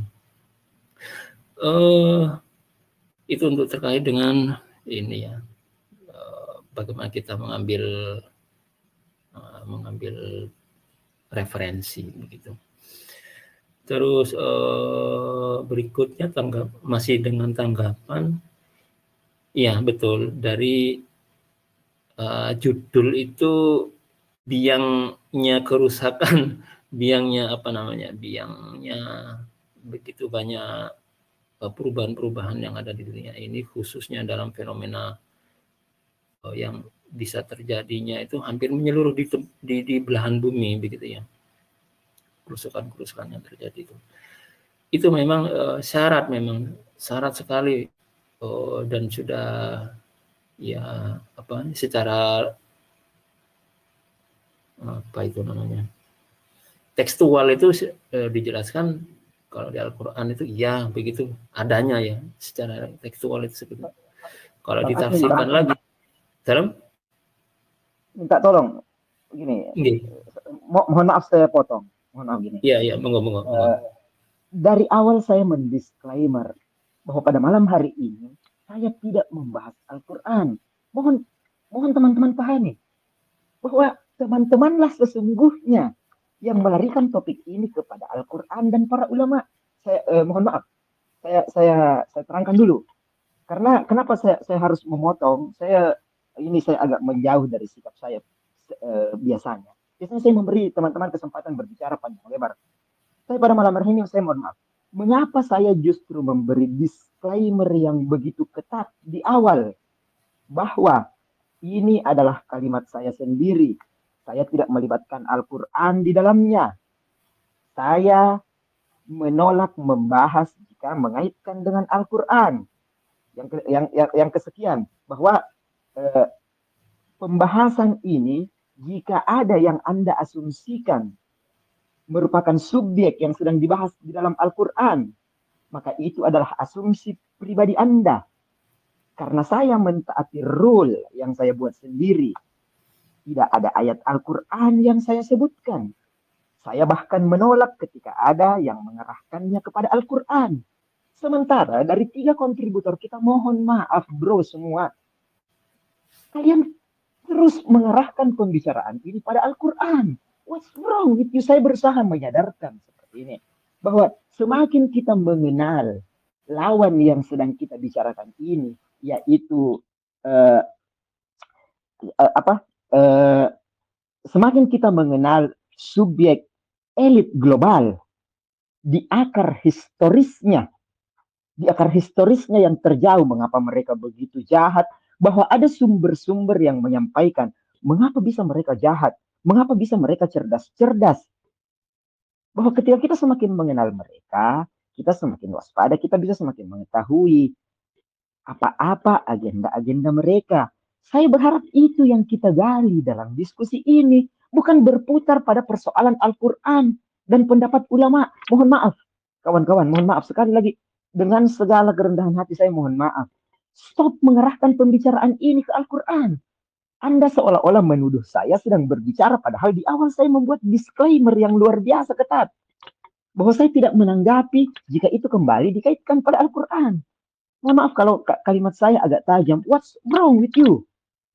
Uh, itu untuk terkait dengan ini ya, uh, bagaimana kita mengambil uh, mengambil referensi begitu. Terus uh, berikutnya tanggap masih dengan tanggapan, ya betul, dari uh, judul itu biangnya kerusakan. Biangnya apa namanya, biangnya begitu banyak perubahan-perubahan yang ada di dunia ini, khususnya dalam fenomena yang bisa terjadinya itu hampir menyeluruh di, di, di belahan bumi begitu ya, kerusakan-kerusakan yang terjadi itu itu memang uh, syarat memang syarat sekali, uh, dan sudah ya apa secara apa itu namanya tekstual itu e, dijelaskan kalau di Al-Quran itu ya begitu adanya ya, secara tekstual itu seperti itu. Kalau ditafsirkan lagi dalam minta tolong begini, Mo mohon maaf saya potong, mohon maaf gini. Iya iya monggo monggo. Uh, dari awal saya mendisklaimer bahwa pada malam hari ini saya tidak membahas Al-Quran. Mohon mohon teman-teman pahami bahwa teman-temanlah sesungguhnya yang melarikan topik ini kepada Al-Quran dan para ulama. Saya eh, mohon maaf, saya saya saya terangkan dulu. Karena kenapa saya saya harus memotong? Saya ini saya agak menjauh dari sikap saya eh, biasanya. Biasanya saya memberi teman-teman kesempatan berbicara panjang lebar. Saya pada malam hari ini saya mohon maaf. Mengapa saya justru memberi disclaimer yang begitu ketat di awal bahwa ini adalah kalimat saya sendiri. Saya tidak melibatkan Al-Quran di dalamnya. Saya menolak membahas jika mengaitkan dengan Al-Quran. Yang, yang, yang, yang kesekian, bahwa eh, pembahasan ini jika ada yang Anda asumsikan merupakan subjek yang sedang dibahas di dalam Al-Quran, maka itu adalah asumsi pribadi Anda. Karena saya mentaati rule yang saya buat sendiri. Tidak ada ayat Al-Quran yang saya sebutkan. Saya bahkan menolak ketika ada yang mengarahkannya kepada Al-Quran. Sementara dari tiga kontributor kita, mohon maaf bro semua, kalian terus mengerahkan pembicaraan ini pada Al-Quran. What's wrong with you? Saya berusaha menyadarkan seperti ini, bahwa semakin kita mengenal lawan yang sedang kita bicarakan ini, yaitu uh, uh, apa? Uh, semakin kita mengenal subjek elit global di akar historisnya, di akar historisnya yang terjauh, mengapa mereka begitu jahat, bahwa ada sumber-sumber yang menyampaikan mengapa bisa mereka jahat, mengapa bisa mereka cerdas-cerdas. Bahwa ketika kita semakin mengenal mereka, kita semakin waspada, kita bisa semakin mengetahui apa-apa agenda-agenda mereka. Saya berharap itu yang kita gali dalam diskusi ini, bukan berputar pada persoalan Al-Quran dan pendapat ulama. Mohon maaf, kawan-kawan, mohon maaf sekali lagi. Dengan segala kerendahan hati saya mohon maaf. Stop mengerahkan pembicaraan ini ke Al-Quran. Anda seolah-olah menuduh saya sedang berbicara, padahal di awal saya membuat disclaimer yang luar biasa ketat. Bahwa saya tidak menanggapi jika itu kembali dikaitkan pada Al-Quran. Mohon maaf kalau kalimat saya agak tajam. What's wrong with you?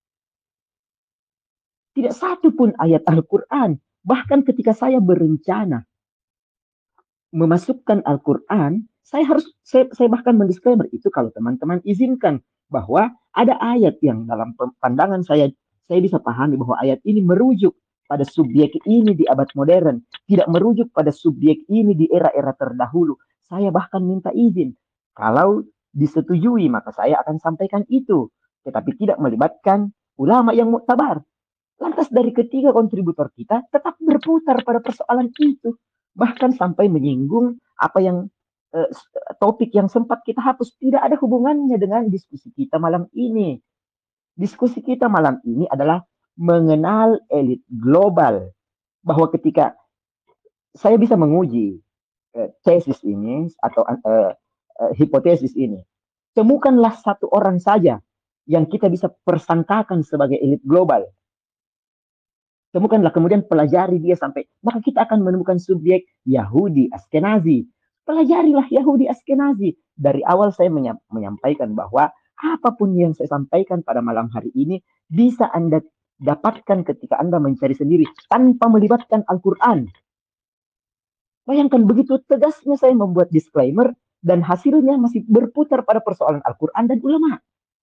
Tidak satu pun ayat Al-Quran. Bahkan ketika saya berencana memasukkan Al-Quran, saya harus saya, saya bahkan mendisklaimer itu kalau teman-teman izinkan, bahwa ada ayat yang dalam pandangan saya saya bisa pahami bahwa ayat ini merujuk pada subjek ini di abad modern, tidak merujuk pada subjek ini di era-era terdahulu. Saya bahkan minta izin, kalau disetujui maka saya akan sampaikan itu, tetapi tidak melibatkan ulama yang muktabar. Lantas dari ketiga kontributor kita tetap berputar pada persoalan itu, bahkan sampai menyinggung apa yang eh, topik yang sempat kita hapus. Tidak ada hubungannya dengan diskusi kita malam ini. Diskusi kita malam ini adalah mengenal elit global, bahwa ketika saya bisa menguji eh, tesis ini atau eh, eh, hipotesis ini, temukanlah satu orang saja yang kita bisa persangkakan sebagai elit global. Temukanlah, kemudian pelajari dia sampai, maka kita akan menemukan subjek Yahudi Askenazi. Pelajarilah Yahudi Askenazi. Dari awal saya menyampaikan bahwa apapun yang saya sampaikan pada malam hari ini bisa Anda dapatkan ketika Anda mencari sendiri tanpa melibatkan Al-Quran. Bayangkan begitu tegasnya saya membuat disclaimer dan hasilnya masih berputar pada persoalan Al-Quran dan ulama.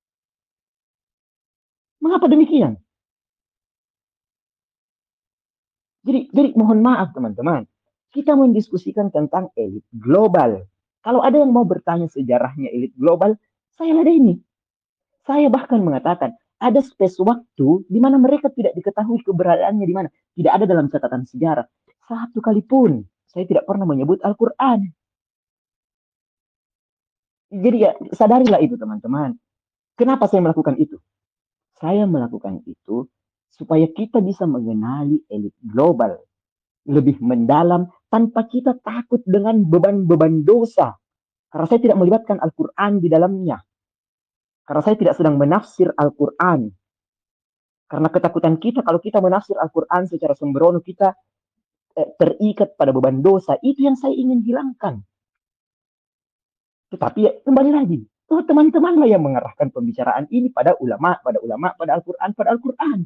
Mengapa demikian? Jadi, jadi mohon maaf teman-teman, kita mendiskusikan tentang elit global. Kalau ada yang mau bertanya sejarahnya elit global, saya ladeni. Saya bahkan mengatakan, ada space waktu di mana mereka tidak diketahui keberadaannya di mana. Tidak ada dalam catatan sejarah. Satu kali pun saya tidak pernah menyebut Al-Quran. Jadi ya, sadarilah itu teman-teman. Kenapa saya melakukan itu? Saya melakukan itu supaya kita bisa mengenali elit global lebih mendalam tanpa kita takut dengan beban-beban dosa. Karena saya tidak melibatkan Al-Quran di dalamnya. Karena saya tidak sedang menafsir Al-Quran. Karena ketakutan kita kalau kita menafsir Al-Quran secara sembrono, kita eh, terikat pada beban dosa. Itu yang saya ingin hilangkan. Tetapi ya, kembali lagi, oh, teman-temanlah yang mengarahkan pembicaraan ini pada ulama, pada ulama, pada Al-Quran, pada Al-Quran.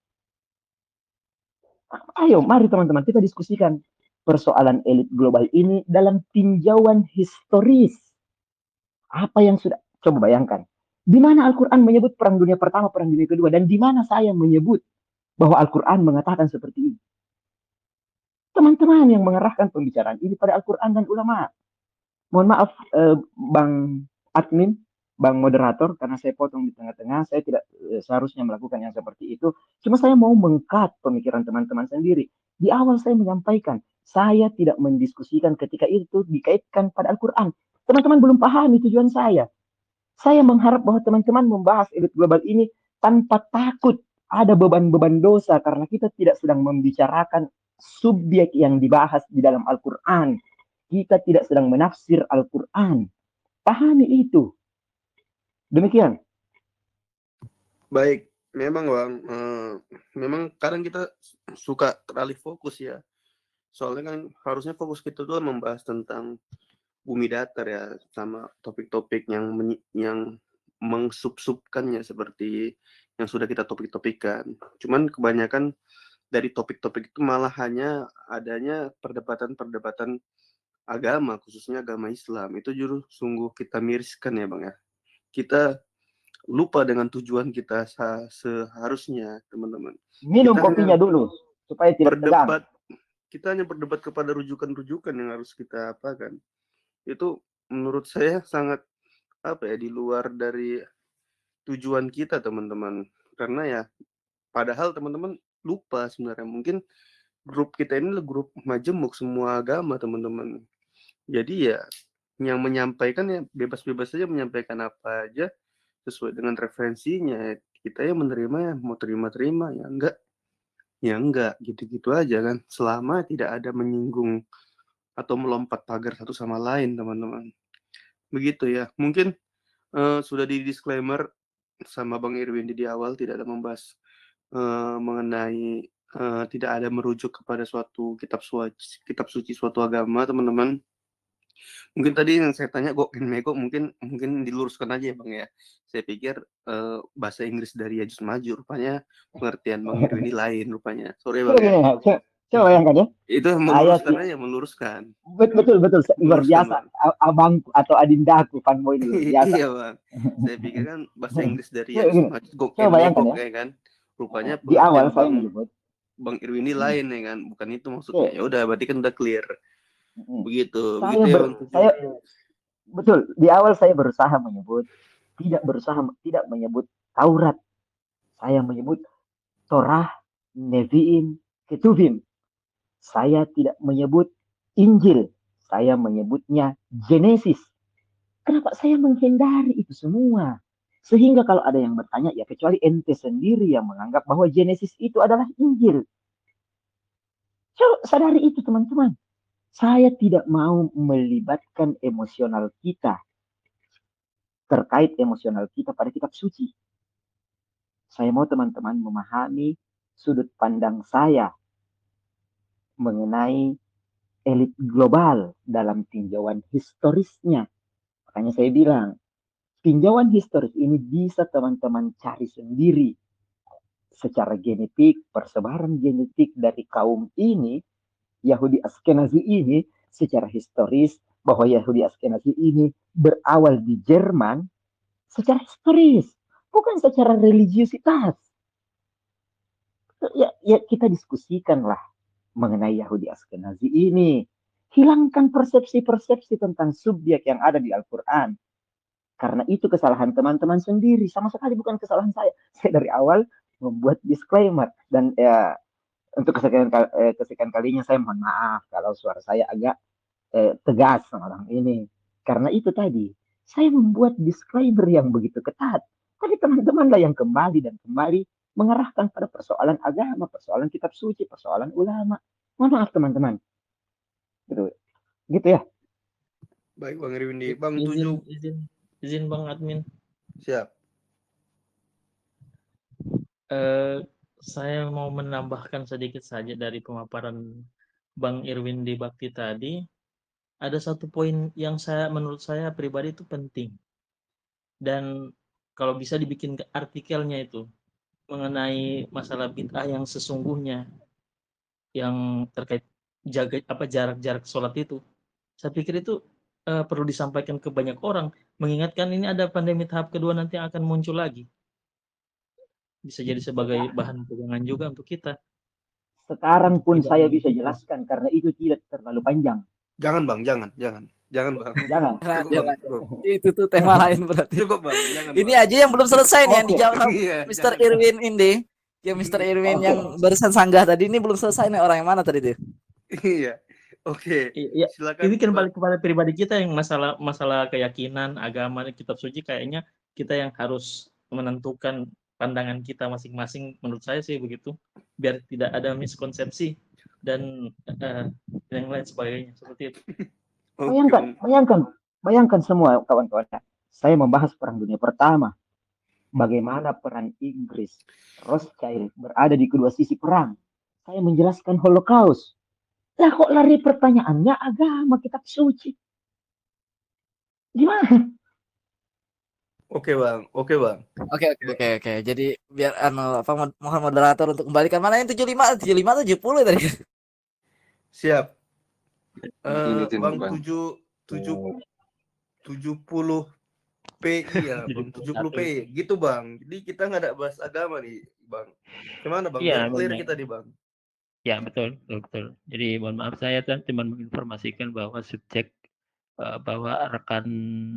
Ayo, mari teman-teman, kita diskusikan persoalan elit global ini dalam tinjauan historis. Apa yang sudah, coba bayangkan, di mana Al-Quran menyebut perang dunia pertama, perang dunia kedua, dan di mana saya menyebut bahwa Al-Quran mengatakan seperti ini. Teman-teman yang mengarahkan pembicaraan ini pada Al-Quran dan ulama. Mohon maaf, eh, Bang Admin, Bang Moderator, karena saya potong di tengah-tengah, saya tidak eh, seharusnya melakukan yang seperti itu. Cuma saya mau mengkat pemikiran teman-teman sendiri. Di awal saya menyampaikan, saya tidak mendiskusikan ketika itu dikaitkan pada Al-Quran. Teman-teman belum pahami tujuan saya. Saya mengharap bahwa teman-teman membahas elit global ini tanpa takut ada beban-beban dosa, karena kita tidak sedang membicarakan subjek yang dibahas di dalam Al-Quran. Kita tidak sedang menafsir Al-Quran. Pahami itu. Demikian. Baik, memang Bang, eh, memang kadang kita suka teralih fokus ya. Soalnya kan harusnya fokus kita tuh membahas tentang bumi datar ya, sama topik-topik yang menyi- yang mengsub-subkannya seperti yang sudah kita topik-topikan. Cuman kebanyakan dari topik-topik itu malah hanya adanya perdebatan-perdebatan agama, khususnya agama Islam. Itu justru sungguh kita miriskan ya Bang ya. Kita lupa dengan tujuan kita sa- seharusnya teman-teman. Minum Kita kopinya hanya dulu supaya tidak tegang. berdebat, kita hanya berdebat kepada rujukan-rujukan yang harus kita apakan. Itu menurut saya sangat apa ya, di luar dari tujuan kita teman-teman. Karena ya padahal teman-teman lupa sebenarnya, mungkin grup kita ini adalah grup majemuk semua agama teman-teman. Jadi ya yang menyampaikan ya bebas-bebas saja menyampaikan apa aja sesuai dengan referensinya. Kita yang menerima ya mau terima-terima, ya enggak ya enggak, gitu-gitu aja kan, selama tidak ada menyinggung atau melompat pagar satu sama lain teman-teman. Begitu ya, mungkin uh, sudah di disclaimer sama Bang Irwin di awal, tidak ada membahas uh, mengenai uh, tidak ada merujuk kepada suatu kitab suci, kitab suci suatu agama teman-teman. Mungkin tadi yang saya tanya kok Meko mungkin mungkin diluruskan aja ya Bang ya. Saya pikir uh, bahasa Inggris dari Yajus Maju, rupanya pengertian Bang Irwin ini lain rupanya. Sorry Bang ya. Coba, coba bayangkan ya. Itu meluruskan aja, meluruskan. Betul betul luar Meluruskan, biasa. Bang. Abangku atau adindaku fanboy ini luar biasa. Iya Bang. Saya pikir kan bahasa Inggris dari Coba Yajus gini, Maju kok coba bayangkan Meko ya. ya kan. Rupanya Di awal pengertian saya Bang menyebut Bang Irwin ini lain ya kan, bukan itu maksudnya. Oke. Ya udah berarti kan udah clear. Begitu. Saya Begitu ya ber, Bang. saya betul di awal saya berusaha menyebut tidak berusaha tidak menyebut Taurat. Saya menyebut Torah, Nevi'im, Ketuvim. Saya tidak menyebut Injil. Saya menyebutnya Genesis. Kenapa saya menghindari itu semua? Sehingga kalau ada yang bertanya, ya kecuali ente sendiri yang menganggap bahwa Genesis itu adalah Injil. Coba sadari itu teman-teman. Saya tidak mau melibatkan emosional kita terkait emosional kita pada kitab suci. Saya mau teman-teman memahami sudut pandang saya mengenai elit global dalam tinjauan historisnya. Makanya saya bilang, tinjauan historis ini bisa teman-teman cari sendiri secara genetik, persebaran genetik dari kaum ini, Yahudi Askenazi ini, secara historis, bahwa Yahudi Askenazi ini berawal di Jerman, secara historis, bukan secara religiusitas. Ya, ya kita diskusikanlah mengenai Yahudi Askenazi ini. Hilangkan persepsi-persepsi tentang subjek yang ada di Al-Quran. Karena itu kesalahan teman-teman sendiri. Sama sekali bukan kesalahan saya. Saya dari awal membuat disclaimer. Dan ya, untuk kesekian, eh, kesekian kalinya saya mohon maaf kalau suara saya agak eh, tegas sama orang ini. Karena itu tadi, saya membuat disclaimer yang begitu ketat. Tapi teman-teman lah yang kembali dan kembali mengarahkan pada persoalan agama, persoalan kitab suci, persoalan ulama. Mohon maaf teman-teman. Gitu, gitu ya. Baik Bang Irwindi. Bang izin, tujuh. izin, izin Bang Admin. Siap. Uh, saya mau menambahkan sedikit saja dari pemaparan Bang Irwin di Bakti tadi. Ada satu poin yang saya menurut saya pribadi itu penting. Dan kalau bisa dibikin artikelnya itu mengenai masalah bid'ah yang sesungguhnya yang terkait jaga apa jarak-jarak sholat itu. Saya pikir itu uh, perlu disampaikan ke banyak orang, mengingatkan ini ada pandemi tahap kedua nanti yang akan muncul lagi. Bisa jadi sebagai bahan pegangan juga untuk kita. Sekarang pun tidak saya bisa jelaskan karena itu tidak terlalu panjang. Jangan Bang, jangan, jangan. Jangan Bang. Jangan. Cukup, jangan. Bang. Itu tuh tema lain berarti. Cukup Bang, jangan. Ini Bang. aja yang belum selesai nih, okay, yang dijawab iya, Mister Irwin ini. Ya Mister Irwin okay. yang barusan sanggah tadi ini belum selesai nih, orang yang mana tadi tuh? Iya. Oke. Okay. Iya, silakan. Ini kan balik kepada pribadi kita yang masalah masalah keyakinan, agama, kitab suci, kayaknya kita yang harus menentukan pandangan kita masing-masing, menurut saya sih begitu, biar tidak ada miskonsepsi dan uh, yang lain sebagainya seperti itu. Okay. Bayangkan, bayangkan, bayangkan semua kawan-kawan. Saya membahas Perang Dunia Pertama, bagaimana peran Inggris, Rothschild berada di kedua sisi perang. Saya menjelaskan Holocaust. Lah kok lari pertanyaannya agama kitab suci? Gimana? Oke bang, oke bang. Oke oke oke oke. Jadi biar anu apa mod- mohon moderator untuk kembalikan mana yang tujuh puluh lima tujuh puluh lima tujuh puluh tadi. Siap. Ini Eh tuh bang bang. tujuh tujuh tujuh puluh P I ya bang, tujuh puluh P I gitu bang. Jadi kita nggak ada bahas agama nih bang. Gimana bang? Biar Iya, clear benar. kita nih bang. Ya, betul, betul, betul. Jadi mohon maaf saya kan cuma menginformasikan bahwa subjek eh, bahwa rekan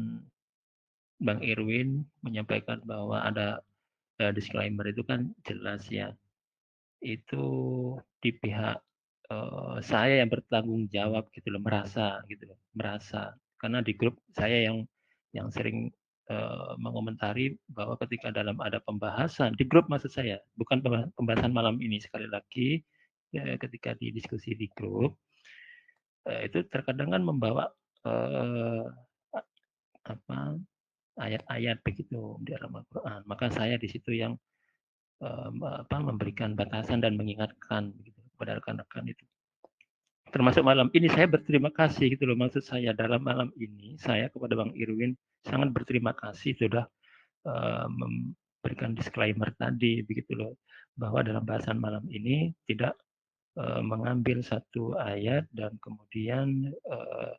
Bang Irwin menyampaikan bahwa ada eh, disclaimer itu kan jelas ya. Itu di pihak eh, saya yang bertanggung jawab gitu loh, merasa gitu loh, merasa. Karena di grup saya yang yang sering eh, mengomentari bahwa ketika dalam ada pembahasan di grup maksud saya, bukan pemba- pembahasan malam ini sekali lagi ya, ketika di diskusi di grup eh, itu terkadang kan membawa eh, apa ayat-ayat begitu di dalam Al-Quran. Maka saya di situ yang eh, apa, memberikan batasan dan mengingatkan begitu, kepada rekan-rekan itu. Termasuk malam ini saya berterima kasih gitu loh, maksud saya dalam malam ini saya kepada Bang Irwin sangat berterima kasih sudah eh, memberikan disclaimer tadi begitu loh, bahwa dalam bahasan malam ini tidak eh, mengambil satu ayat dan kemudian eh,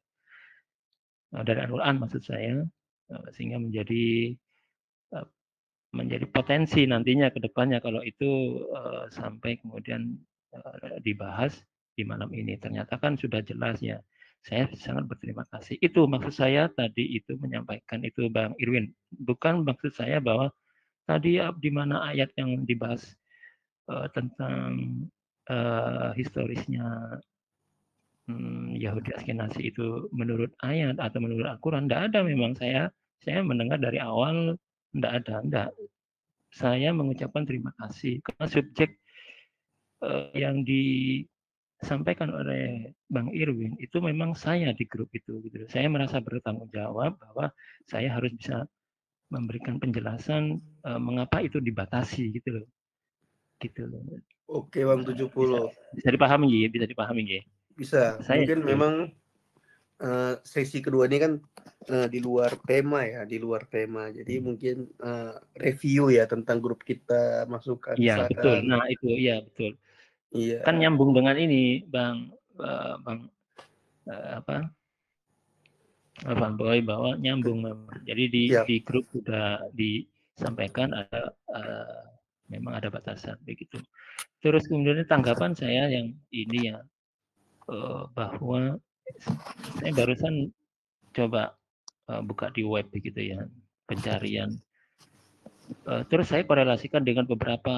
dari Al-Quran maksud saya eh, sehingga menjadi eh, menjadi potensi nantinya ke depannya kalau itu eh, sampai kemudian eh, dibahas di malam ini. Ternyata kan sudah jelas ya. Saya sangat berterima kasih. Itu maksud saya tadi itu menyampaikan itu Bang Irwin. Bukan maksud saya bahwa tadi di mana ayat yang dibahas eh, tentang eh, historisnya hmm, Yahudi Askenazi itu menurut ayat atau menurut Al-Quran. Tidak ada memang saya saya mendengar dari awal tidak ada, tidak. Saya mengucapkan terima kasih karena subjek uh, yang disampaikan oleh Bang Irwin itu memang saya di grup itu gitu. Saya merasa bertanggung jawab bahwa saya harus bisa memberikan penjelasan uh, mengapa itu dibatasi gitu loh. Gitu loh. Oke bang tujuh puluh. Bisa, bisa dipahami ya, bisa dipahami ya. Bisa. Saya Mungkin itu. memang uh, sesi kedua ini kan uh, di luar tema ya, di luar tema. Jadi mungkin uh, review ya tentang grup kita, masukan. Iya betul. Nah itu iya betul. Iya. Kan nyambung dengan ini, Bang, uh, Bang uh, apa, Bang Boy, bahwa nyambung memang. Jadi di Siap. di grup sudah disampaikan ada uh, memang ada batasan begitu. Terus kemudian tanggapan saya yang ini ya uh, bahwa saya barusan coba uh, buka di web begitu ya pencarian. Uh, terus saya korelasikan dengan beberapa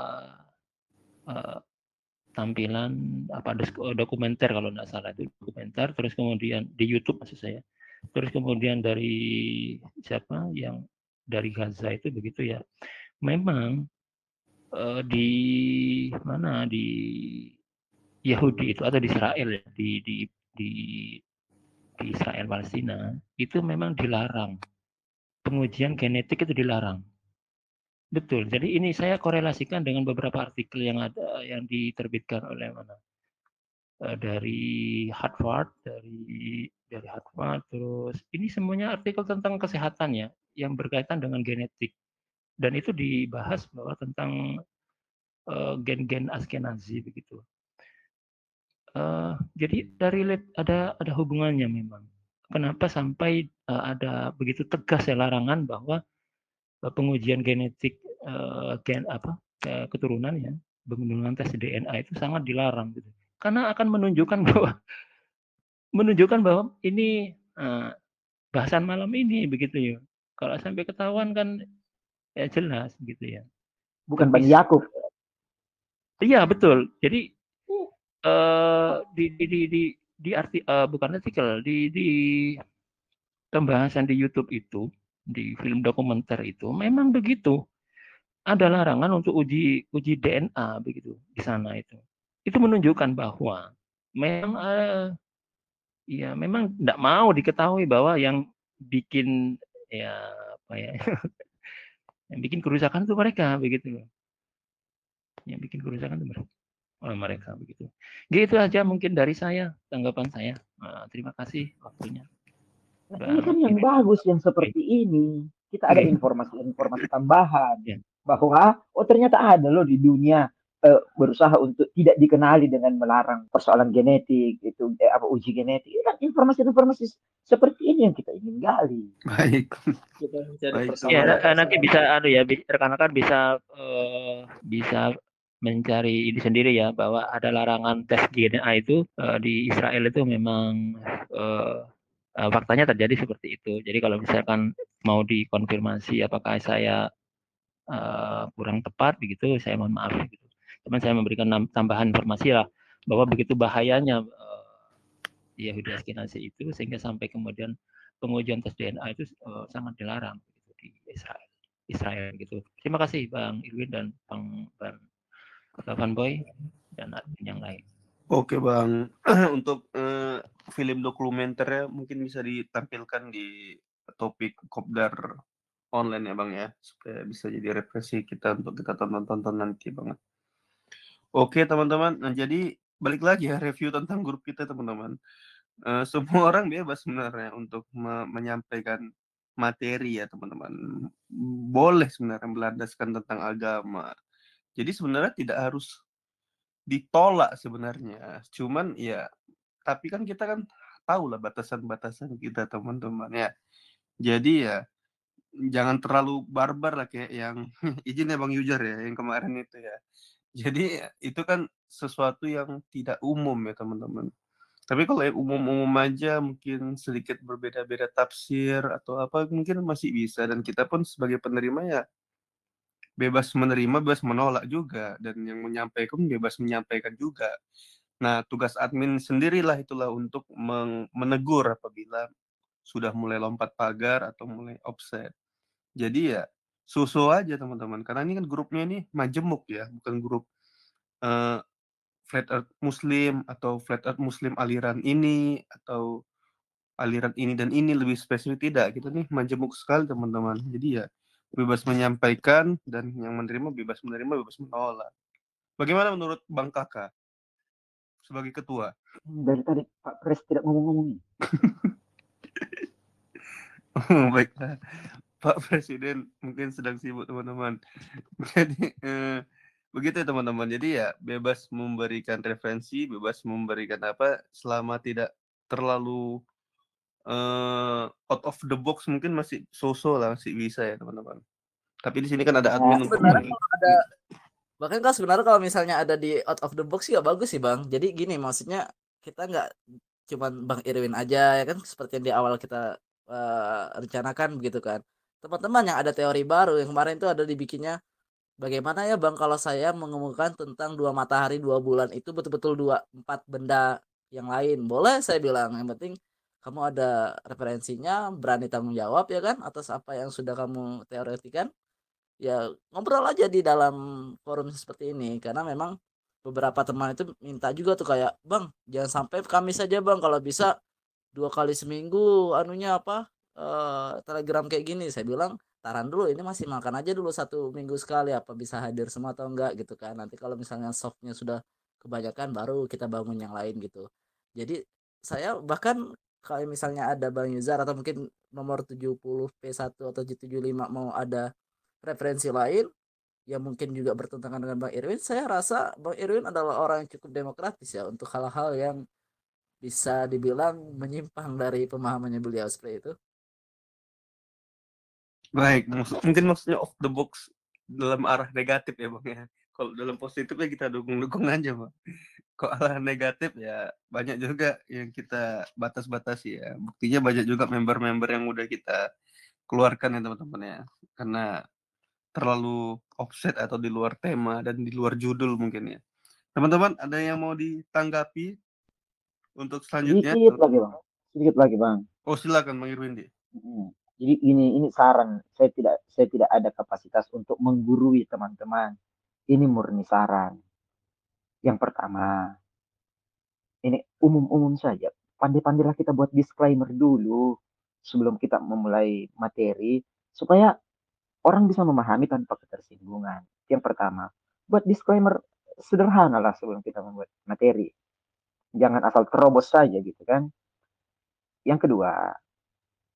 uh, tampilan apa dokumenter kalau nggak salah itu dokumenter, terus kemudian di YouTube maksud saya, terus kemudian dari siapa yang dari Gaza itu begitu ya, memang eh, di mana di Yahudi itu atau di Israel ya, di di di di Israel Palestina itu memang dilarang, pengujian genetik itu dilarang. Betul. Jadi ini saya korelasikan dengan beberapa artikel yang ada yang diterbitkan oleh mana dari Harvard, dari dari Harvard, terus ini semuanya artikel tentang kesehatan ya, yang berkaitan dengan genetik. Dan itu dibahas bahwa tentang uh, gen-gen Askenazi begitu. Uh, jadi dari ada ada hubungannya memang. Kenapa sampai uh, ada begitu tegas ya larangan bahwa uh, pengujian genetik uh, gen apa uh, keturunan ya, penggunaan tes D N A itu sangat dilarang gitu. Karena akan menunjukkan bahwa menunjukkan bahwa ini uh, bahasan malam ini begitu ya. Kalau sampai ketahuan kan ya jelas gitu ya. Bukan Bang Yakub. Iya betul. Jadi uh, di di di di, di arti uh, bukan artikel di di pembahasan di YouTube itu di film dokumenter itu memang begitu. Ada larangan untuk uji uji D N A begitu di sana itu. Itu menunjukkan bahwa memang uh, ya memang tidak mau diketahui bahwa yang bikin ya apa ya yang bikin kerusakan itu mereka begitu loh, yang bikin kerusakan itu mereka, oh, mereka begitu. Gitu aja mungkin dari saya tanggapan saya. Nah, terima kasih waktunya. Nah, Udah ini kan yang ini. bagus yang seperti ini. Kita ada informasi-informasi tambahan Ya. bahwa oh ternyata ada loh di dunia eh, berusaha untuk tidak dikenali dengan melarang persoalan genetik itu eh, apa uji genetik. Ini kan informasi-informasi seperti ini yang kita ingin gali. Baik. Kita mencari Baik, persamaan. Ya, teman-teman. eh, nanti bisa anu ya, bi- rekan-rekan bisa eh, bisa mencari ini sendiri ya bahwa ada larangan tes D N A itu eh, di Israel itu memang eh, eh, faktanya terjadi seperti itu. Jadi kalau misalkan mau dikonfirmasi apakah saya eh, kurang tepat begitu, saya mohon maaf gitu. Cuman saya memberikan nam- tambahan informasi lah bahwa begitu bahayanya eh, Yahudi Askenazi itu sehingga sampai kemudian pengujian tes D N A itu eh, sangat dilarang gitu, di Israel. Israel gitu. Terima kasih Bang Irwin dan Bang Bang Bang Boy dan yang lain. Oke Bang, untuk eh, film dokumenternya mungkin bisa ditampilkan di topik Kopdar online ya Bang ya, supaya bisa jadi referensi kita untuk kita tonton-tonton nanti Bang. Oke teman-teman, nah, jadi balik lagi ya review tentang grup kita teman-teman. Eh, semua orang bebas sebenarnya untuk me- menyampaikan materi ya teman-teman. Boleh sebenarnya berlandaskan tentang agama. Jadi sebenarnya tidak harus ditolak sebenarnya. Cuman ya, tapi kan kita kan tahu lah batasan-batasan kita teman-teman ya. Jadi ya jangan terlalu barbar lah kayak yang izin ya Bang Yujar ya yang kemarin itu ya. Jadi ya, itu kan sesuatu yang tidak umum ya teman-teman. Tapi kalau yang umum-umum aja mungkin sedikit berbeda-beda tafsir atau apa mungkin masih bisa dan kita pun sebagai penerima ya bebas menerima, bebas menolak juga dan yang menyampaikan bebas menyampaikan juga. Nah, tugas admin sendirilah itulah untuk menegur apabila sudah mulai lompat pagar atau mulai offset. Jadi ya susu aja teman-teman karena ini kan grupnya ini majemuk ya, bukan grup uh, flat earth muslim atau flat earth muslim aliran ini atau aliran ini dan ini lebih spesifik tidak. Kita nih majemuk sekali teman-teman. Jadi ya bebas menyampaikan dan yang menerima bebas menerima, bebas menolak. Bagaimana menurut Bang Kakak sebagai ketua? Dari tadi Pak Pres tidak ngomong-ngomong. Baiklah, Pak Presiden mungkin sedang sibuk teman-teman. Jadi eh, begitu ya teman-teman. Jadi ya bebas memberikan referensi, bebas memberikan apa selama tidak terlalu uh, out of the box mungkin masih so-so lah masih bisa ya teman-teman. Tapi di sini kan ada admin untuk sebenarnya kalau ada bahkan kan sebenarnya kalau misalnya ada di out of the box sih gak bagus sih Bang. Jadi gini maksudnya kita nggak cuman Bang Irwin aja ya kan seperti yang di awal kita uh, rencanakan begitu kan. Teman-teman yang ada teori baru yang kemarin itu ada dibikinnya bagaimana ya Bang kalau saya mengemukakan tentang dua matahari dua bulan itu betul-betul dua empat benda yang lain. Boleh saya bilang yang penting kamu ada referensinya, berani tanggung jawab ya kan atas apa yang sudah kamu teoretikan. Ya ngobrol aja di dalam forum seperti ini karena memang beberapa teman itu minta juga tuh kayak Bang jangan sampai kami saja Bang kalau bisa dua kali seminggu anunya apa eh, telegram kayak gini. Saya bilang taran dulu ini masih makan aja dulu satu minggu sekali apa bisa hadir semua atau enggak gitu kan nanti kalau misalnya softnya sudah kebanyakan baru kita bangun yang lain gitu. Jadi saya bahkan kalau misalnya ada Bang Yuzar atau mungkin nomor tujuh puluh P satu atau tujuh puluh lima mau ada referensi lain yang mungkin juga bertentangan dengan Bang Irwin, saya rasa Bang Irwin adalah orang yang cukup demokratis ya untuk hal-hal yang bisa dibilang menyimpang dari pemahamannya beliau seperti itu. baik, mungkin maksudnya off the box dalam arah negatif ya Bang ya. Kalau dalam positifnya kita dukung-dukung aja Bang. Kalau arah negatif ya banyak juga yang kita batas-batasi ya. Buktinya banyak juga member-member yang udah kita keluarkan ya teman-teman ya. Karena terlalu offset atau di luar tema dan di luar judul mungkin ya. Teman-teman ada yang mau ditanggapi untuk selanjutnya? Sedikit lagi Bang. Sedikit lagi Bang. Oh silakan Bang Irwindi. Hmm. Jadi ini ini saran. Saya tidak saya tidak ada kapasitas untuk menggurui teman-teman. Ini murni saran. Yang pertama, ini umum-umum saja. Pandai-pandailah kita buat disclaimer dulu sebelum kita memulai materi supaya orang bisa memahami tanpa ketersinggungan. Yang pertama, buat disclaimer sederhana lah sebelum kita membuat materi. Jangan asal terobos saja gitu kan. Yang kedua,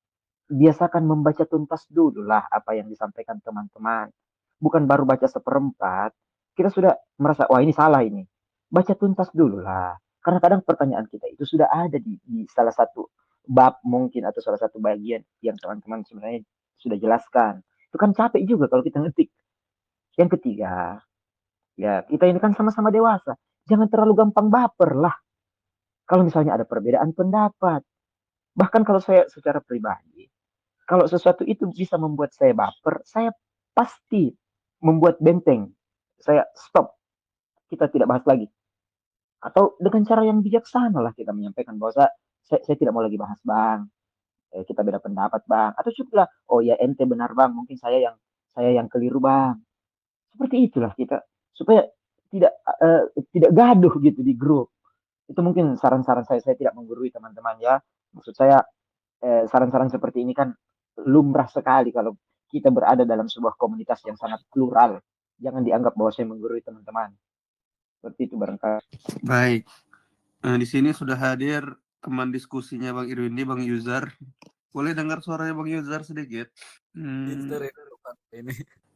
biasakan membaca tuntas dulu lah apa yang disampaikan teman-teman. Bukan baru baca seperempat, kita sudah merasa, wah ini salah ini. Baca tuntas dulu lah. Karena kadang pertanyaan kita itu sudah ada di, di salah satu bab mungkin atau salah satu bagian yang teman-teman sebenarnya sudah jelaskan. Itu kan capek juga kalau kita ngetik. Yang ketiga, ya kita ini kan sama-sama dewasa. Jangan terlalu gampang baper lah. Kalau misalnya ada perbedaan pendapat. Bahkan kalau saya secara pribadi, kalau sesuatu itu bisa membuat saya baper, saya pasti membuat benteng. Saya stop. Kita tidak bahas lagi. Atau dengan cara yang bijaksana lah kita menyampaikan bahwa saya, saya, saya tidak mau lagi bahas bang. Eh, kita beda pendapat bang. Atau cukuplah, oh ya ente benar bang. Mungkin saya yang saya yang keliru bang. Seperti itulah kita supaya tidak uh, tidak gaduh gitu di grup. Itu mungkin saran-saran saya. Saya tidak menggurui teman-teman ya. Maksud saya eh, saran-saran seperti ini kan lumrah sekali kalau kita berada dalam sebuah komunitas yang sangat plural. Jangan dianggap bahwa saya menggurui teman-teman. Seperti itu barangkali. Baik. Nah, di sini sudah hadir teman diskusinya Bang Irwindi, Bang Yuzar. Boleh dengar suaranya Bang Yuzar sedikit? Hmm. Ini.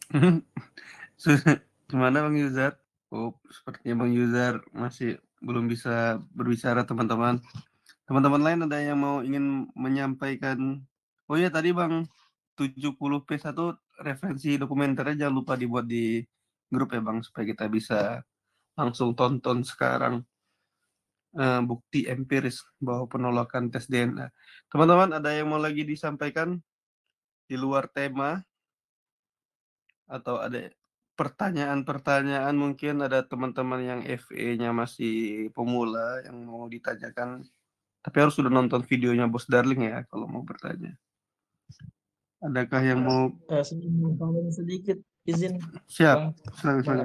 Gimana Bang Yuzar? Oh, sepertinya Bang Yuzar masih belum bisa berbicara teman-teman. Teman-teman lain ada yang mau ingin menyampaikan? Oh ya tadi Bang, tujuh puluh P satu referensi dokumenternya jangan lupa dibuat di grup ya Bang, supaya kita bisa langsung tonton sekarang. Uh, bukti empiris bahwa penolakan tes D N A. Teman-teman ada yang mau lagi disampaikan di luar tema? Atau ada pertanyaan-pertanyaan, mungkin ada teman-teman yang F E-nya masih pemula yang mau ditanyakan, tapi harus sudah nonton videonya Bos Darling ya kalau mau bertanya. Adakah yang mau uh, sedikit izin? Siap, silakan.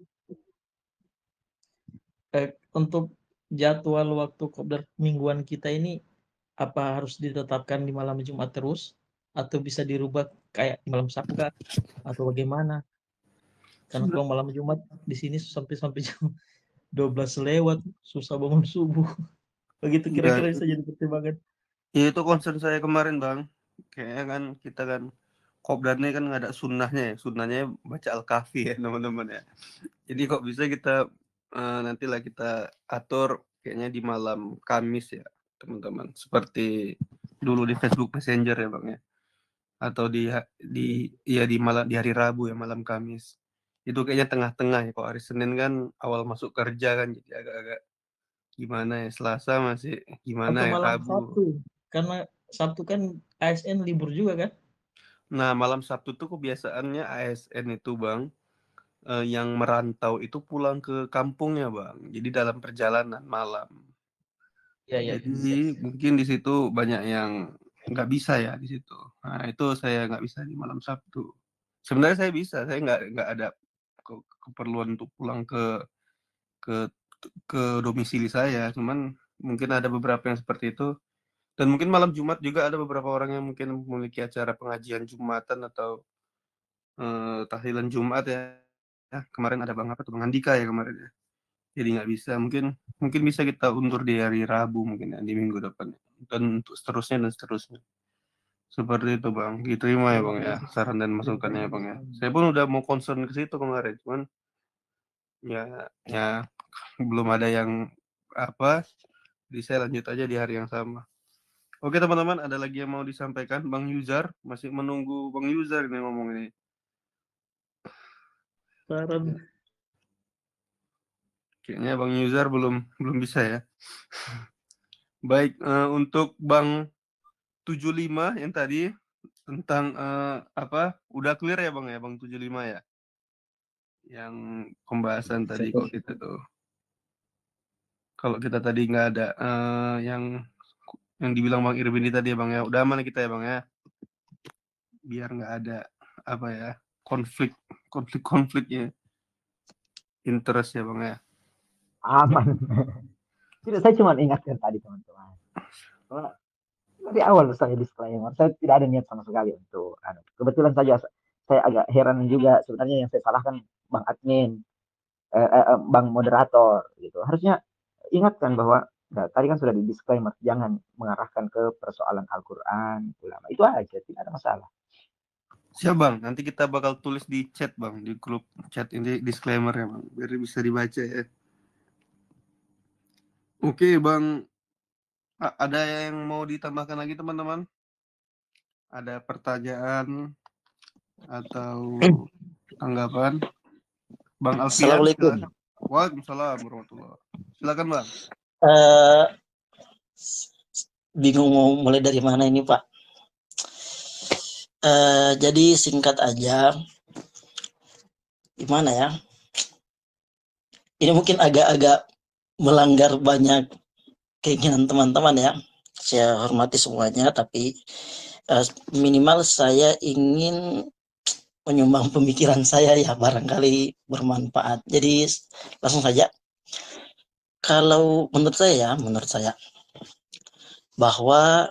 Uh, untuk jadwal waktu kopdar mingguan kita ini apa harus ditetapkan di malam Jumat terus atau bisa dirubah kayak malam Sabtu atau bagaimana? Karena kalau malam Jumat di sini sampai sampai jam dua belas lewat, susah bangun subuh. Begitu kira-kira bisa jadi pertimbangan. Ya itu concern saya kemarin Bang. Kayaknya kan kita kan kopdarnya kan nggak ada sunnahnya ya. Sunnahnya baca Al-Kahfi ya teman-teman ya. Jadi kok bisa kita uh, nantilah kita atur kayaknya di malam Kamis ya teman-teman. Seperti dulu di Facebook Messenger ya Bang ya. Atau di di ya di malam di hari Rabu ya malam Kamis. Itu kayaknya tengah-tengah ya. Kok hari Senin kan awal masuk kerja kan jadi agak-agak gimana ya, Selasa masih gimana atau ya, malam Rabu. Sabtu. Karena Sabtu kan A S N libur juga kan? Nah, malam Sabtu tuh kebiasaannya A S N itu Bang, eh, yang merantau itu pulang ke kampungnya Bang. Jadi dalam perjalanan malam. Ya, ya, Jadi ya. Mungkin di situ banyak yang nggak bisa ya di situ. Nah, itu saya nggak bisa di malam Sabtu. Sebenarnya saya bisa, saya nggak nggak ada ke, keperluan untuk pulang ke ke ke domisili saya. Cuman mungkin ada beberapa yang seperti itu. Dan mungkin malam Jumat juga ada beberapa orang yang mungkin memiliki acara pengajian Jumatan atau uh, tahlilan Jumat ya. ya. Kemarin ada Bang apa tuh Bang Andika ya kemarin ya. Jadi nggak bisa. Mungkin mungkin bisa kita undur di hari Rabu mungkin ya di minggu depan. Dan untuk seterusnya dan seterusnya. Seperti itu Bang. Diterima ya Bang ya saran dan masukannya ya Bang ya. Saya pun udah mau concern ke situ kemarin, cuman ya ya belum ada yang apa. Jadi saya lanjut aja di hari yang sama. Oke teman-teman, ada lagi yang mau disampaikan? Bang Yuzar, masih menunggu Bang Yuzar ini ngomong ini. Saran. Kayaknya Bang Yuzar belum belum bisa ya. Baik, uh, untuk Bang tujuh puluh lima yang tadi tentang uh, apa? Udah clear ya Bang ya, Bang tujuh puluh lima ya? Yang pembahasan tadi kok kita tuh. Kalau kita tadi nggak ada uh, yang yang dibilang Bang Irwindi tadi ya Bang ya, udah aman kita ya Bang ya. Biar nggak ada apa ya konflik konflik konfliknya interest ya Bang ya. Aman. Tidak, saya cuma ingatkan tadi teman-teman. Dari awal saya disclaimer, saya tidak ada niat sama sekali untuk anu. Kebetulan saja saya agak heran juga sebenarnya yang saya salahkan Bang admin, eh, eh, Bang moderator gitu. Harusnya ingatkan bahwa Nah, tadi kan sudah di disclaimer, jangan mengarahkan ke persoalan Al-Quran, ulama. Itu aja, tidak ada masalah. Siap Bang, nanti kita bakal tulis di chat Bang, di grup chat ini disclaimer ya Bang, biar bisa dibaca ya. Oke Bang, ada yang mau ditambahkan lagi teman-teman? Ada pertanyaan atau tanggapan? Bang Alfian, Assalamualaikum. silakan. Waalaikumsalam warahmatullahi wabarakatuh. Silakan Bang. Uh, bingung mau mulai dari mana ini Pak. Uh, jadi singkat aja, gimana ya? Ini mungkin agak-agak melanggar banyak keinginan teman-teman ya. Saya hormati semuanya, tapi uh, minimal saya ingin menyumbang pemikiran saya ya, barangkali bermanfaat. Jadi langsung saja. Kalau menurut saya ya, menurut saya bahwa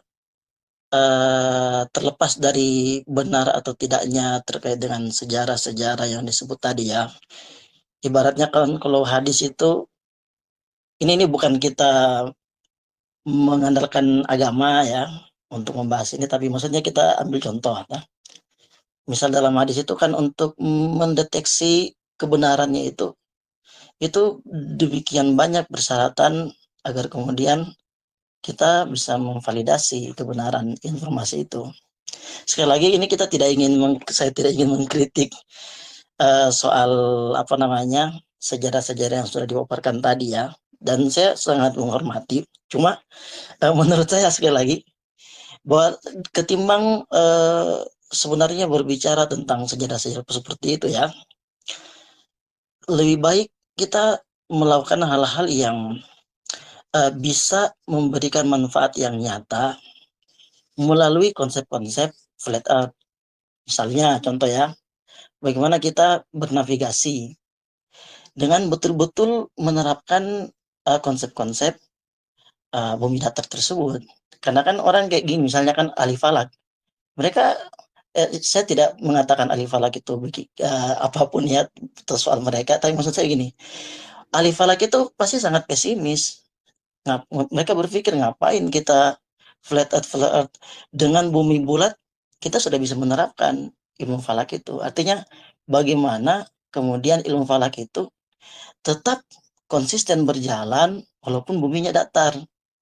eh, terlepas dari benar atau tidaknya terkait dengan sejarah-sejarah yang disebut tadi ya, ibaratnya kan kalau hadis itu ini ini bukan kita mengandalkan agama ya untuk membahas ini, tapi maksudnya kita ambil contoh ya. Misal dalam hadis itu kan untuk mendeteksi kebenarannya itu itu demikian banyak persyaratan agar kemudian kita bisa memvalidasi kebenaran informasi itu. Sekali lagi ini kita tidak ingin saya tidak ingin mengkritik uh, soal apa namanya sejarah-sejarah yang sudah dipaparkan tadi ya, dan saya sangat menghormati. Cuma uh, menurut saya sekali lagi bahwa ketimbang uh, sebenarnya berbicara tentang sejarah-sejarah seperti itu ya, lebih baik kita melakukan hal-hal yang uh, bisa memberikan manfaat yang nyata melalui konsep-konsep flat earth. Misalnya contoh ya, bagaimana kita bernavigasi dengan betul-betul menerapkan uh, konsep-konsep uh, bumi datar tersebut. Karena kan orang kayak gini, misalnya kan ahli falak, mereka eh, saya tidak mengatakan ahli falak itu uh, apapun ya soal mereka, tapi maksud saya gini, ahli falak itu pasti sangat pesimis. Ngap, mereka berpikir ngapain kita flat earth, flat earth dengan bumi bulat, kita sudah bisa menerapkan ilmu falak itu. Artinya bagaimana kemudian ilmu falak itu tetap konsisten berjalan walaupun buminya datar.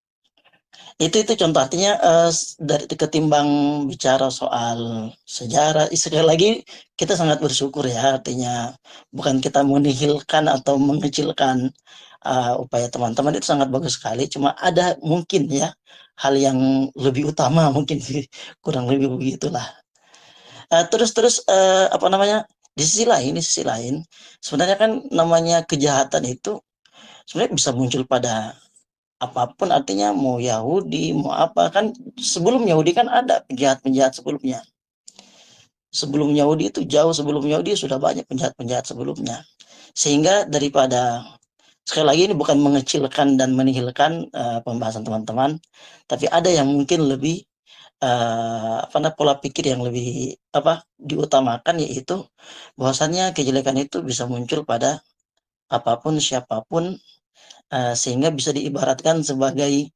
Itu itu contoh, artinya uh, dari ketimbang bicara soal sejarah, sekali lagi kita sangat bersyukur ya, artinya bukan kita menihilkan atau mengecilkan uh, upaya teman-teman, itu sangat bagus sekali. Cuma ada mungkin ya hal yang lebih utama, mungkin kurang lebih begitulah. Uh, terus terus uh, apa namanya di sisi lain, di sisi lain sebenarnya kan namanya kejahatan itu sebenarnya bisa muncul pada apapun, artinya mau Yahudi mau apa, kan sebelum Yahudi kan ada penjahat-penjahat sebelumnya. Sebelum Yahudi itu jauh sebelum Yahudi sudah banyak penjahat-penjahat sebelumnya. Sehingga daripada, sekali lagi ini bukan mengecilkan dan menihilkan uh, pembahasan teman-teman, tapi ada yang mungkin lebih uh, apa namanya pola pikir yang lebih apa diutamakan, yaitu bahwasannya kejelekan itu bisa muncul pada apapun siapapun. Uh, sehingga bisa diibaratkan sebagai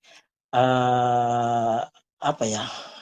uh, apa ya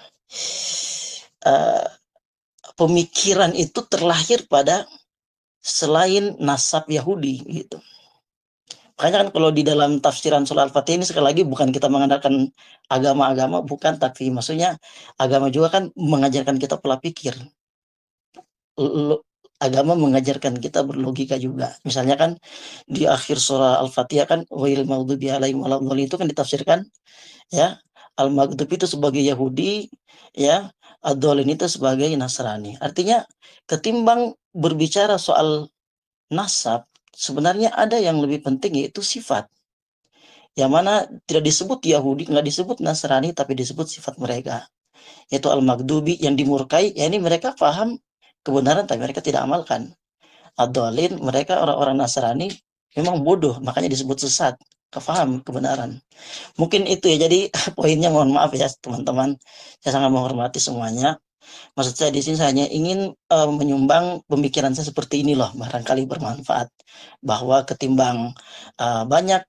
uh, pemikiran itu terlahir pada selain nasab Yahudi gitu. Makanya kan kalau di dalam tafsiran surah Al-Fatihah ini sekali lagi bukan kita mengandalkan agama-agama, bukan, tapi maksudnya agama juga kan mengajarkan kita pola pikir. L- agama mengajarkan kita berlogika juga. Misalnya kan di akhir surah Al-Fatihah kan wail maghdubi alaihim waladhdallin itu kan ditafsirkan ya, al-maghdub itu sebagai Yahudi ya, ad-dhalin itu sebagai Nasrani. Artinya ketimbang berbicara soal nasab, sebenarnya ada yang lebih penting, yaitu sifat. Yang mana tidak disebut Yahudi, nggak disebut Nasrani, tapi disebut sifat mereka, yaitu al-maghdubi yang dimurkai. Ya ini mereka paham kebenaran tapi mereka tidak amalkan. Ad-dhalin, mereka orang-orang Nasrani memang bodoh, makanya disebut sesat, kefaham kebenaran. Mungkin itu ya, jadi poinnya mohon maaf ya teman-teman, saya sangat menghormati semuanya. Maksud saya di sini saya hanya ingin uh, menyumbang pemikiran saya seperti ini loh, barangkali bermanfaat, bahwa ketimbang uh, banyak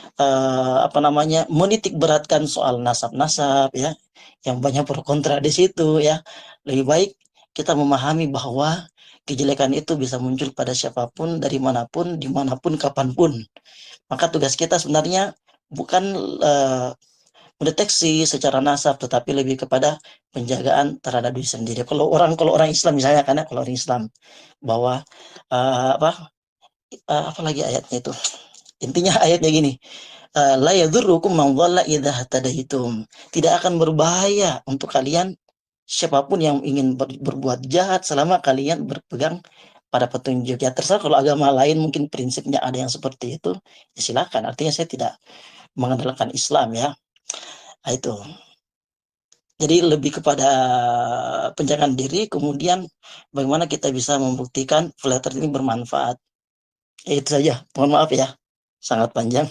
uh, apa namanya menitik beratkan soal nasab-nasab ya, yang banyak pro kontra di situ ya. Lebih baik kita memahami bahwa kejelekan itu bisa muncul pada siapapun, dari manapun, dimanapun, kapanpun. Maka tugas kita sebenarnya bukan uh, mendeteksi secara nasab, tetapi lebih kepada penjagaan terhadap diri sendiri. Kalau orang kalau orang Islam misalnya, karena kalau orang Islam bahwa uh, apa uh, apa lagi ayatnya itu, intinya ayatnya gini, uh, la yadurrukum man dhalla idza hadaitum. Tidak akan berbahaya untuk kalian siapapun yang ingin ber, berbuat jahat selama kalian berpegang pada petunjuk. Ya terserah, kalau agama lain mungkin prinsipnya ada yang seperti itu, ya silakan. Artinya saya tidak mengandalkan Islam ya. Nah, itu. Jadi lebih kepada penjagaan diri, kemudian bagaimana kita bisa membuktikan flatter ini bermanfaat. Ya, itu saja. Mohon maaf ya, sangat panjang.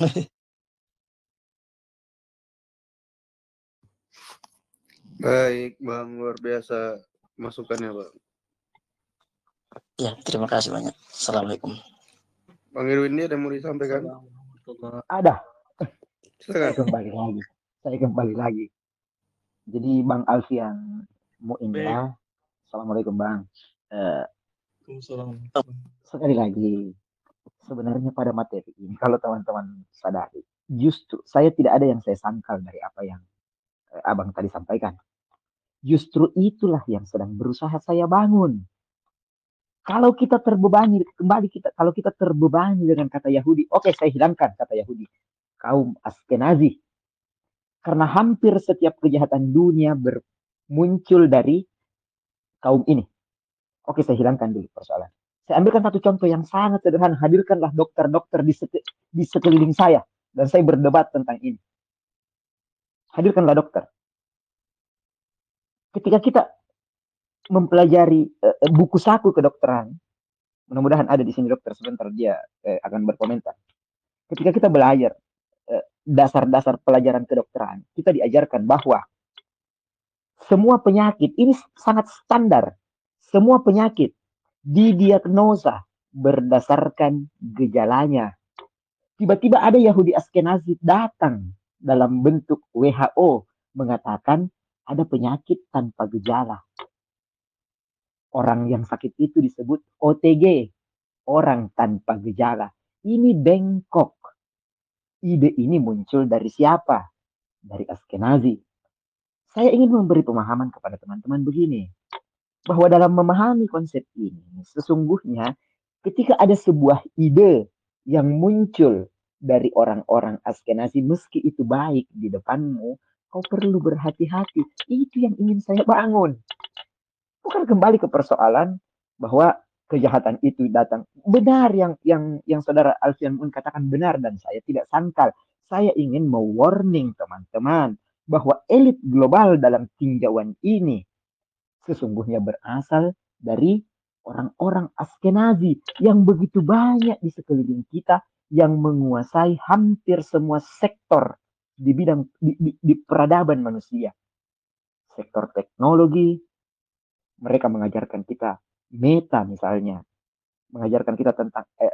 Baik, Bang, luar biasa masukannya, Bang. Ya, terima kasih banyak. Assalamualaikum. Bang Irwin, ini ada yang mau disampaikan? Ada. Silakan. Saya kembali lagi. Saya kembali lagi. Jadi Bang Alfian Mu'indra, Assalamualaikum Bang. Uh, sekali lagi, sebenarnya pada materi ini, kalau teman-teman sadari, justru saya tidak ada yang saya sangkal dari apa yang uh, Abang tadi sampaikan. Justru itulah yang sedang berusaha saya bangun. Kalau kita terbebani, kembali kita, kalau kita terbebani dengan kata Yahudi, oke, saya hilangkan kata Yahudi, kaum Askenazi. Karena hampir setiap kejahatan dunia bermuncul dari kaum ini. Oke, saya hilangkan dulu persoalan. Saya ambilkan satu contoh yang sangat sederhana. Hadirkanlah dokter-dokter di, sek di sekeliling saya. Dan saya berdebat tentang ini. Hadirkanlah dokter. Ketika kita mempelajari uh, buku saku kedokteran, mudah-mudahan ada di sini dokter sebentar, dia uh, akan berkomentar. Ketika kita belajar dasar-dasar pelajaran kedokteran, kita diajarkan bahwa semua penyakit ini sangat standar. Semua penyakit didiagnosa berdasarkan gejalanya. Tiba-tiba ada Yahudi Askenazi datang dalam bentuk W H O mengatakan ada penyakit tanpa gejala. Orang yang sakit itu disebut O T G, orang tanpa gejala. Ini bengkok. Ide ini muncul dari siapa? Dari Askenazi. Saya ingin memberi pemahaman kepada teman-teman begini, bahwa dalam memahami konsep ini, sesungguhnya ketika ada sebuah ide yang muncul dari orang-orang Askenazi, meski itu baik di depanmu, kau perlu berhati-hati. Itu yang ingin saya bangun. Bukan kembali ke persoalan bahwa kejahatan itu datang. Benar yang yang yang saudara Alfian Mun katakan benar, dan saya tidak sangkal. Saya ingin mewarning teman-teman bahwa elit global dalam tinjauan ini sesungguhnya berasal dari orang-orang Askenazi yang begitu banyak di sekeliling kita, yang menguasai hampir semua sektor di bidang di, di, di peradaban manusia. Sektor teknologi, mereka mengajarkan kita meta misalnya, mengajarkan kita tentang eh,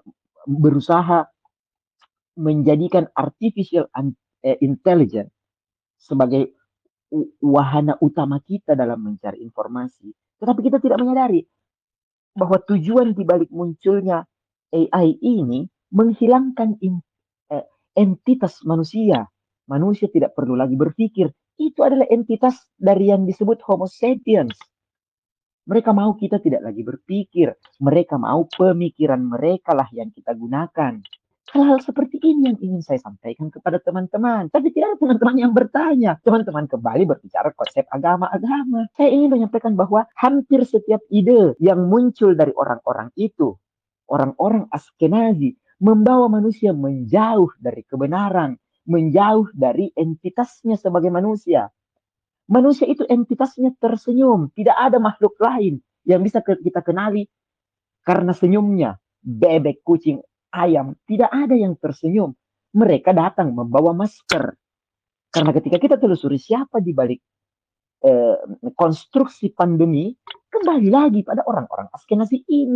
berusaha menjadikan artificial eh, intelligence sebagai wahana utama kita dalam mencari informasi. Tetapi kita tidak menyadari bahwa tujuan dibalik munculnya A I ini menghilangkan in, eh, entitas manusia. Manusia tidak perlu lagi berpikir. Itu adalah entitas dari yang disebut Homo sapiens. Mereka mau kita tidak lagi berpikir. Mereka mau pemikiran mereka lah yang kita gunakan. Hal-hal seperti ini yang ingin saya sampaikan kepada teman-teman. Tapi tidak ada teman-teman yang bertanya. Teman-teman kembali berbicara konsep agama-agama. Saya ingin menyampaikan bahwa hampir setiap ide yang muncul dari orang-orang itu, orang-orang Askenazi, membawa manusia menjauh dari kebenaran, menjauh dari entitasnya sebagai manusia. Manusia itu entitasnya tersenyum. Tidak ada makhluk lain yang bisa kita kenali karena senyumnya. Bebek, kucing, ayam, tidak ada yang tersenyum. Mereka datang membawa masker. Karena ketika kita telusuri siapa di balik eh, konstruksi pandemi, kembali lagi pada orang-orang Askenazi ini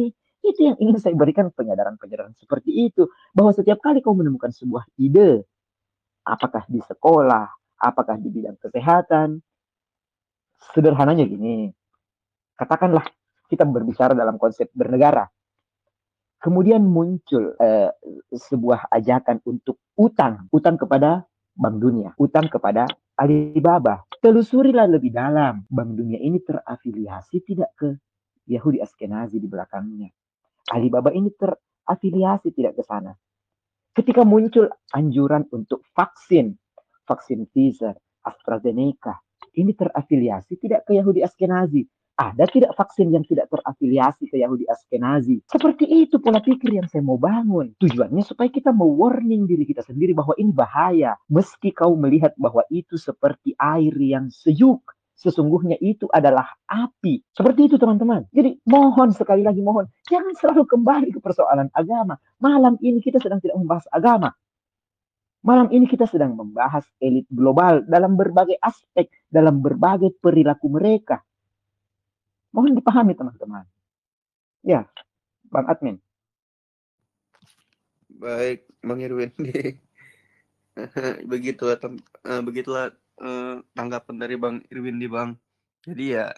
Itu yang ingin saya berikan, penyadaran-penyadaran seperti itu. Bahwa setiap kali kau menemukan sebuah ide, apakah di sekolah, apakah di bidang kesehatan, sederhananya gini, katakanlah kita berbicara dalam konsep bernegara. Kemudian muncul eh, sebuah ajakan untuk utang, utang kepada Bank Dunia, utang kepada Alibaba. Telusurilah lebih dalam, Bank Dunia ini terafiliasi tidak ke Yahudi Askenazi di belakangnya. Alibaba ini terafiliasi tidak ke sana. Ketika muncul anjuran untuk vaksin, vaksin Pfizer, AstraZeneca, ini terafiliasi tidak ke Yahudi Askenazi. Ada tidak vaksin yang tidak terafiliasi ke Yahudi Askenazi? Seperti itu pola pikir yang saya mau bangun. Tujuannya supaya kita mau warning diri kita sendiri bahwa ini bahaya. Meski kau melihat bahwa itu seperti air yang sejuk, sesungguhnya itu adalah api. Seperti itu teman-teman. Jadi mohon, sekali lagi mohon, jangan selalu kembali ke persoalan agama. Malam ini kita sedang tidak membahas agama. Malam ini kita sedang membahas elit global dalam berbagai aspek, dalam berbagai perilaku mereka. Mohon dipahami teman-teman. Ya, Bang Admin. Baik, Bang Irwin. begitulah uh, begitulah uh, tanggapan dari Bang Irwin di Bang. Jadi ya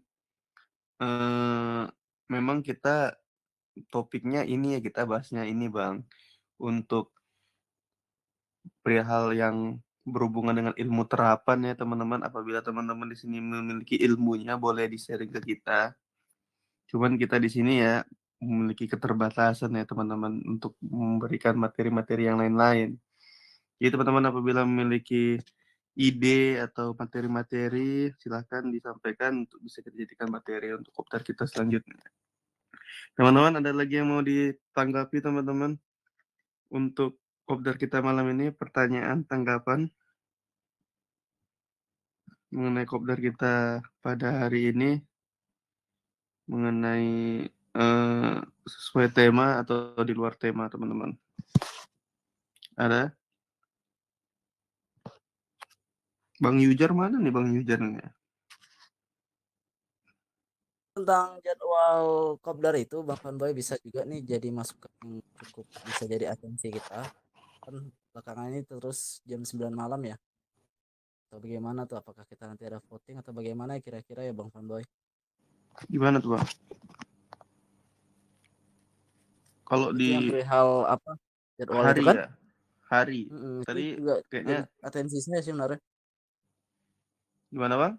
uh, memang kita topiknya ini ya, kita bahasnya ini Bang, untuk perihal yang berhubungan dengan ilmu terapan ya teman-teman. Apabila teman-teman di sini memiliki ilmunya, boleh di-sharing ke kita. Cuman kita di sini ya memiliki keterbatasan ya teman-teman untuk memberikan materi-materi yang lain-lain. Jadi teman-teman apabila memiliki ide atau materi-materi, silakan disampaikan untuk bisa dijadikan materi untuk kopdar kita selanjutnya. Teman-teman, ada lagi yang mau ditanggapi teman-teman untuk kopdar kita malam ini? Pertanyaan, tanggapan mengenai kopdar kita pada hari ini, mengenai eh, sesuai tema atau di luar tema teman-teman? Ada? Bang Yujar mana nih Bang Yujar nih? Tentang jadwal kopdar itu Bang Fanboy bisa juga nih jadi masukan yang cukup bisa jadi atensi kita. Kan belakangan ini terus jam sembilan malam ya. Atau bagaimana tuh, apakah kita nanti ada voting atau bagaimana kira-kira ya Bang Fanboy? Gimana tuh Bang? Kalau itu di yang perihal apa jadwal hari itu kan? ya, hari. Mm-mm, Tadi itu juga kayaknya jadi atensi saya sih sebenarnya. Gimana Bang?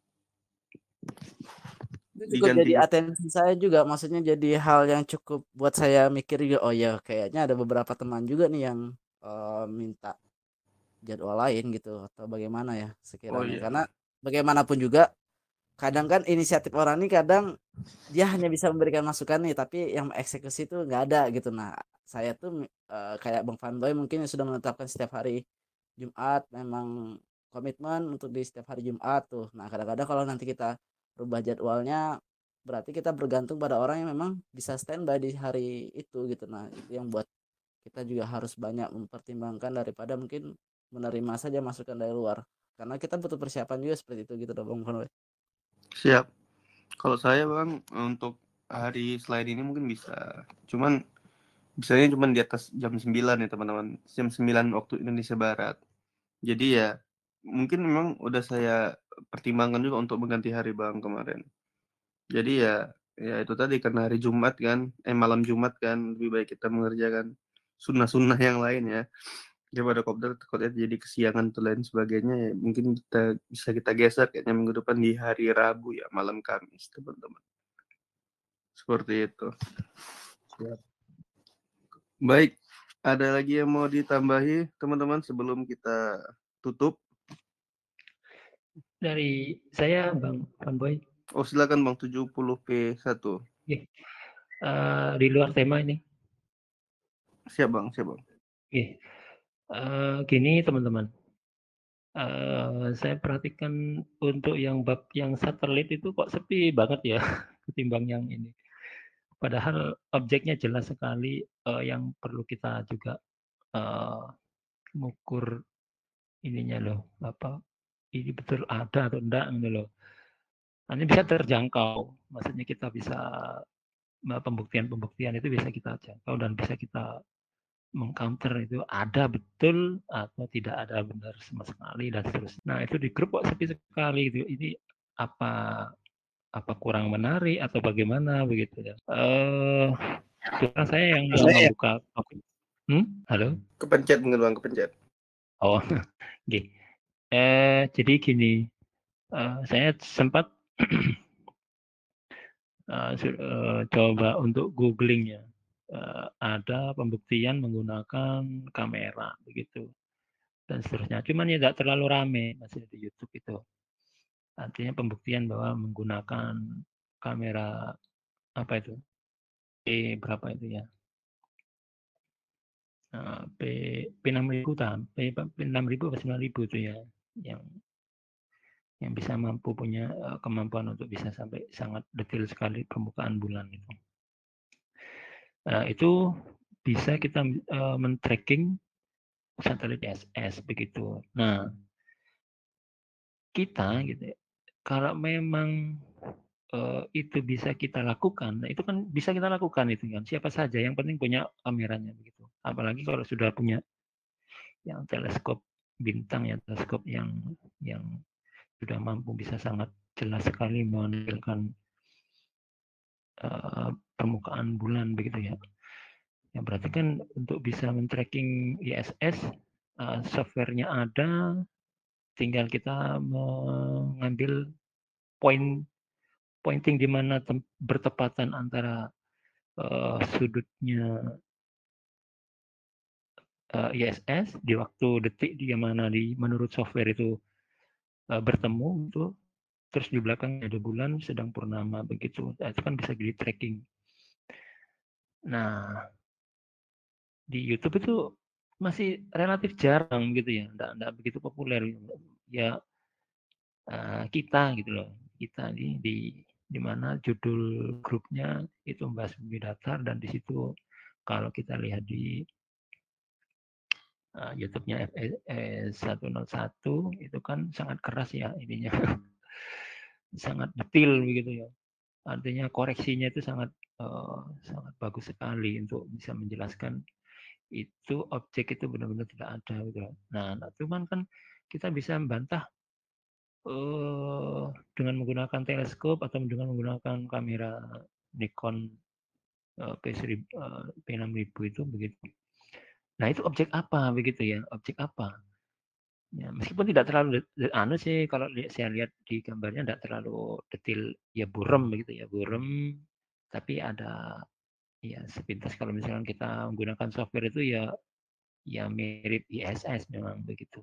Itu juga Diganti. jadi atensi saya juga, maksudnya jadi hal yang cukup buat saya mikir juga. Oh ya, kayaknya ada beberapa teman juga nih yang uh, minta jadwal lain gitu atau bagaimana ya sekiranya. Oh, iya. Karena bagaimanapun juga kadang kan inisiatif orang ini kadang dia hanya bisa memberikan masukan nih, tapi yang eksekusi itu nggak ada gitu. Nah saya tuh uh, kayak Bang Fanboy mungkin yang sudah menetapkan setiap hari Jumat memang komitmen untuk di setiap hari Jumat tuh. Nah kadang-kadang kalau nanti kita rubah jadwalnya, berarti kita bergantung pada orang yang memang bisa standby di hari itu gitu. Nah itu yang buat kita juga harus banyak mempertimbangkan daripada mungkin menerima saja masukan dari luar, karena kita butuh persiapan juga seperti itu gitu Bang Fanboy. Siap. Kalau saya Bang, untuk hari selain ini mungkin bisa. Cuman bisanya cuma di atas jam sembilan ya teman-teman. Jam sembilan waktu Indonesia Barat. Jadi ya mungkin memang udah saya pertimbangkan juga untuk mengganti hari Bang kemarin. Jadi ya ya itu tadi, karena hari Jumat kan, eh malam Jumat kan, lebih baik kita mengerjakan sunnah-sunnah yang lain ya. Daripada kopdar takutnya jadi kesiangan dan lain sebagainya ya, mungkin kita bisa kita geser kayaknya minggu depan di hari Rabu ya, malam Kamis teman-teman. Seperti itu. Siap. Baik, ada lagi yang mau ditambahi teman-teman sebelum kita tutup? Dari saya Bang Fanboy. Oh silakan Bang, tujuh puluh P satu. Oke. Uh, di luar tema ini. Siap Bang, siap Bang. Oke. Uh, gini teman-teman. Uh, saya perhatikan untuk yang bab yang satelit itu kok sepi banget ya ketimbang yang ini. Padahal objeknya jelas sekali, uh, yang perlu kita juga uh, mengukur ininya loh, apa ini betul ada atau enggak gitu loh. Ini bisa terjangkau, maksudnya kita bisa pembuktian-pembuktian itu bisa kita jangkau dan bisa kita mengcounter itu ada betul atau tidak ada benar sama sekali dan seterusnya. Nah itu di grup kok sepi sekali gitu. Ini apa apa kurang menarik atau bagaimana begitu ya? Eh, sekarang saya yang mau membuka. Hmm? Halo? Kepencet mungkin bang, kepencet. Oh, oke. Eh, jadi gini, uh, saya sempat uh, uh, coba untuk googling ya. Uh, ada pembuktian menggunakan kamera begitu dan seterusnya. Cuman ya tidak terlalu rame masih di YouTube itu. Artinya pembuktian bahwa menggunakan kamera apa itu? P berapa itu ya? Nah, P P enam ribu tam, P enam ribu atau sembilan ribu itu ya yang yang bisa mampu punya uh, kemampuan untuk bisa sampai sangat detail sekali permukaan bulan itu. Nah, itu bisa kita uh, men-tracking satelit I S S begitu. Nah, kita gitu ya, kalau memang uh, itu bisa kita lakukan, nah itu kan bisa kita lakukan itu kan. Siapa saja yang penting punya kameranya begitu. Apalagi kalau sudah punya yang teleskop bintang ya, teleskop yang yang sudah mampu bisa sangat jelas sekali menampilkan uh, permukaan bulan begitu ya. Ya berarti kan untuk bisa men-tracking I S S uh, softwarenya ada, tinggal kita mengambil point pointing di mana bertepatan antara uh, sudutnya uh, I S S di waktu detik di mana di menurut software itu uh, bertemu itu, terus di belakang ada bulan sedang purnama begitu. Nah, itu kan bisa di tracking. Nah, di YouTube itu masih relatif jarang gitu ya, enggak, enggak begitu populer ya. Uh, kita gitu loh, kita di di di mana judul grupnya itu membahas bumi datar dan di situ kalau kita lihat di uh, YouTube-nya F S seratus satu itu kan sangat keras ya ininya, sangat detail begitu ya. Artinya koreksinya itu sangat uh, sangat bagus sekali untuk bisa menjelaskan itu objek itu benar-benar tidak ada gitu. Nah, nah cuman kan kita bisa membantah uh, dengan menggunakan teleskop atau dengan menggunakan kamera Nikon uh, P enam ribu itu begitu. Nah, itu objek apa begitu ya? Objek apa? Ya, meskipun tidak terlalu anu sih kalau saya lihat di gambarnya tidak terlalu detail ya, burem begitu ya, burem tapi ada ya sepintas kalau misalnya kita menggunakan software itu ya ya mirip I S S memang begitu.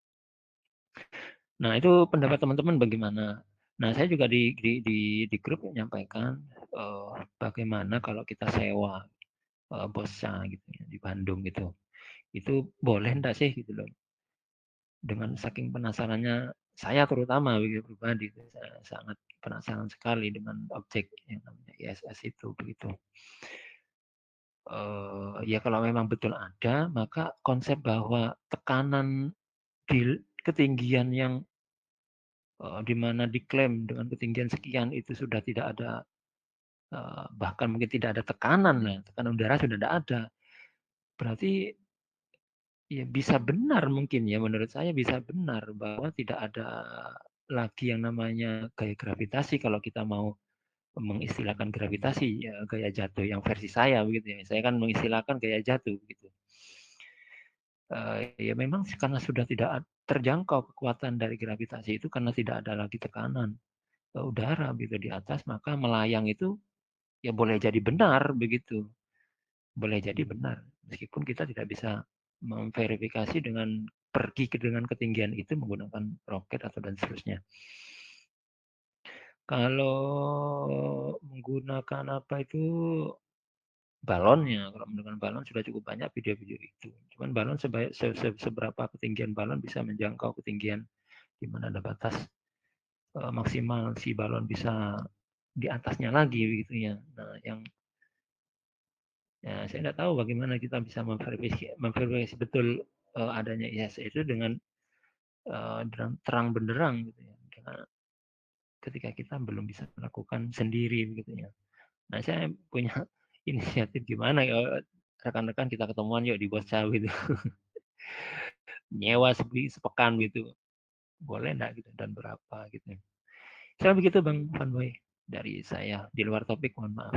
Nah, itu pendapat teman-teman bagaimana? Nah, saya juga di di di, di grup menyampaikan uh, bagaimana kalau kita sewa uh, bosa gitu ya di Bandung gitu. Itu boleh enggak sih gitu loh. Dengan saking penasarannya saya terutama begitu pribadi, saya sangat penasaran sekali dengan objek yang namanya I S S itu begitu. Uh, ya kalau memang betul ada, maka konsep bahwa tekanan di ketinggian yang uh, di mana diklaim dengan ketinggian sekian itu sudah tidak ada, uh, bahkan mungkin tidak ada tekanan ya, tekanan udara sudah tidak ada. Berarti ya bisa benar mungkin ya, menurut saya bisa benar bahwa tidak ada lagi yang namanya gaya gravitasi kalau kita mau mengistilahkan gravitasi ya, gaya jatuh yang versi saya begitu ya. Saya kan mengistilahkan gaya jatuh begitu. Uh, ya memang karena sudah tidak terjangkau kekuatan dari gravitasi itu karena tidak ada lagi tekanan uh, udara gitu di atas, maka melayang itu ya boleh jadi benar begitu. Boleh jadi benar meskipun kita tidak bisa memverifikasi dengan pergi ke dengan ketinggian itu menggunakan roket atau dan seterusnya. Kalau menggunakan apa itu balonnya, kalau menggunakan balon sudah cukup banyak video-video itu. Cuman balon sebaik, se, se, seberapa ketinggian balon bisa menjangkau ketinggian di mana ada batas uh, maksimal si balon bisa di atasnya lagi begitu ya. Nah, yang ya, saya tidak tahu bagaimana kita bisa memverifikasi, memverifikasi betul uh, adanya I S S itu dengan uh, terang benderang gitu ya. Karena ketika kita belum bisa melakukan sendiri begitu ya. Nah, saya punya inisiatif gimana ya, rekan-rekan kita ketemuan yuk di Bos Cawi itu. Nyewa sepi sepekan gitu. Boleh enggak gitu dan berapa gitu. Saya begitu Bang Fanboy dari saya di luar topik, mohon maaf.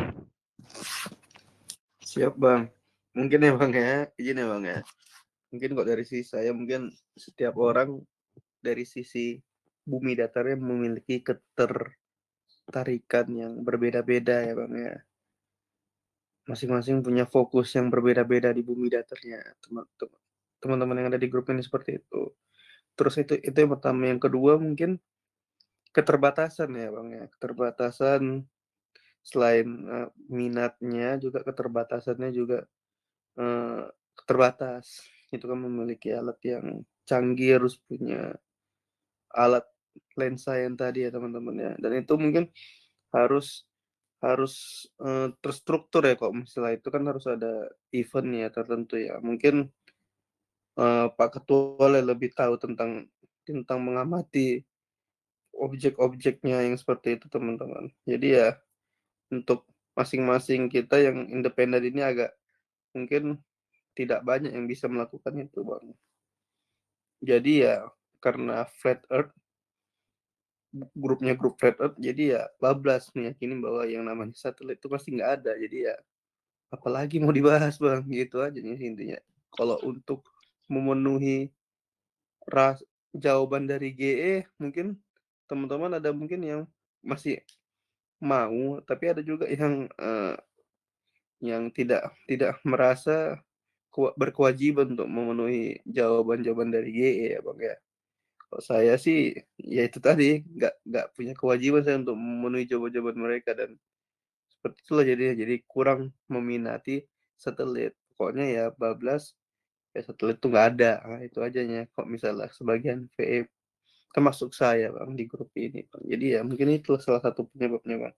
Siap Bang. Mungkin ya Bang ya, izin ya Bang ya. Mungkin kok dari sisi saya mungkin setiap orang dari sisi bumi datarnya memiliki ketertarikan yang berbeda-beda ya Bang ya. Masing-masing punya fokus yang berbeda-beda di bumi datarnya. Teman-teman teman-teman yang ada di grup ini seperti itu. Terus itu itu yang pertama, yang kedua mungkin keterbatasan ya Bang ya. Keterbatasan selain uh, minatnya juga keterbatasannya juga uh, terbatas. Itu kan memiliki alat yang canggih, harus punya alat lensa yang tadi ya teman-teman ya. Dan itu mungkin harus harus uh, terstruktur ya, kok misalnya itu kan harus ada event ya tertentu ya. Mungkin uh, Pak Ketua lebih tahu tentang tentang mengamati objek-objeknya yang seperti itu teman-teman. Jadi ya untuk masing-masing kita yang independen ini agak mungkin tidak banyak yang bisa melakukan itu Bang. Jadi ya karena flat earth, grupnya grup flat earth, jadi ya bablas meyakini bahwa yang namanya satelit itu pasti nggak ada. Jadi ya apalagi mau dibahas Bang, gitu aja nih intinya. Kalau untuk memenuhi ras jawaban dari G E, mungkin teman-teman ada mungkin yang masih mau, tapi ada juga yang uh, yang tidak tidak merasa berkewajiban untuk memenuhi jawaban-jawaban dari G E ya Bang ya. Kalau saya sih ya itu tadi, nggak nggak punya kewajiban saya untuk memenuhi jawaban-jawaban mereka, dan seperti itulah jadinya, jadi kurang meminati satelit. Pokoknya ya bablas ya satelit tuh nggak ada. Nah, itu ajanya kok misalnya sebagian V E termasuk saya Bang di grup ini Bang. Jadi ya mungkin itu salah satu penyebabnya Bang.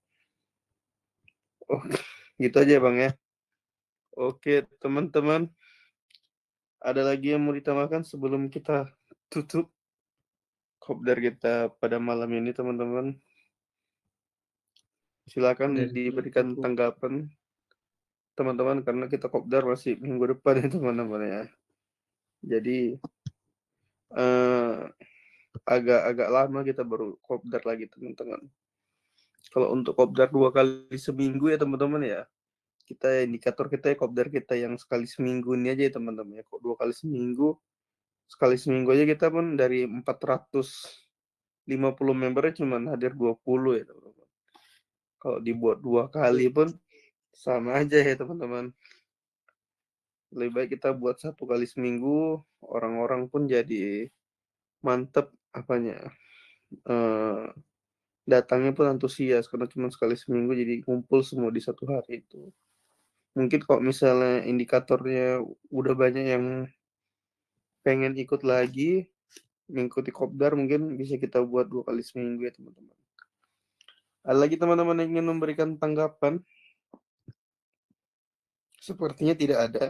Oh, gitu aja Bang ya. Oke teman-teman, ada lagi yang mau ditambahkan sebelum kita tutup kopdar kita pada malam ini teman-teman? Silakan Dari diberikan cukup. tanggapan teman-teman, karena kita kopdar masih minggu depan ya teman-teman ya. Jadi eh, agak-agak lama kita baru kopdar lagi teman-teman. Kalau untuk kopdar dua kali seminggu ya teman-teman ya, kita indikator kita ya kopdar kita yang sekali seminggu ini aja ya teman-teman ya. Kok dua kali seminggu, sekali seminggu aja kita pun dari empat ratus lima puluh membernya cuma hadir dua puluh ya teman-teman. Kalau dibuat dua kali pun sama aja ya teman-teman. Lebih baik kita buat satu kali seminggu, orang-orang pun jadi mantep apanya, eh, datangnya pun antusias, karena cuma sekali seminggu jadi kumpul semua di satu hari itu. Mungkin kalau misalnya indikatornya udah banyak yang pengen ikut lagi mengikuti kopdar, mungkin bisa kita buat dua kali seminggu ya teman-teman. Ada lagi teman-teman yang ingin memberikan tanggapan? Sepertinya tidak ada.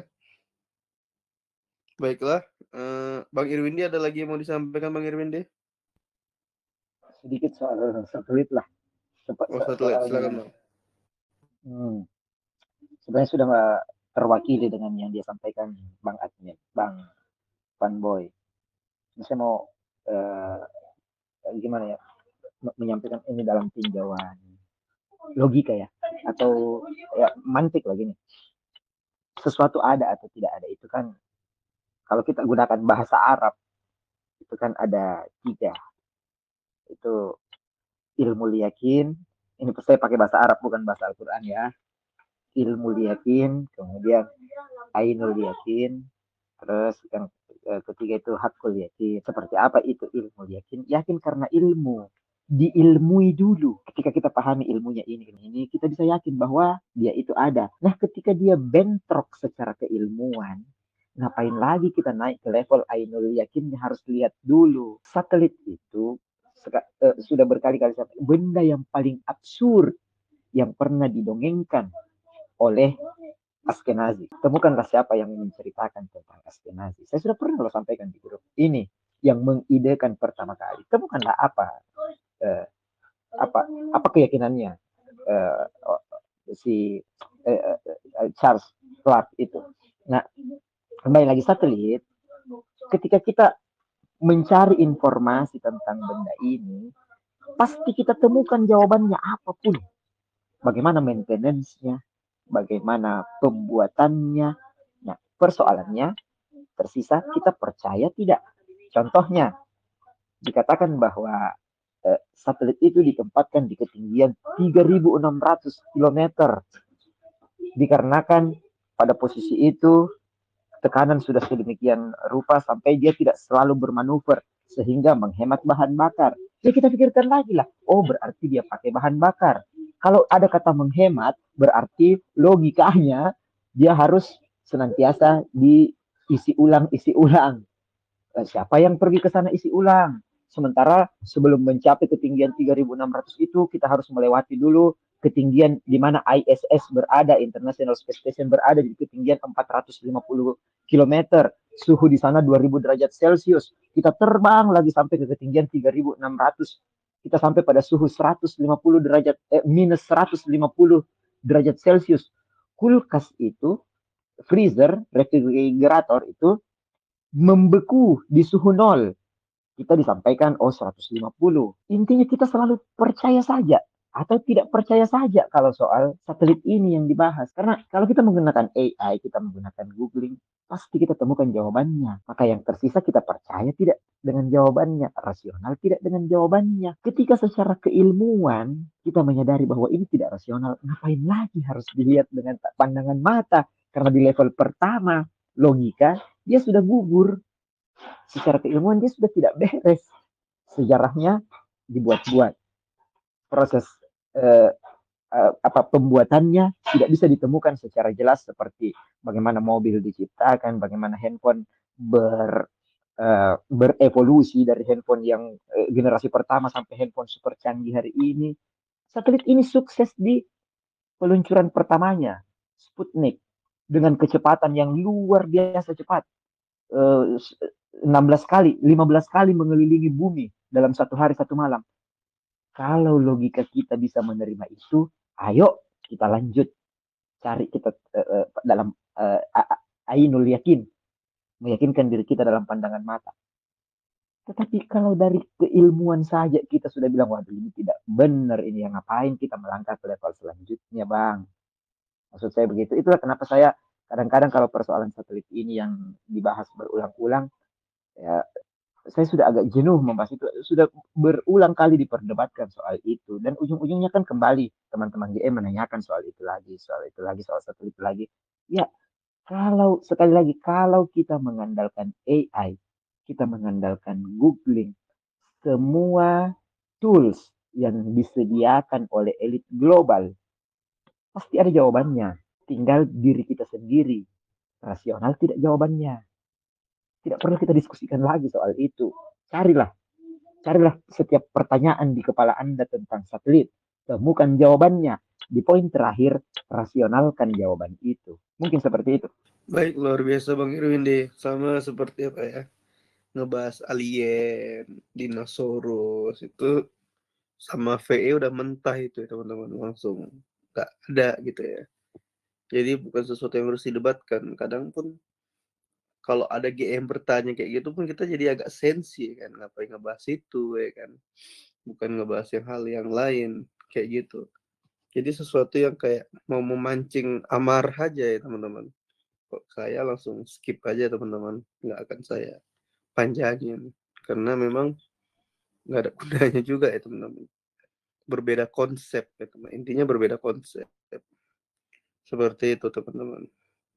Baiklah, eh, Bang Irwindi, ada lagi yang mau disampaikan Bang Irwindi? Sedikit soal satelit lah. Cepat Oh, satelit, soal silakan Bang. Hmm. Sebenarnya sudah nggak terwakili dengan yang dia sampaikan Bang Admin, Bang Fanboy. Saya mau uh, gimana ya, menyampaikan ini dalam tinjauan logika ya, atau ya mantik lagi nih. Sesuatu ada atau tidak ada itu kan, kalau kita gunakan bahasa Arab itu kan ada tiga. Itu ilmu yakin. Ini saya pakai bahasa Arab bukan bahasa Al-Quran ya. Ilmu yakin, kemudian ainul yakin, terus yang ketiga itu hakul yakin. Seperti apa itu ilmu yakin? Yakin karena ilmu, diilmui dulu. Ketika kita pahami ilmunya ini ini kita bisa yakin bahwa dia itu ada. Nah, ketika dia bentrok secara keilmuan, ngapain lagi kita naik ke level ainul yakinnya? Harus lihat dulu. Satelit itu uh, sudah berkali-kali benda yang paling absurd yang pernah didongengkan oleh Askenazi. Temukanlah siapa yang menceritakan tentang Askenazi. Saya sudah pernah lo sampaikan di grup ini, yang mengidekan pertama kali. Temukanlah apa uh, apa apa keyakinannya uh, si eh, eh, Charles Clark itu. Nah, kembali lagi satelit, ketika kita mencari informasi tentang benda ini, pasti kita temukan jawabannya apapun. Bagaimana maintenance-nya, bagaimana pembuatannya. Nah, persoalannya tersisa kita percaya tidak. Contohnya, dikatakan bahwa eh, satelit itu ditempatkan di ketinggian tiga ribu enam ratus kilometer. Dikarenakan pada posisi itu tekanan sudah sedemikian rupa sampai dia tidak selalu bermanuver sehingga menghemat bahan bakar. Ya kita pikirkan lagi lah, oh berarti dia pakai bahan bakar. Kalau ada kata menghemat, berarti logikanya dia harus senantiasa diisi ulang, isi ulang. Siapa yang pergi ke sana isi ulang? Sementara sebelum mencapai ketinggian tiga ribu enam ratus itu, kita harus melewati dulu ketinggian di mana I S S berada, International Space Station berada di ketinggian empat ratus lima puluh kilometer. Suhu di sana dua ribu derajat Celcius. Kita terbang lagi sampai ke ketinggian tiga ribu enam ratus. Kita sampai pada suhu seratus lima puluh derajat, eh, minus seratus lima puluh derajat Celcius. Kulkas itu, freezer, refrigerator itu membeku di suhu nol. Kita disampaikan, oh seratus lima puluh. Intinya kita selalu percaya saja atau tidak percaya saja kalau soal satelit ini yang dibahas. Karena kalau kita menggunakan A I, kita menggunakan googling, pasti kita temukan jawabannya. Maka yang tersisa kita percaya tidak dengan jawabannya, rasional tidak dengan jawabannya. Ketika secara keilmuan kita menyadari bahwa ini tidak rasional, ngapain lagi harus dilihat dengan pandangan mata? Karena di level pertama, logika, dia sudah gugur. Secara keilmuan dia sudah tidak beres. Sejarahnya dibuat-buat. Proses eh, eh, apa pembuatannya tidak bisa ditemukan secara jelas seperti bagaimana mobil diciptakan, bagaimana handphone ber eh, berevolusi dari handphone yang eh, generasi pertama sampai handphone super canggih hari ini. Satelit ini sukses di peluncuran pertamanya, Sputnik, dengan kecepatan yang luar biasa cepat. Uh, enam belas kali, lima belas kali mengelilingi bumi dalam satu hari satu malam. Kalau logika kita bisa menerima itu, ayo kita lanjut cari kita uh, dalam uh, ainul yakin, meyakinkan diri kita dalam pandangan mata. Tetapi kalau dari keilmuan saja kita sudah bilang, waduh ini tidak benar, ini yang ngapain kita melangkah ke level selanjutnya, Bang. Maksud saya begitu. Itulah kenapa saya kadang-kadang kalau persoalan satelit ini yang dibahas berulang-ulang, ya saya sudah agak jenuh membahas itu. Sudah berulang kali diperdebatkan soal itu. Dan ujung-ujungnya kan kembali teman-teman G M menanyakan soal itu lagi, soal itu lagi, soal satelit lagi. Ya, kalau sekali lagi, kalau kita mengandalkan A I, kita mengandalkan googling, semua tools yang disediakan oleh elit global, pasti ada jawabannya. Tinggal diri kita sendiri. Rasional tidak jawabannya. Tidak perlu kita diskusikan lagi soal itu. Carilah. Carilah setiap pertanyaan di kepala Anda tentang satelit. Temukan jawabannya. Di poin terakhir, rasionalkan jawaban itu. Mungkin seperti itu. Baik, luar biasa Bang Irwin deh. Sama seperti apa ya, ngebahas alien, dinosaurus, itu sama V E udah mentah itu ya teman-teman. Langsung gak ada gitu ya. Jadi bukan sesuatu yang harus didebatkan. Kadang pun kalau ada G M bertanya kayak gitu pun kita jadi agak sensi kan, ngapain ngebahas itu ya kan, bukan ngebahas yang hal yang lain kayak gitu. Jadi sesuatu yang kayak mau memancing amarah aja ya teman-teman. Kok saya langsung skip aja teman-teman, nggak akan saya panjangin karena memang nggak ada gunanya juga ya teman-teman. Berbeda konsep ya teman, intinya berbeda konsep. Seperti itu teman-teman.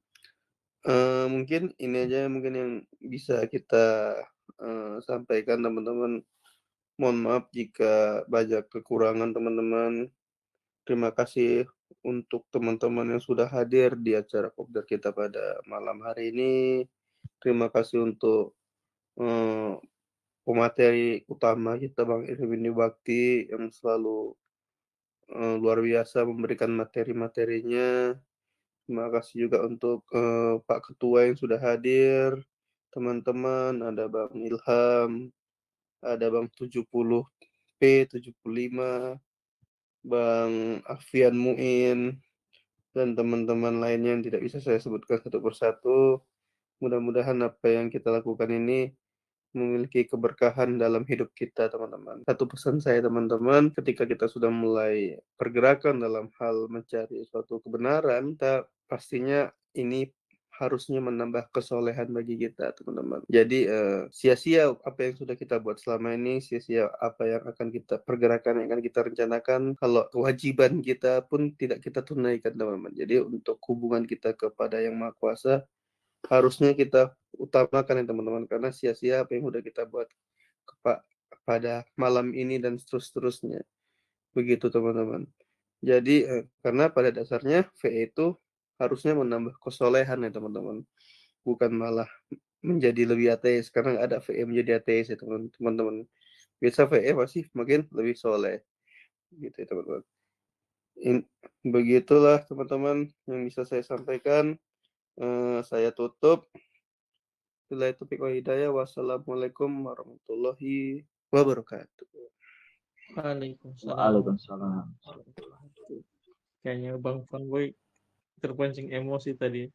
Uh, mungkin ini aja mungkin yang bisa kita uh, sampaikan teman-teman. Mohon maaf jika banyak kekurangan teman-teman. Terima kasih untuk teman-teman yang sudah hadir di acara kopdar kita pada malam hari ini. Terima kasih untuk uh, pemateri utama kita Bang Irwin Bakti yang selalu uh, luar biasa memberikan materi-materinya. Terima kasih juga untuk uh, Pak Ketua yang sudah hadir, teman-teman, ada Bang Ilham, ada Bang tujuh puluh P, tujuh puluh lima, Bang Afian Muin, dan teman-teman lainnya yang tidak bisa saya sebutkan satu persatu. Mudah-mudahan apa yang kita lakukan ini memiliki keberkahan dalam hidup kita, teman-teman. Satu pesan saya, teman-teman, ketika kita sudah mulai pergerakan dalam hal mencari suatu kebenaran, kita pastinya ini harusnya menambah kesolehan bagi kita, teman-teman. Jadi eh, sia-sia apa yang sudah kita buat selama ini, sia-sia apa yang akan kita pergerakan, yang akan kita rencanakan, kalau kewajiban kita pun tidak kita tunaikan, teman-teman. Jadi untuk hubungan kita kepada Yang Maha Kuasa, harusnya kita utamakan ya teman-teman, karena sia-sia apa yang udah kita buat kepa- pada malam ini dan seterus-terusnya. Begitu teman-teman. Jadi eh, karena pada dasarnya V E itu harusnya menambah kesolehan ya teman-teman, bukan malah menjadi lebih ateis, karena nggak ada V E menjadi ateis ya teman-teman. Biasa V E pasti makin lebih soleh gitu ya teman-teman. In- begitulah teman-teman yang bisa saya sampaikan. Eh, saya tutup. Billahi taufiq wal hidayah. Wassalamualaikum warahmatullahi wabarakatuh. Waalaikumsalam. Waalaikumsalam. Kayaknya Bang Fanboy terpancing emosi tadi.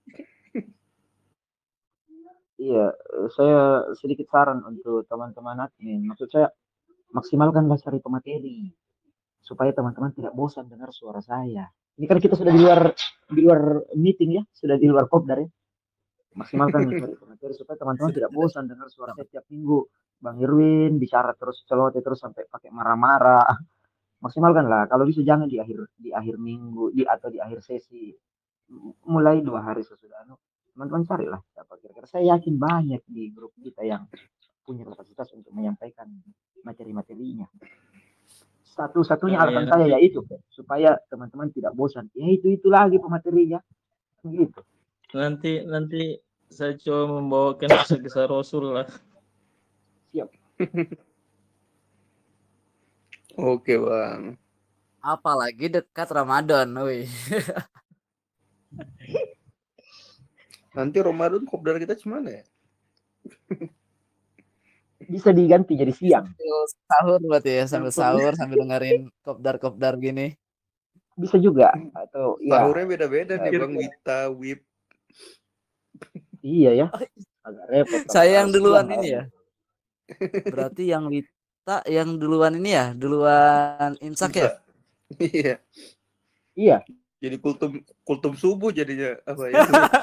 Iya, eh, saya sedikit saran untuk teman-teman admin. Maksud saya, maksimalkanlah cari pemateri supaya teman-teman tidak bosan dengar suara saya. Ini kan kita sudah di luar di luar meeting ya, sudah di luar kopdar ya. Maksimalkan cari pemateri supaya teman-teman tidak bosan dengar suara saya tiap minggu. Bang Irwin bicara terus celoteh terus sampai pakai marah-marah. Maksimalkan lah. Kalau bisa jangan di akhir di akhir minggu di atau di akhir sesi. M- Mulai dua hari sesudah anu. Teman-teman carilah siapa kira-kira. Saya yakin banyak di grup kita yang punya kapasitas untuk menyampaikan materi-materinya. Satu-satunya Nah, ya alasan saya nanti yaitu supaya teman-teman tidak bosan. Ya itu itu lagi pematerinya. Gitu. nanti nanti saya coba membawakan kisah-kisah Rasul lah. Siap. Oke bang. Apalagi dekat Ramadan, woi. Nanti Ramadan kopdar kita gimana ya? Bisa diganti jadi siang. Sambil sahur berarti ya, sambil sahur sambil dengerin kopdar-kopdar gini. Bisa juga atau ya. Sahurnya beda-beda nih ya, bang. Wita, Wip. Iya ya. Agak repot. kalau Saya yang harus duluan siang, ini kan. ya. Berarti yang Wita yang duluan ini ya, duluan imsak ya. Iya. Iya. Jadi kultum kultum subuh jadinya apa ya?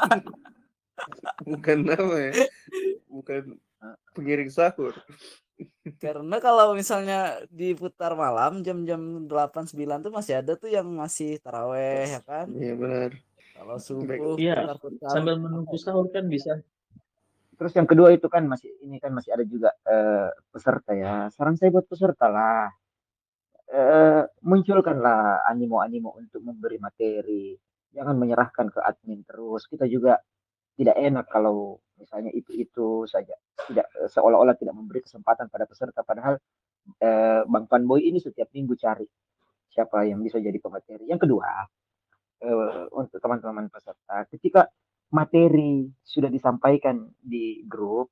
Bukan apa ya? Bukan pengiring sahur. Karena kalau misalnya diputar malam jam-jam delapan sembilan tuh masih ada tuh yang masih taraweh ya kan. Iya benar. Kalau subuh Iya, putar-putar sambil menunggu sahur kan bisa. Terus yang kedua itu kan masih ini kan masih ada juga eh, peserta ya. Saran saya buat peserta lah. Eh, munculkanlah animo-animo untuk memberi materi. Jangan menyerahkan ke admin terus. Kita juga tidak enak kalau misalnya itu-itu saja. Tidak eh, seolah-olah tidak memberi kesempatan pada peserta. Padahal eh, Bang Fanboy ini setiap minggu cari siapa yang bisa jadi pemateri. Yang kedua, eh, untuk teman-teman peserta, ketika materi sudah disampaikan di grup,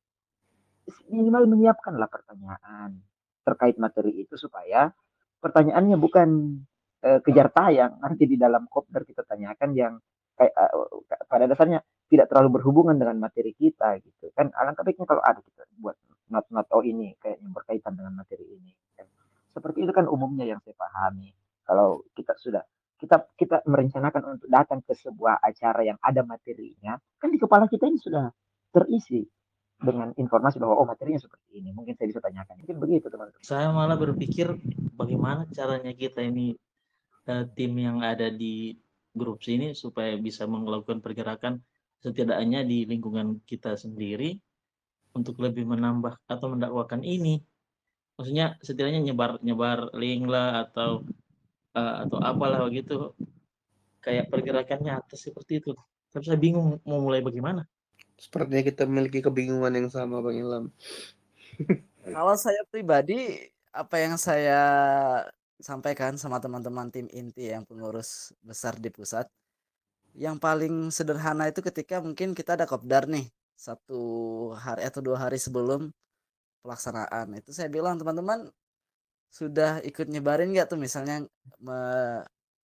minimal menyiapkanlah pertanyaan terkait materi itu supaya pertanyaannya bukan eh, kejar tayang nanti di dalam kopdar kita tanyakan yang kayak eh, pada dasarnya tidak terlalu berhubungan dengan materi kita gitu kan. Alangkah baiknya kalau ada kita buat not-not oh ini kayaknya berkaitan dengan materi ini kan. Seperti itu kan umumnya yang saya pahami. Kalau kita sudah kita kita merencanakan untuk datang ke sebuah acara yang ada materinya, kan di kepala kita ini sudah terisi dengan informasi bahwa oh materinya seperti ini. Mungkin saya bisa tanyakan. Mungkin begitu teman-teman. Saya malah berpikir bagaimana caranya kita ini uh, tim yang ada di grup sini supaya bisa melakukan pergerakan setidaknya di lingkungan kita sendiri untuk lebih menambah atau mendakwakan ini. Maksudnya setidaknya nyebar nyebar link lah atau uh, atau apalah begitu, kayak pergerakannya atas seperti itu. Tapi saya bingung mau mulai bagaimana. Sepertinya kita memiliki kebingungan yang sama Bang Ilham. Kalau saya pribadi, apa yang saya sampaikan sama teman-teman tim inti yang pengurus besar di pusat, yang paling sederhana itu ketika mungkin kita ada kopdar nih, satu hari atau dua hari sebelum pelaksanaan. Itu saya bilang teman-teman sudah ikut nyebarin nggak tuh misalnya me,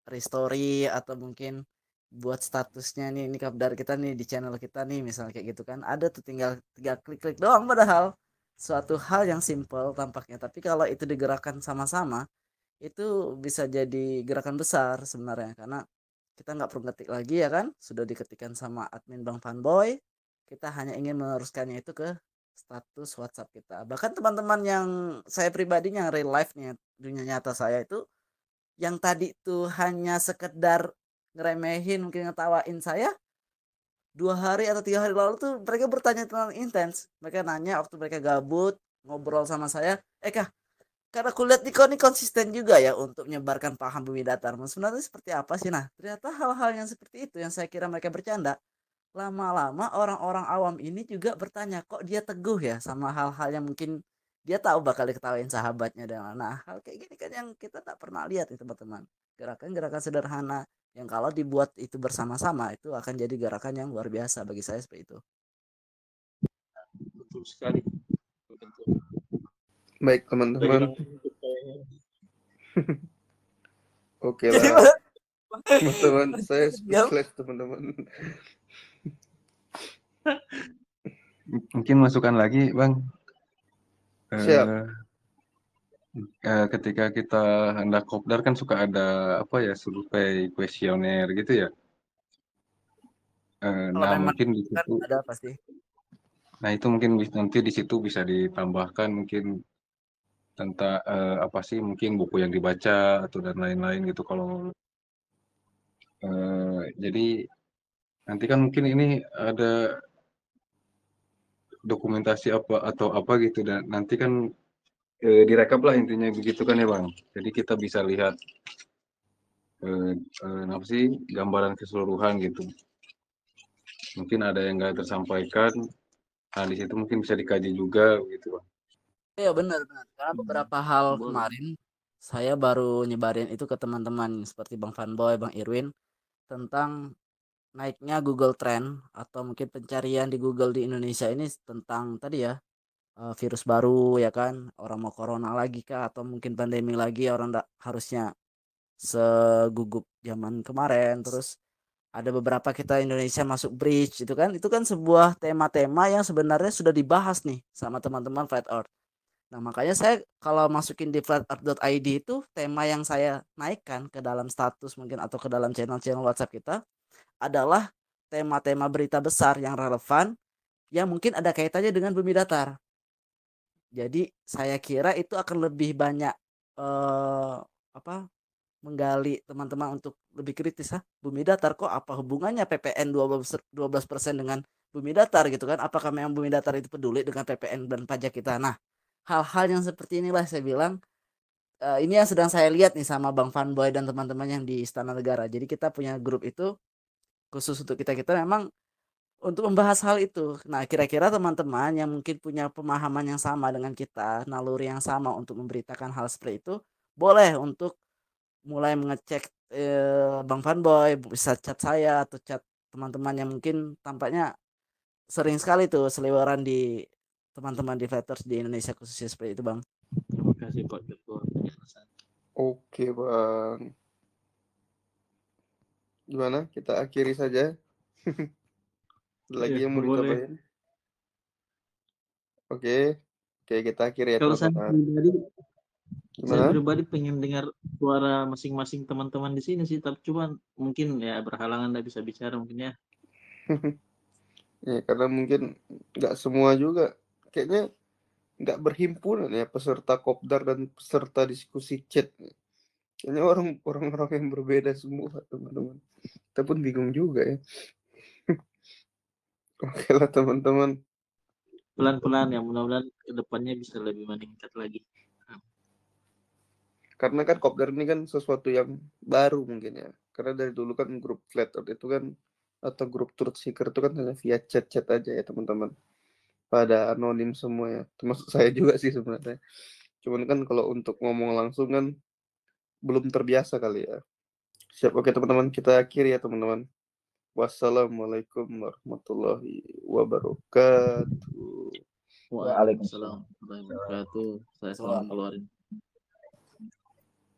restory atau mungkin buat statusnya nih ini Kopdar kita nih di channel kita nih misalnya kayak gitu kan, ada tuh tinggal tinggal klik-klik doang, padahal suatu hal yang simple tampaknya, tapi kalau itu digerakkan sama-sama itu bisa jadi gerakan besar sebenarnya, karena kita nggak perlu ketik lagi ya kan, sudah diketikkan sama admin Bang Fanboy, kita hanya ingin meneruskannya itu ke status WhatsApp kita. Bahkan teman-teman yang saya pribadinya real life nya dunia nyata saya itu yang tadi tuh hanya sekedar ngeremehin mungkin ngetawain saya, dua hari atau tiga hari lalu tuh mereka bertanya tentang intens, mereka nanya waktu mereka gabut ngobrol sama saya, eh kah karena aku lihat Niko ini konsisten juga ya untuk menyebarkan paham bumi datar, sebenarnya seperti apa sih? Nah ternyata hal-hal yang seperti itu yang saya kira mereka bercanda, lama-lama orang-orang awam ini juga bertanya kok dia teguh ya sama hal-hal yang mungkin dia tahu bakal diketawain sahabatnya, dan nah hal kayak gini kan yang kita tak pernah lihat nih teman-teman, gerakan-gerakan sederhana yang kalau dibuat itu bersama-sama itu akan jadi gerakan yang luar biasa bagi saya seperti itu. Betul sekali. Betul. Baik teman-teman. Oke lah. Teman-teman, saya speechless teman-teman. Mungkin masukan lagi, Bang. Siap. Uh, uh, ketika kita hendak kopdar kan suka ada apa ya, survei kuesioner gitu ya. Uh, nah mungkin di situ ada pasti. Nah itu mungkin nanti di situ bisa ditambahkan mungkin tentang uh, apa sih mungkin buku yang dibaca atau dan lain-lain gitu kalau uh, jadi nanti kan mungkin ini ada dokumentasi apa atau apa gitu dan nanti kan uh, direkap lah intinya begitu kan ya Bang. Jadi kita bisa lihat uh, uh, apa sih gambaran keseluruhan gitu. Mungkin ada yang nggak tersampaikan, nah di situ mungkin bisa dikaji juga gitu Bang. Iya benar benar. Karena beberapa hal kemarin saya baru nyebarin itu ke teman-teman seperti Bang Fanboy, Bang Irwin tentang naiknya Google Trend atau mungkin pencarian di Google di Indonesia ini tentang tadi ya virus baru ya kan, orang mau corona lagi kah atau mungkin pandemi lagi, orang enggak harusnya segugup zaman kemarin. Terus ada beberapa kita Indonesia masuk bridge itu kan, itu kan sebuah tema-tema yang sebenarnya sudah dibahas nih sama teman-teman Flat Earth. Nah makanya saya kalau masukin di flat earth dot i d itu tema yang saya naikkan ke dalam status mungkin atau ke dalam channel-channel WhatsApp kita adalah tema-tema berita besar yang relevan yang mungkin ada kaitannya dengan bumi datar. Jadi saya kira itu akan lebih banyak eh, apa menggali teman-teman untuk lebih kritis, ah bumi datar kok apa hubungannya P P N dua belas persen dengan bumi datar gitu kan, apakah memang bumi datar itu peduli dengan P P N dan pajak kita. Nah hal-hal yang seperti inilah saya bilang uh, ini yang sedang saya lihat nih sama Bang Fanboy dan teman-teman yang di Istana Negara. Jadi kita punya grup itu khusus untuk kita-kita memang untuk membahas hal itu. Nah kira-kira teman-teman yang mungkin punya pemahaman yang sama dengan kita, naluri yang sama untuk memberitakan hal seperti itu, boleh untuk mulai mengecek eh, Bang Fanboy, bisa chat saya atau chat teman-teman yang mungkin tampaknya sering sekali tuh seliweran di teman-teman di Fighters di Indonesia khususnya seperti itu Bang. Terima kasih Pak Ketua penjelasan. Oke Bang. Gimana? Kita akhiri saja. Lagi Ya, yang mau ditambahin? Oke. Oke kita akhiri ya Kalau saya pribadi, saya pribadi pengen dengar suara masing-masing teman-teman di sini sih, tapi cuman mungkin ya berhalangan nggak bisa bicara mungkin ya. Ya karena mungkin nggak semua juga kayaknya nggak berhimpunan ya peserta kopdar dan peserta diskusi chat. Kayaknya orang orang-orang yang berbeda semua teman-teman. Kita pun bingung juga ya. Oke lah teman-teman. Pelan-pelan ya, mudah-mudahan kedepannya bisa lebih meningkat lagi. Karena kan kopdar ini kan sesuatu yang baru mungkin ya. Karena dari dulu kan grup Flat Earth itu kan atau grup Truth Seeker itu kan hanya via chat-chat aja ya teman-teman. Pada anonim semua ya. Termasuk saya juga sih sebenarnya. Cuman kan kalau untuk ngomong langsung kan belum terbiasa kali ya. Siap, oke teman-teman, kita akhiri ya teman-teman. Wassalamualaikum warahmatullahi wabarakatuh. Waalaikumsalam warahmatullahi wabarakatuh. Saya selalu keluarin.